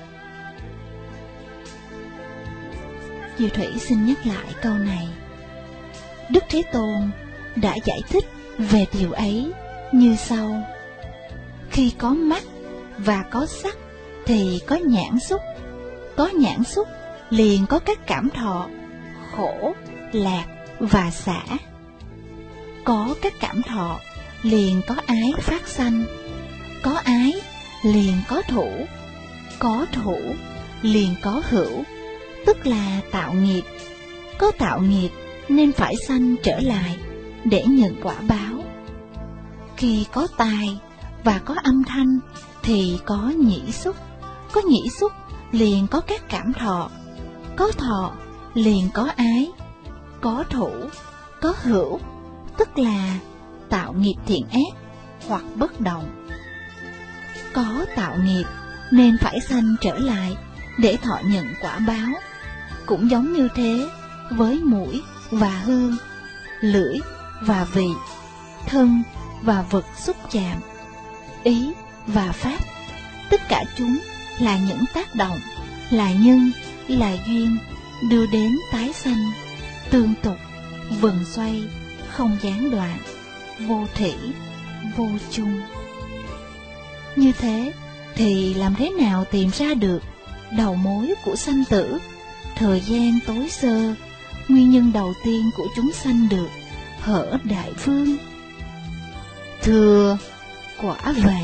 Diệu Thủy xin nhắc lại câu này. Đức Thế Tôn đã giải thích về điều ấy như sau. Khi có mắt và có sắc thì có nhãn xúc, có nhãn xúc liền có các cảm thọ, khổ, lạc và xả. Có các cảm thọ liền có ái phát sanh, có ái liền có thủ, có thủ liền có hữu, tức là tạo nghiệp. Có tạo nghiệp nên phải sanh trở lại để nhận quả báo. Khi có tai và có âm thanh thì có nhĩ xúc, có nhĩ xúc liền có các cảm thọ, có thọ liền có ái, có thủ, có hữu, tức là tạo nghiệp thiện ác hoặc bất động. Có tạo nghiệp nên phải sanh trở lại để thọ nhận quả báo. Cũng giống như thế với mũi và hương, lưỡi và vị, thân và vật xúc chạm, ý và pháp, tất cả chúng là những tác động, là nhân, là duyên, đưa đến tái sanh. Tương tục, vần xoay không gián đoạn, vô thỉ, vô chung. Như thế thì làm thế nào tìm ra được đầu mối của sanh tử, thời gian tối sơ, nguyên nhân đầu tiên của chúng sanh được, hở đại vương? Thưa, quả vậy.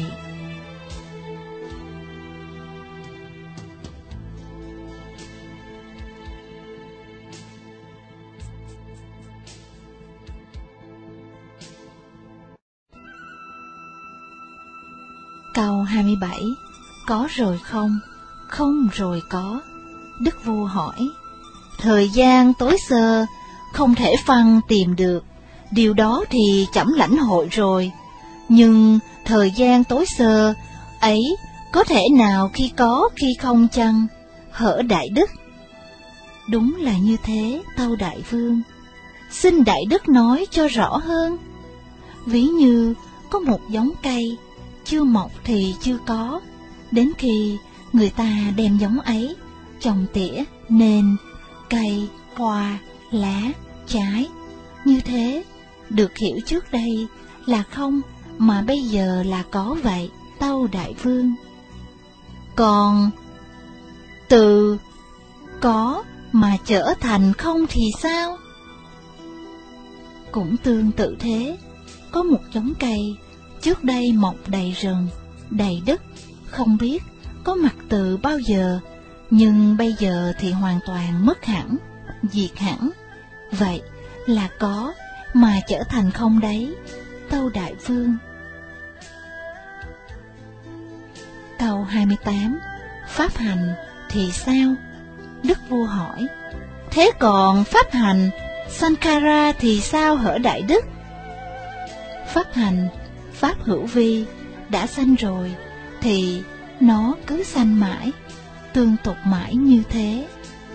Câu hai mươi bảy. Có rồi không, không rồi có. Đức vua hỏi, thời gian tối sơ không thể phân tìm được, điều đó thì trẫm lãnh hội rồi. Nhưng thời gian tối sơ ấy có thể nào khi có khi không chăng, hở đại đức? Đúng là như thế, tâu đại vương. Xin đại đức nói cho rõ hơn. Ví như có một giống cây, chưa mọc thì chưa có, đến khi người ta đem giống ấy trồng tỉa nên cây, hoa, lá, trái. Như thế, được hiểu trước đây là không mà bây giờ là có vậy, tâu đại vương. Còn từ có mà trở thành không thì sao? Cũng tương tự thế, có một giống cây trước đây mọc đầy rừng, đầy đất, không biết có mặt từ bao giờ, nhưng bây giờ thì hoàn toàn mất hẳn, diệt hẳn. Vậy là có mà trở thành không đấy, tâu đại vương. hai mươi tám, pháp hành thì sao? Đức vua hỏi. Thế còn pháp hành Sankara thì sao hở đại đức? Pháp hành, pháp hữu vi, đã sanh rồi thì nó cứ sanh mãi, tương tục mãi như thế.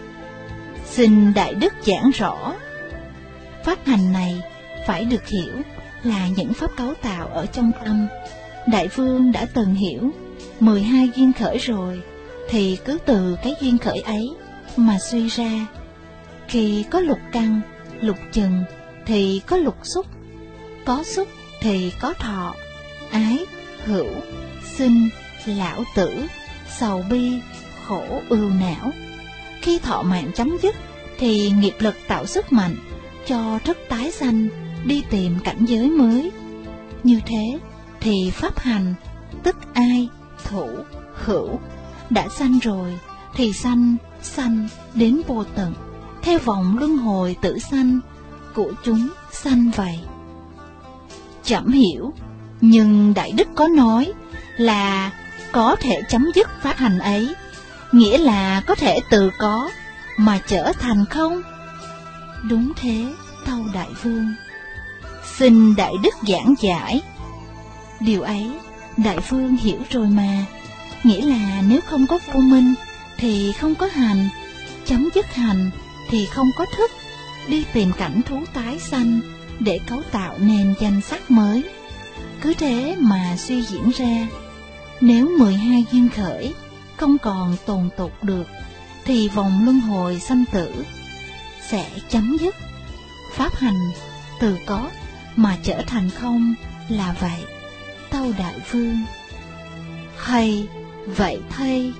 Xin đại đức giảng rõ. Pháp hành này phải được hiểu là những pháp cấu tạo ở trong tâm. Đại vương đã từng hiểu mười hai duyên khởi rồi, thì cứ từ cái duyên khởi ấy mà suy ra. Khi có lục căn, lục chừng thì có lục xúc, có xúc thì có thọ, ái, hữu, sinh, lão tử, sầu bi, khổ ưu não. Khi thọ mạng chấm dứt thì nghiệp lực tạo sức mạnh cho thức tái sanh, đi tìm cảnh giới mới. Như thế thì pháp hành, tức ai, thủ, hữu, đã sanh rồi thì sanh, sanh đến vô tận, theo vòng luân hồi tử sanh của chúng sanh vậy. Chậm hiểu, nhưng đại đức có nói là có thể chấm dứt pháp hành ấy, nghĩa là có thể từ có mà trở thành không? Đúng thế, tâu đại vương. Xin đại đức giảng giải. Điều ấy đại vương hiểu rồi mà, nghĩa là nếu không có vô minh thì không có hành, chấm dứt hành thì không có thức, đi tìm cảnh thú tái sanh để cấu tạo nền danh sắc mới. Cứ thế mà suy diễn ra, nếu mười hai duyên khởi không còn tồn tục được thì vòng luân hồi sanh tử sẽ chấm dứt. Pháp hành từ có mà trở thành không là vậy, tâu đại vương. Hay vậy thay.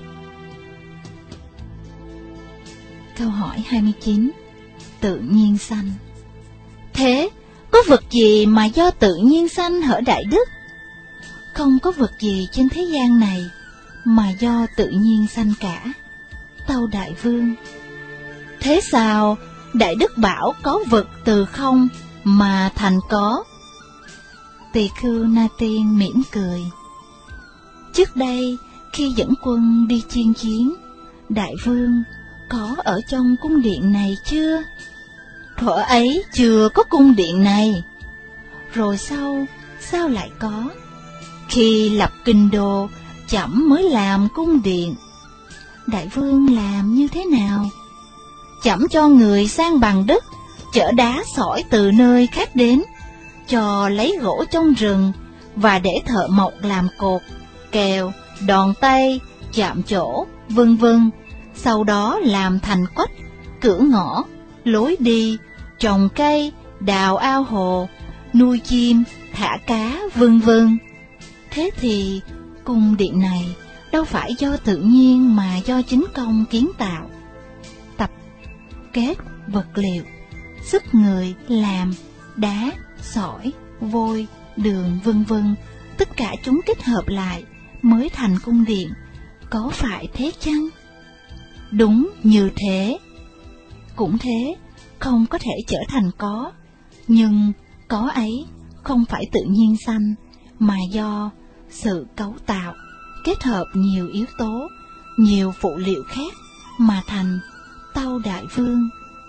Câu hỏi hai mươi chín. Tự nhiên sanh. Thế có vật gì mà do tự nhiên sanh hở đại đức? Không có vật gì trên thế gian này mà do tự nhiên sanh cả, tâu đại vương. Thế sao đại đức bảo có vật từ không mà thành có? Tỳ khưu Na Tiên mỉm cười. Trước đây khi dẫn quân đi chinh chiến, đại vương có ở trong cung điện này chưa? Thuở ấy chưa có cung điện này. Rồi sau, sao lại có? Khi lập kinh đô, chậm mới làm cung điện. Đại vương làm như thế nào? Chậm cho người sang bằng đất, chở đá sỏi từ nơi khác đến, cho lấy gỗ trong rừng và để thợ mộc làm cột, kèo, đòn tay, chạm chỗ, vân vân. Sau đó làm thành quách, cửa ngõ, lối đi, trồng cây, đào ao hồ, nuôi chim, thả cá, vân vân. Thế thì cung điện này đâu phải do tự nhiên mà do chính công kiến tạo. Tập kết vật liệu, sức người làm, đá, sỏi, vôi, đường, vân vân, tất cả chúng kết hợp lại mới thành cung điện, có phải thế chăng? Đúng như thế. Cũng thế, không có thể trở thành có, nhưng có ấy không phải tự nhiên sanh, mà do sự cấu tạo, kết hợp nhiều yếu tố, nhiều phụ liệu khác mà thành, tâu đại vương.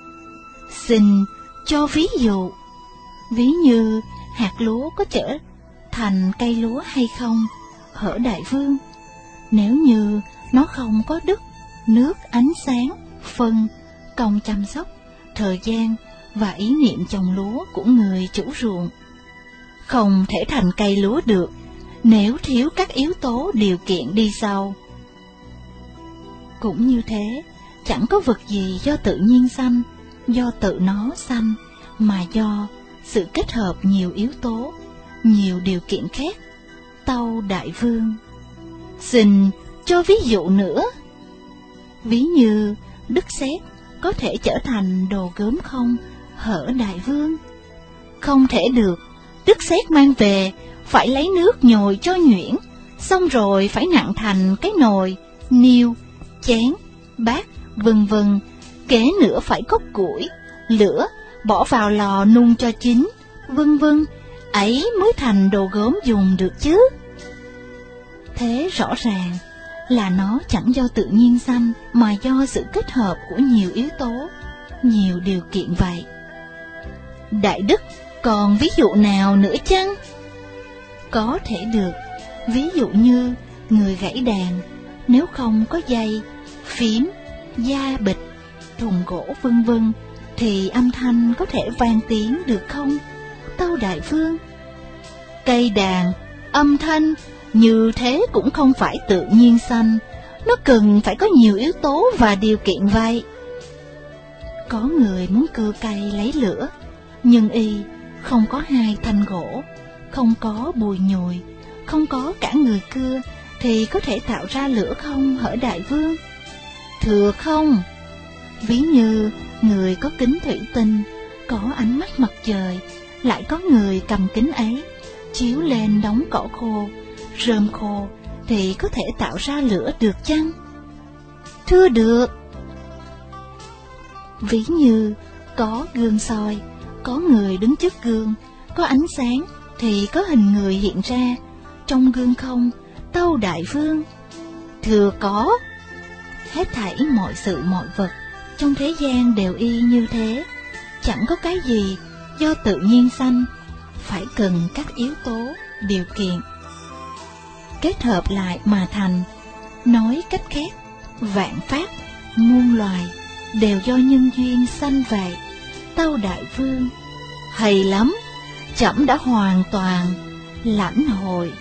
Xin cho ví dụ. Ví như hạt lúa có trở thành cây lúa hay không, hở đại vương? Nếu như nó không có đất, nước, ánh sáng, phân, công chăm sóc, thời gian và ý niệm trồng lúa của người chủ ruộng, không thể thành cây lúa được nếu thiếu các yếu tố điều kiện đi sau. Cũng như thế, chẳng có vật gì do tự nhiên sanh, do tự nó sanh, mà do sự kết hợp nhiều yếu tố, nhiều điều kiện khác, tâu đại vương. Xin cho ví dụ nữa. Ví như đất sét có thể trở thành đồ gốm không, hở đại vương? Không thể được. Đất sét mang về phải lấy nước nhồi cho nhuyễn, xong rồi phải nặn thành cái nồi, niêu, chén, bát, vân vân. Kế nữa phải có củi, lửa, bỏ vào lò nung cho chín, vân vân. Ấy mới thành đồ gốm dùng được chứ. Thế rõ ràng là nó chẳng do tự nhiên sanh mà do sự kết hợp của nhiều yếu tố, nhiều điều kiện vậy. Đại đức, còn ví dụ nào nữa chăng? Có thể được. Ví dụ như người gãy đàn, nếu không có dây, phím, da bịch, thùng gỗ vân vân, thì âm thanh có thể vang tiếng được không, Tâu Đại Vương? Cây đàn, âm thanh như thế cũng không phải tự nhiên sanh, nó cần phải có nhiều yếu tố và điều kiện vậy. Có người muốn cưa cây lấy lửa, nhưng y không có hai thanh gỗ, không có bùi nhùi, không có cả người cưa, thì có thể tạo ra lửa không hỡi Đại Vương? Thưa không. Ví như người có kính thủy tinh, có ánh mắt mặt trời, lại có người cầm kính ấy chiếu lên đống cỏ khô, rơm khô, thì có thể tạo ra lửa được chăng? Thưa được. Ví như có gương soi, có người đứng trước gương, có ánh sáng, thì có hình người hiện ra, trong gương không, Tâu Đại Vương? Thưa có. Hết thảy mọi sự mọi vật trong thế gian đều y như thế, chẳng có cái gì do tự nhiên sanh, phải cần các yếu tố, điều kiện kết hợp lại mà thành. Nói cách khác, vạn pháp, muôn loài đều do nhân duyên sanh vậy, Tâu Đại Vương. Hay lắm, trẫm đã hoàn toàn lãnh hội.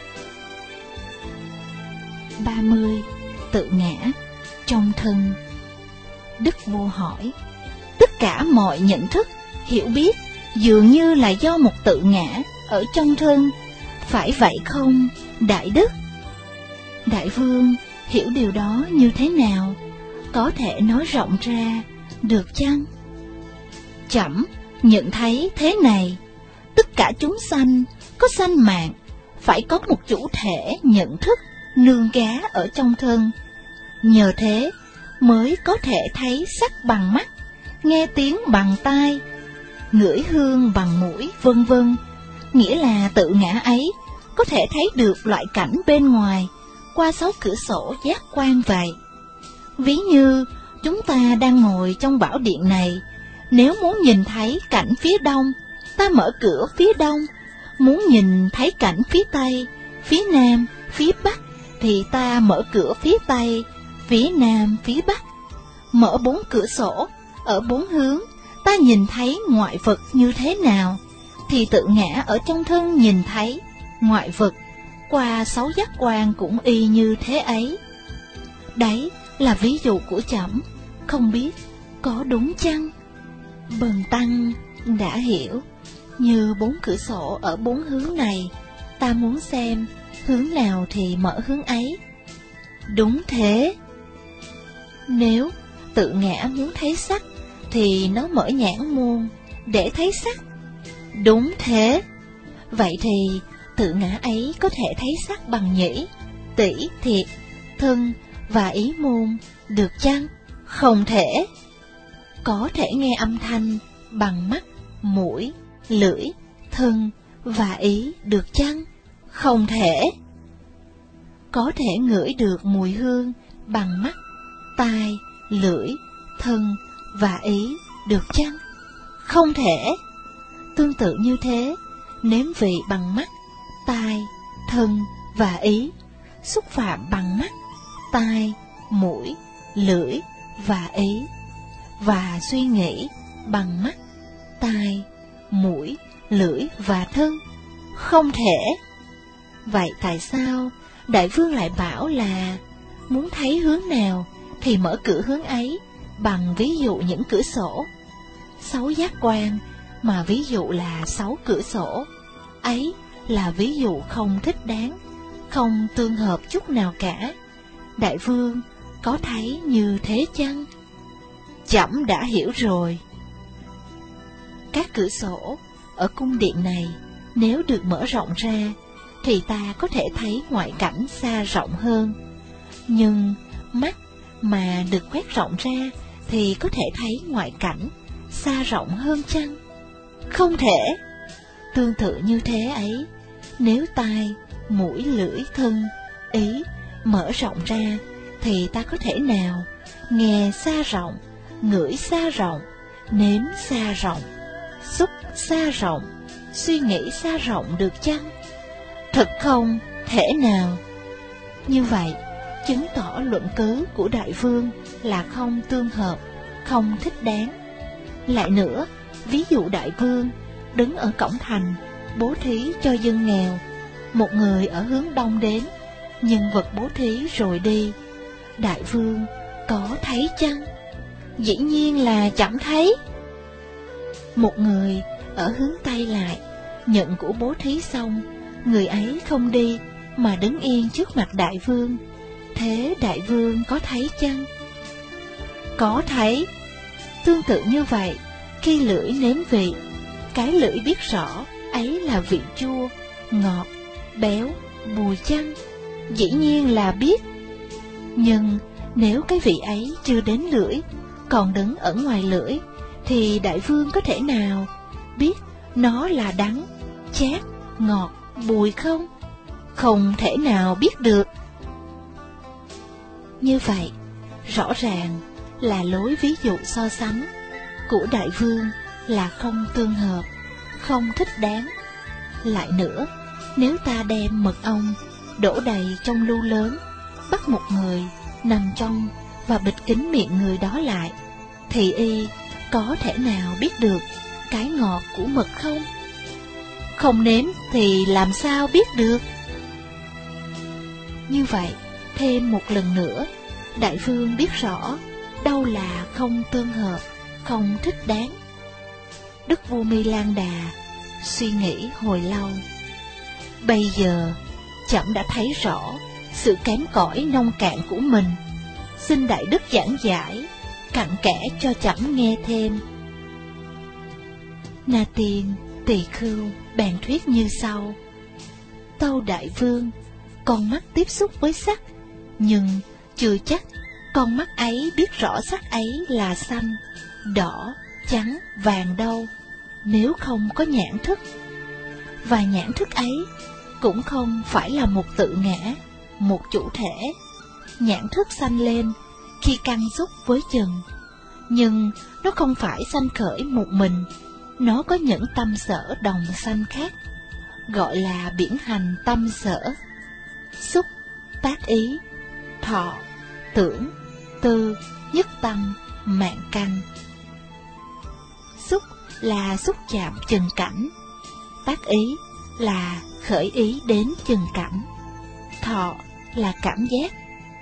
ba mươi. Tự ngã trong thân. Đức vua hỏi, tất cả mọi nhận thức, hiểu biết dường như là do một tự ngã ở trong thân, phải vậy không, Đại Đức? Đại Vương hiểu điều đó như thế nào? Có thể nói rộng ra được chăng? Trẫm nhận thấy thế này, tất cả chúng sanh có sanh mạng, phải có một chủ thể nhận thức nương gá ở trong thân. Nhờ thế mới có thể thấy sắc bằng mắt, nghe tiếng bằng tai, ngửi hương bằng mũi, vân vân. Nghĩa là tự ngã ấy có thể thấy được loại cảnh bên ngoài qua sáu cửa sổ giác quan vậy. Ví như chúng ta đang ngồi trong bảo điện này, nếu muốn nhìn thấy cảnh phía đông, ta mở cửa phía đông; muốn nhìn thấy cảnh phía tây, phía nam, phía bắc, thì ta mở cửa phía tây, phía nam, phía bắc. Mở bốn cửa sổ, ở bốn hướng, ta nhìn thấy ngoại vật như thế nào, thì tự ngã ở trong thân nhìn thấy ngoại vật qua sáu giác quan cũng y như thế ấy. Đấy là ví dụ của trẫm, không biết có đúng chăng? Bần tăng đã hiểu. Như bốn cửa sổ ở bốn hướng này, ta muốn xem hướng nào thì mở hướng ấy. Đúng thế. Nếu tự ngã muốn thấy sắc, thì nó mở nhãn môn để thấy sắc. Đúng thế. Vậy thì tự ngã ấy có thể thấy sắc bằng nhĩ, tỷ, thiệt, thân và ý môn được chăng? Không thể. Có thể nghe âm thanh bằng mắt, mũi, lưỡi, thân và ý được chăng? Không thể. Có thể ngửi được mùi hương bằng mắt, tai, lưỡi, thân và ý được chăng? Không thể. Tương tự như thế, nếm vị bằng mắt, tai, thân và ý, xúc phạm bằng mắt, tai, mũi, lưỡi và ý, và suy nghĩ bằng mắt, tai, mũi, lưỡi và thân. Không thể. Vậy tại sao Đại Vương lại bảo là muốn thấy hướng nào thì mở cửa hướng ấy, bằng ví dụ những cửa sổ? Sáu giác quan mà ví dụ là sáu cửa sổ, ấy là ví dụ không thích đáng, không tương hợp chút nào cả. Đại Vương có thấy như thế chăng? Trẫm đã hiểu rồi. Các cửa sổ ở cung điện này nếu được mở rộng ra, thì ta có thể thấy ngoại cảnh xa rộng hơn. Nhưng mắt mà được khoét rộng ra thì có thể thấy ngoại cảnh xa rộng hơn chăng? Không thể. Tương tự như thế ấy, nếu tai, mũi, lưỡi, thân, ý mở rộng ra thì ta có thể nào nghe xa rộng, ngửi xa rộng, nếm xa rộng, xúc xa rộng, suy nghĩ xa rộng được chăng? Thật không thể nào. Như vậy, chứng tỏ luận cứ của Đại Vương là không tương hợp, không thích đáng. Lại nữa, ví dụ Đại Vương đứng ở cổng thành, bố thí cho dân nghèo. Một người ở hướng đông đến, nhân vật bố thí rồi đi. Đại Vương có thấy chăng? Dĩ nhiên là chẳng thấy. Một người ở hướng tây lại, nhận của bố thí xong, người ấy không đi mà đứng yên trước mặt Đại Vương. Thế Đại Vương có thấy chăng? Có thấy. Tương tự như vậy, khi lưỡi nếm vị, cái lưỡi biết rõ ấy là vị chua, ngọt, béo, bùi chăng? Dĩ nhiên là biết. Nhưng nếu cái vị ấy chưa đến lưỡi, còn đứng ở ngoài lưỡi, thì Đại Vương có thể nào biết nó là đắng, chát, ngọt, bùi không? Không thể nào biết được. Như vậy, rõ ràng là lối ví dụ so sánh của Đại Vương là không tương hợp, không thích đáng. Lại nữa, nếu ta đem mật ong đổ đầy trong lu lớn, bắt một người nằm trong và bịt kín miệng người đó lại, thì y có thể nào biết được cái ngọt của mật không? Không nếm thì làm sao biết được? Như vậy, thêm một lần nữa, Đại Vương biết rõ đâu là không tương hợp, không thích đáng. Đức vua Mi Lan Đà suy nghĩ hồi lâu. Bây giờ, trẫm đã thấy rõ sự kém cỏi nông cạn của mình. Xin Đại Đức giảng giải, cặn kẽ cho trẫm nghe thêm. Na Tiên Tỳ Khưu bèn thuyết như sau: Tâu Đại Vương, con mắt tiếp xúc với sắc, nhưng chưa chắc con mắt ấy biết rõ sắc ấy là xanh, đỏ, trắng, vàng đâu, nếu không có nhãn thức. Và nhãn thức ấy cũng không phải là một tự ngã, một chủ thể. Nhãn thức sanh lên khi căn xúc với trần, nhưng nó không phải sanh khởi một mình, nó có những tâm sở đồng sanh khác, gọi là biển hành tâm sở: xúc, tác ý, thọ, tưởng, tư, nhất tâm, mạng căn. Xúc là xúc chạm trần cảnh, tác ý là khởi ý đến trần cảnh, thọ là cảm giác,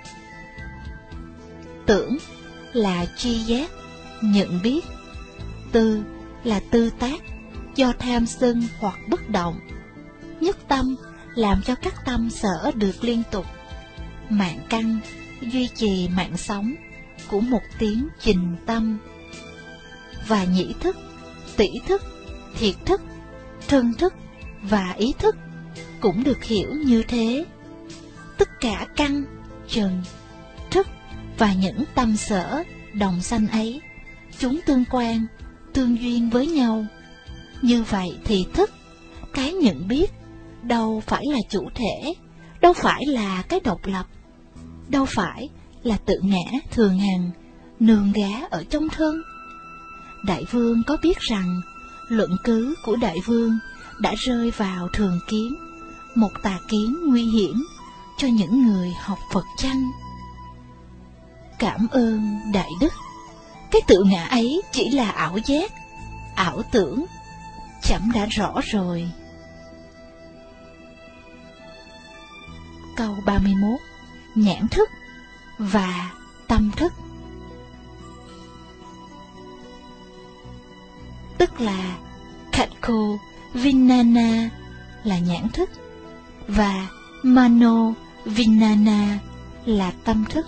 tưởng là tri giác, nhận biết, tư là tư tác do tham sân hoặc bất động, nhất tâm làm cho các tâm sở được liên tục, mạng căn duy trì mạng sống của một tiếng trình tâm. Và nhĩ thức, tỷ thức, thiệt thức, thân thức và ý thức cũng được hiểu như thế. Tất cả căn, trần, thức và những tâm sở đồng sanh ấy, chúng tương quan, tương duyên với nhau. Như vậy thì thức, cái nhận biết, đâu phải là chủ thể, đâu phải là cái độc lập, đâu phải là tự ngã thường hằng, nương gá ở trong thân. Đại Vương có biết rằng luận cứ của Đại Vương đã rơi vào thường kiến, một tà kiến nguy hiểm cho những người học Phật chăng? Cảm ơn Đại Đức, cái tự ngã ấy chỉ là ảo giác, ảo tưởng, trẫm đã rõ rồi. Câu ba mươi mốt. Nhãn thức và tâm thức. Tức là Khatko Vinana là nhãn thức và Mano Vinana là tâm thức.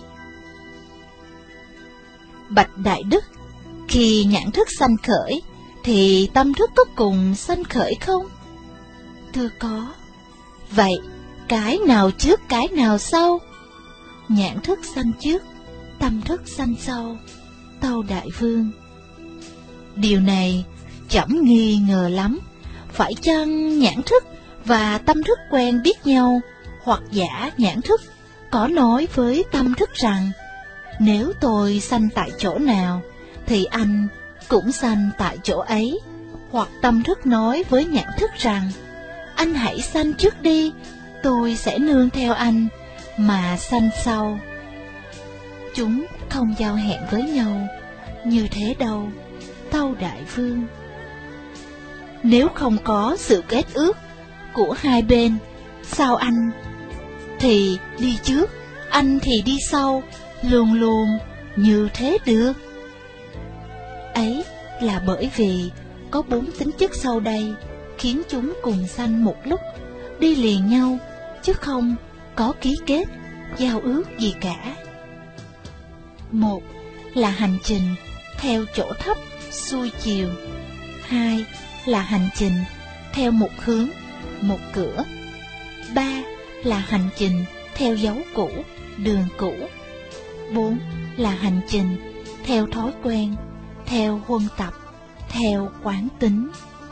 Bạch Đại Đức, khi nhãn thức sanh khởi thì tâm thức có cùng sanh khởi không? Thưa có. Vậy cái nào trước cái nào sau? Nhãn thức sanh trước, tâm thức sanh sau. Tâu Đại Vương, điều này trẫm nghi ngờ lắm. Phải chăng nhãn thức và tâm thức quen biết nhau, hoặc giả nhãn thức có nói với tâm thức rằng nếu tôi sanh tại chỗ nào thì anh cũng sanh tại chỗ ấy, hoặc tâm thức nói với nhãn thức rằng anh hãy sanh trước đi, tôi sẽ nương theo anh mà sanh sau. Chúng không giao hẹn với nhau như thế đâu, tâu Đại Vương. Nếu không có sự kết ước của hai bên, sao anh thì đi trước, anh thì đi sau, luôn luôn như thế được? Ấy là bởi vì có bốn tính chất sau đây khiến chúng cùng sanh một lúc, đi liền nhau, chứ không có ký kết, giao ước gì cả. Một là hành trình theo chỗ thấp, xuôi chiều. Hai là hành trình theo một hướng, một cửa. Ba là hành trình theo dấu cũ, đường cũ. Bốn là hành trình theo thói quen, theo huân tập, theo quán tính.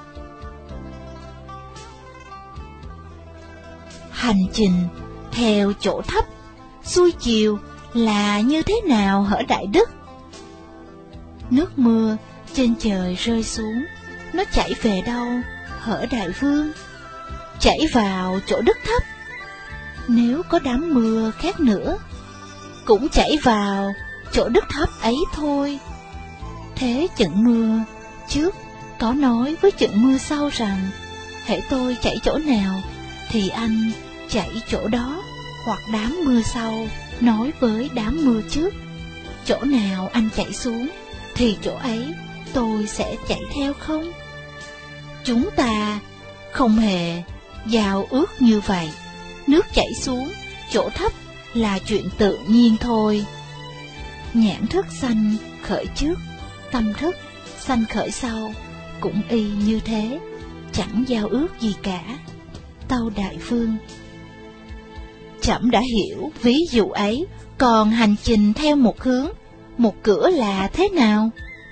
Hành trình theo chỗ thấp, xuôi chiều là như thế nào hở Đại Đức? Nước mưa trên trời rơi xuống, nó chảy về đâu hở Đại Vương? Chảy vào chỗ đất thấp. Nếu có đám mưa khác nữa, cũng chảy vào chỗ đất thấp ấy thôi. Thế trận mưa trước có nói với trận mưa sau rằng hễ tôi chảy chỗ nào thì anh chảy chỗ đó, hoặc đám mưa sau nói với đám mưa trước chỗ nào anh chạy xuống thì chỗ ấy tôi sẽ chạy theo không? Chúng ta không hề giao ước như vậy. Nước chảy xuống chỗ thấp là chuyện tự nhiên thôi. Nhãn thức sanh khởi trước, tâm thức sanh khởi sau, cũng y như thế, chẳng giao ước gì cả, tâu Đại Vương. Trẫm đã hiểu ví dụ ấy, còn hành trình theo một hướng, một cửa là thế nào?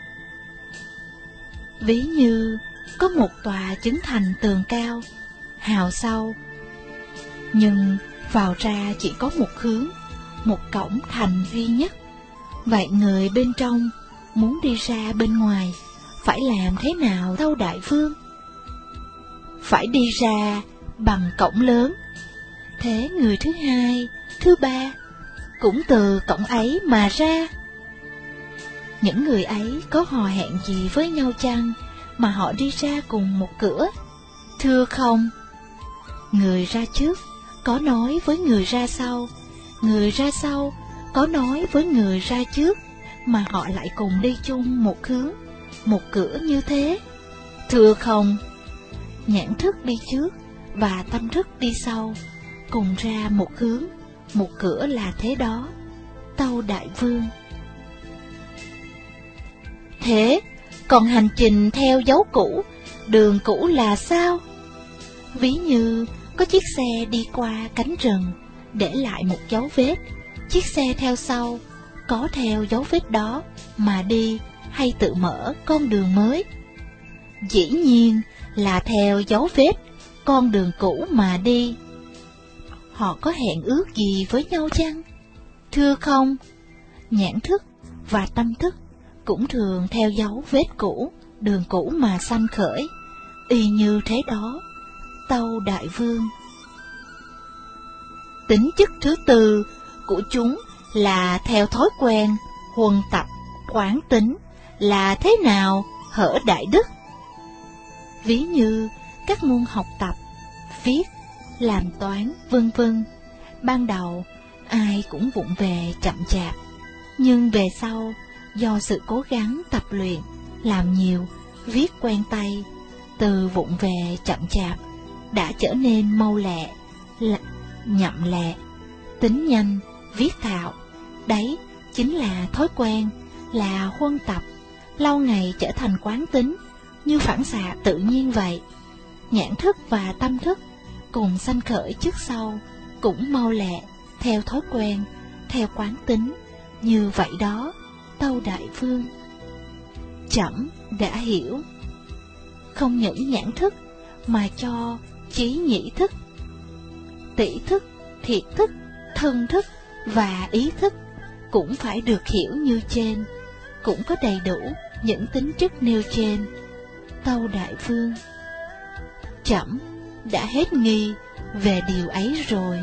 Ví như có một tòa chứng thành tường cao, hào sâu, nhưng vào ra chỉ có một hướng, một cổng thành duy nhất. Vậy người bên trong muốn đi ra bên ngoài phải làm thế nào tâu Đại Vương? Phải đi ra bằng cổng lớn. Thế người thứ hai, thứ ba cũng từ cổng ấy mà ra. Những người ấy có hò hẹn gì với nhau chăng mà họ đi ra cùng một cửa? Thưa không. Người ra trước có nói với người ra sau, người ra sau có nói với người ra trước, mà họ lại cùng đi chung một hướng, một cửa như thế. Thưa không. Nhãn thức đi trước và tâm thức đi sau, cùng ra một hướng, một cửa là thế đó, tâu Đại Vương. Thế còn hành trình theo dấu cũ, đường cũ là sao? Ví như có chiếc xe đi qua cánh rừng, để lại một dấu vết, chiếc xe theo sau có theo dấu vết đó mà đi, hay tự mở con đường mới? Dĩ nhiên là theo dấu vết con đường cũ mà đi. Họ có hẹn ước gì với nhau chăng? Thưa không. Nhãn thức và tâm thức cũng thường theo dấu vết cũ, đường cũ mà sanh khởi, y như thế đó, tâu Đại Vương. Tính chất thứ tư của chúng là theo thói quen, huân tập, quán tính, là thế nào hở Đại Đức? Ví như các môn học tập, viết, làm toán, vân vân. Ban đầu ai cũng vụng về chậm chạp, nhưng về sau do sự cố gắng tập luyện, làm nhiều, viết quen tay, từ vụng về chậm chạp đã trở nên mau lẹ, nhậm lẹ, tính nhanh, viết thạo. Đấy chính là thói quen, là huân tập, lâu ngày trở thành quán tính, như phản xạ tự nhiên vậy. Nhãn thức và tâm thức cùng sanh khởi trước sau, cũng mau lẹ, theo thói quen, theo quán tính, như vậy đó, tâu Đại Vương. Trẫm đã hiểu. Không những nhãn thức mà cho trí nhĩ thức, tỷ thức, thiệt thức, thân thức và ý thức cũng phải được hiểu như trên, cũng có đầy đủ những tính chất nêu trên. Tâu Đại Vương: Trẫm đã hết nghi về điều ấy rồi.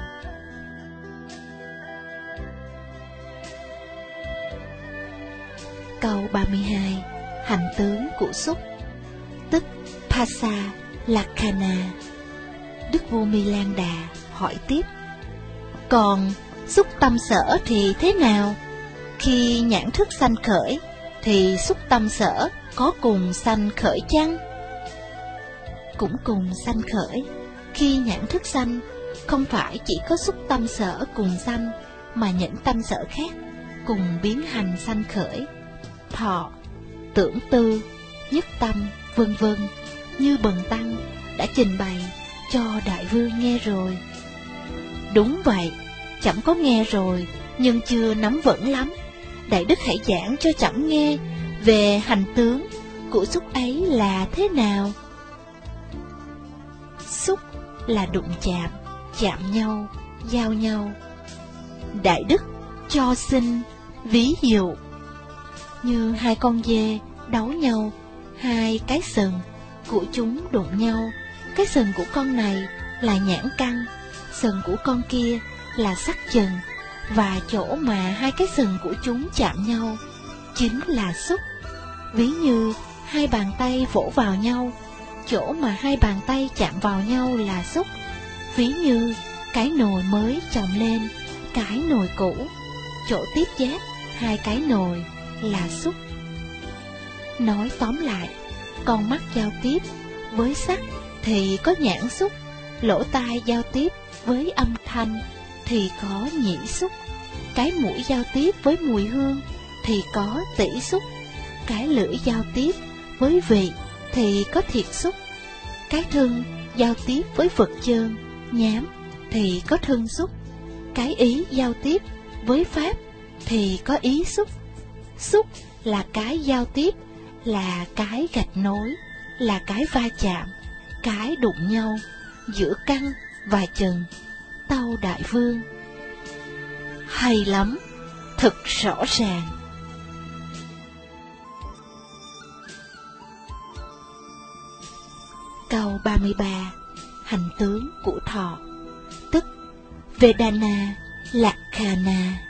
Câu ba mươi hai. Hành tướng của xúc, tức Phassa Lakkhana. Đức vua Mi Lan Đà hỏi tiếp: Còn xúc tâm sở thì thế nào? Khi nhãn thức sanh khởi, thì xúc tâm sở có cùng sanh khởi chăng? Cũng cùng sanh khởi. Khi nhãn thức sanh, không phải chỉ có xúc tâm sở cùng sanh, mà những tâm sở khác cùng biến hành sanh khởi. Thọ, tưởng tư, nhất tâm, vân vân, như Bần Tăng đã trình bày cho Đại Vương nghe rồi. Đúng vậy, trẫm có nghe rồi, nhưng chưa nắm vững lắm. Đại Đức hãy giảng cho trẫm nghe về hành tướng của xúc ấy là thế nào. Xúc là đụng chạm, chạm nhau, giao nhau. Đại Đức cho xin ví dụ như hai con dê đấu nhau, hai cái sừng của chúng đụng nhau. Cái sừng của con này là nhãn căn, sừng của con kia là sắc chừng, và chỗ mà hai cái sừng của chúng chạm nhau chính là xúc. Ví như hai bàn tay vỗ vào nhau, chỗ mà hai bàn tay chạm vào nhau là xúc. Ví như cái nồi mới chồng lên cái nồi cũ, chỗ tiếp giáp hai cái nồi là xúc. Nói tóm lại, con mắt giao tiếp với sắc thì có nhãn xúc, lỗ tai giao tiếp với âm thanh thì có nhĩ xúc, cái mũi giao tiếp với mùi hương thì có tỷ xúc, cái lưỡi giao tiếp với vị thì có thiệt xúc, cái thân giao tiếp với vật chơn, nhám thì có thân xúc, cái ý giao tiếp với pháp thì có ý xúc. Xúc là cái giao tiếp, là cái gạch nối, là cái va chạm, cái đụng nhau giữa căn và chừng. Tâu Đại Vương: Hay lắm, thật rõ ràng. Câu ba mươi ba. Hành tướng của thọ, tức Vedana Lakkhana.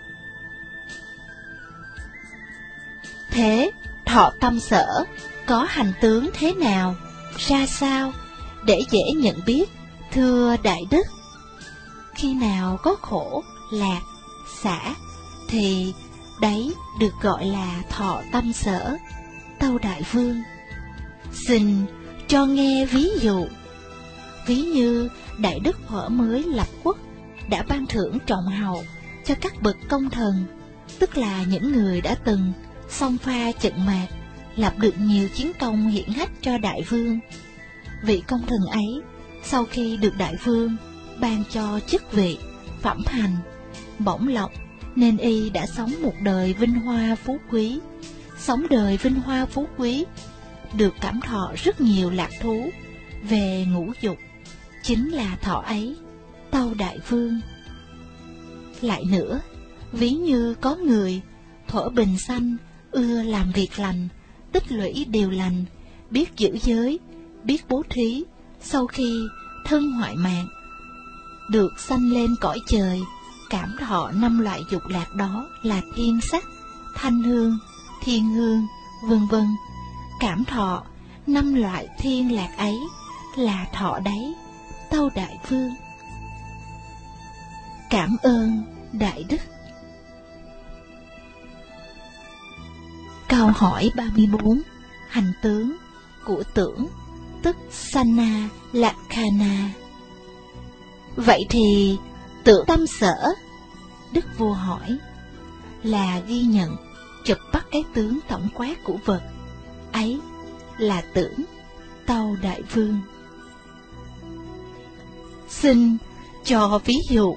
Thế thọ tâm sở có hành tướng thế nào, ra sao, để dễ nhận biết, thưa Đại Đức? Khi nào có khổ, lạc, xả, thì đấy được gọi là thọ tâm sở. Tâu Đại Vương: Xin cho nghe ví dụ. Ví như Đại Đức thuở mới lập quốc đã ban thưởng trọng hậu cho các bậc công thần, tức là những người đã từng xông pha trận mạc, lập được nhiều chiến công hiển hách cho Đại Vương. Vị công thần ấy sau khi được Đại Vương ban cho chức vị, phẩm hành, bổng lộc, nên y đã sống một đời vinh hoa phú quý. Sống đời vinh hoa phú quý, được cảm thọ rất nhiều lạc thú về ngũ dục, chính là thọ ấy. Tâu Đại Vương: Lại nữa, ví như có người thuở bình sanh ưa làm việc lành, tích lũy điều lành, biết giữ giới, biết bố thí, sau khi thân hoại mạng, được sanh lên cõi trời, cảm thọ năm loại dục lạc đó là thiên sắc, thanh hương, thiên hương, vân vân. Cảm thọ năm loại thiên lạc ấy là thọ đấy. Tâu Đại Vương: Cảm ơn Đại Đức. Câu hỏi ba mươi bốn. Hành tướng của tưởng, tức Sanna Lakkhana. Vậy thì tưởng tâm sở, Đức vua hỏi, là ghi nhận, chụp bắt cái tướng tổng quát của vật, ấy là tưởng. Tâu Đại Vương: Xin cho ví dụ.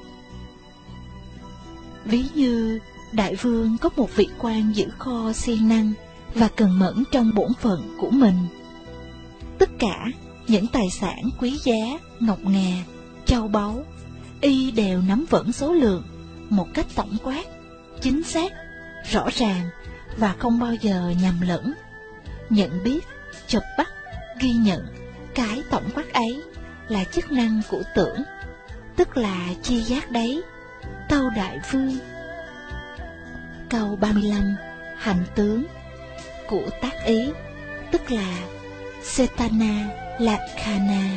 Ví như Đại Vương có một vị quan giữ kho siêng năng và cần mẫn trong bổn phận của mình. Tất cả những tài sản quý giá, ngọc ngà, châu báu, y đều nắm vững số lượng, một cách tổng quát, chính xác, rõ ràng và không bao giờ nhầm lẫn. Nhận biết, chụp bắt, ghi nhận cái tổng quát ấy là chức năng của tưởng, tức là chi giác đấy, tâu đại vương. Câu ba mươi lăm. Hành tướng của tác ý, tức là Setana Lakkhana.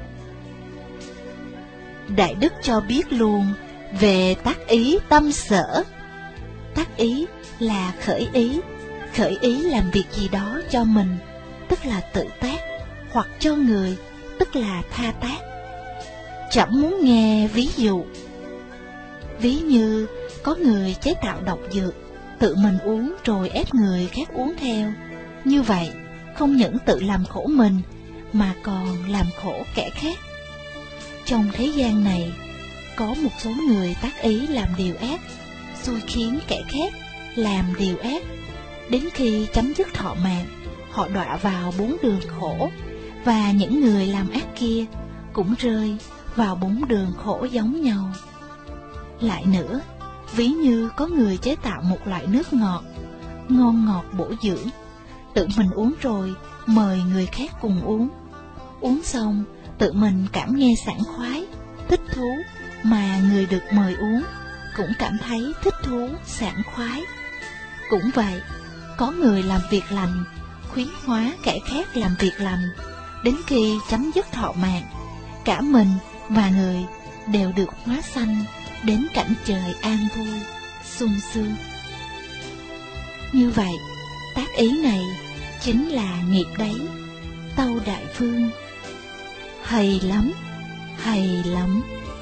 Đại Đức cho biết luôn về tác ý tâm sở. Tác ý là khởi ý, khởi ý làm việc gì đó cho mình, tức là tự tác, hoặc cho người, tức là tha tác. Chẳng muốn nghe ví dụ. Ví như có người chế tạo độc dược, tự mình uống rồi ép người khác uống theo. Như vậy, không những tự làm khổ mình, mà còn làm khổ kẻ khác. Trong thế gian này, có một số người tác ý làm điều ác, xui khiến kẻ khác làm điều ác. Đến khi chấm dứt thọ mạng, họ đọa vào bốn đường khổ, và những người làm ác kia cũng rơi vào bốn đường khổ giống nhau. Lại nữa, ví như có người chế tạo một loại nước ngọt, ngon ngọt bổ dưỡng, tự mình uống rồi mời người khác cùng uống. Uống xong, tự mình cảm nghe sảng khoái, thích thú, mà người được mời uống cũng cảm thấy thích thú, sảng khoái. Cũng vậy, có người làm việc lành, khuyến hóa kẻ khác làm việc lành. Đến khi chấm dứt thọ mạng, cả mình và người đều được hóa sanh đến cảnh trời an vui, sung sướng. Như vậy, tác ý này chính là nghiệp đấy, tâu đại vương. Hay lắm, hay lắm.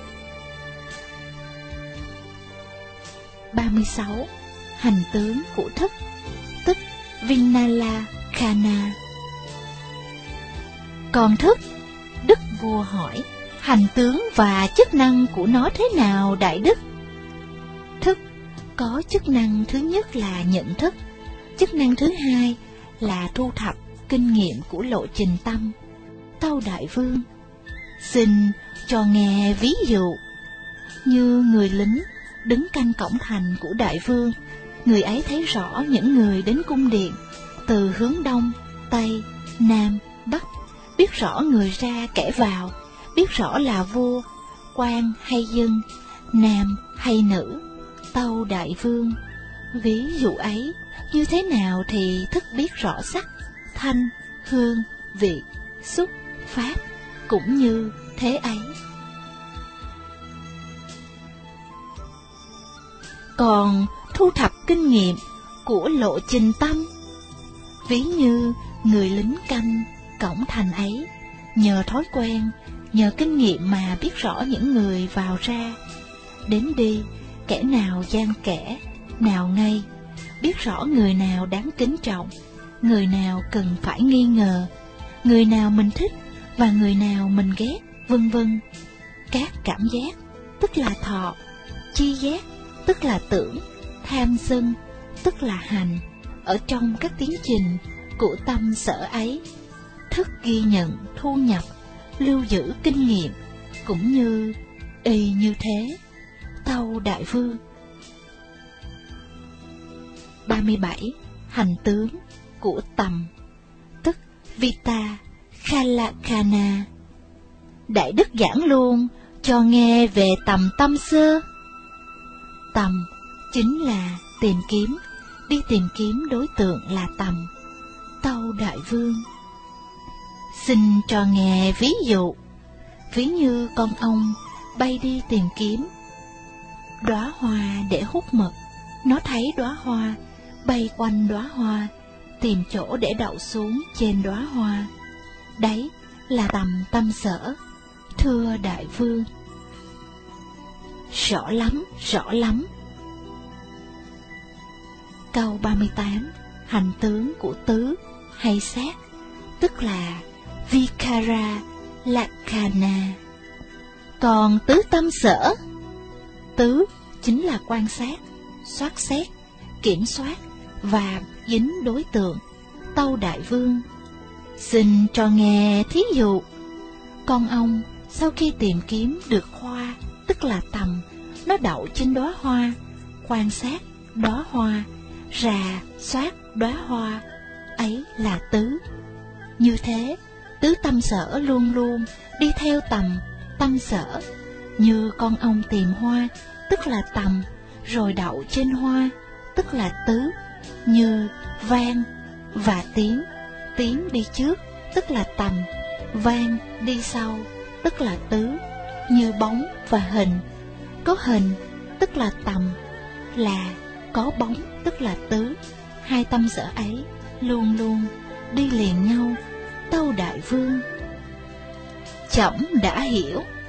ba mươi sáu. Hành tướng của thức, tức Vinala Khana. Còn thức, Đức vua hỏi, hành tướng và chức năng của nó thế nào đại đức? Thức có chức năng thứ nhất là nhận thức, chức năng thứ hai là thu thập kinh nghiệm của lộ trình tâm. Tâu đại vương, xin cho nghe ví dụ. Như người lính đứng canh cổng thành của đại vương, người ấy thấy rõ những người đến cung điện từ hướng đông, tây, nam, bắc, biết rõ người ra kẻ vào, biết rõ là vua, quan hay dân, nam hay nữ. Tâu đại vương, ví dụ ấy như thế nào thì thức biết rõ sắc, thanh, hương, vị, xúc, pháp, cũng như thế ấy. Còn thu thập kinh nghiệm của lộ trình tâm, ví như người lính canh cổng thành ấy, nhờ thói quen, nhờ kinh nghiệm mà biết rõ những người vào ra, đến đi, kẻ nào gian kẻ, nào ngay, biết rõ người nào đáng kính trọng, người nào cần phải nghi ngờ, người nào mình thích và người nào mình ghét, vân vân. Các cảm giác, tức là thọ, chi giác, tức là tưởng, tham sân, tức là hành, ở trong các tiến trình của tâm sở ấy, thức ghi nhận, thu nhập, lưu giữ kinh nghiệm, cũng như y như thế. Tâu đại vương. ba mươi bảy. Hành tướng của tầm, tức Vita Khalakana. Đại đức giảng luôn cho nghe về tầm tâm sơ. Tầm chính là tìm kiếm, đi tìm kiếm đối tượng là tầm. Tâu đại vương, xin cho nghe ví dụ. Ví như con ong bay đi tìm kiếm đóa hoa để hút mật, nó thấy đóa hoa, bay quanh đóa hoa, tìm chỗ để đậu xuống trên đóa hoa. Đấy là tầm tâm sở, thưa đại vương. Rõ lắm, rõ lắm. Câu ba mươi tám. Hành tướng của tứ hay sát, tức là Vikara Lakkhana. Còn tứ tâm sở, tứ chính là quan sát, soát xét, kiểm soát và dính đối tượng. Tâu đại vương, xin cho nghe thí dụ. Con ong sau khi tìm kiếm được hoa, tức là tầm, nó đậu trên đóa hoa, quan sát đóa hoa, rà soát đóa hoa, ấy là tứ. Như thế, tứ tâm sở luôn luôn đi theo tầm, tâm sở. Như con ong tìm hoa, tức là tầm, rồi đậu trên hoa, tức là tứ. Như vang và tiếng, tiếng đi trước, tức là tầm, vang đi sau, tức là tứ. Như bóng và hình, có hình, tức là tầm, là có bóng, tức là tứ. Hai tâm sở ấy luôn luôn đi liền nhau, tâu đại vương. Trẫm đã hiểu.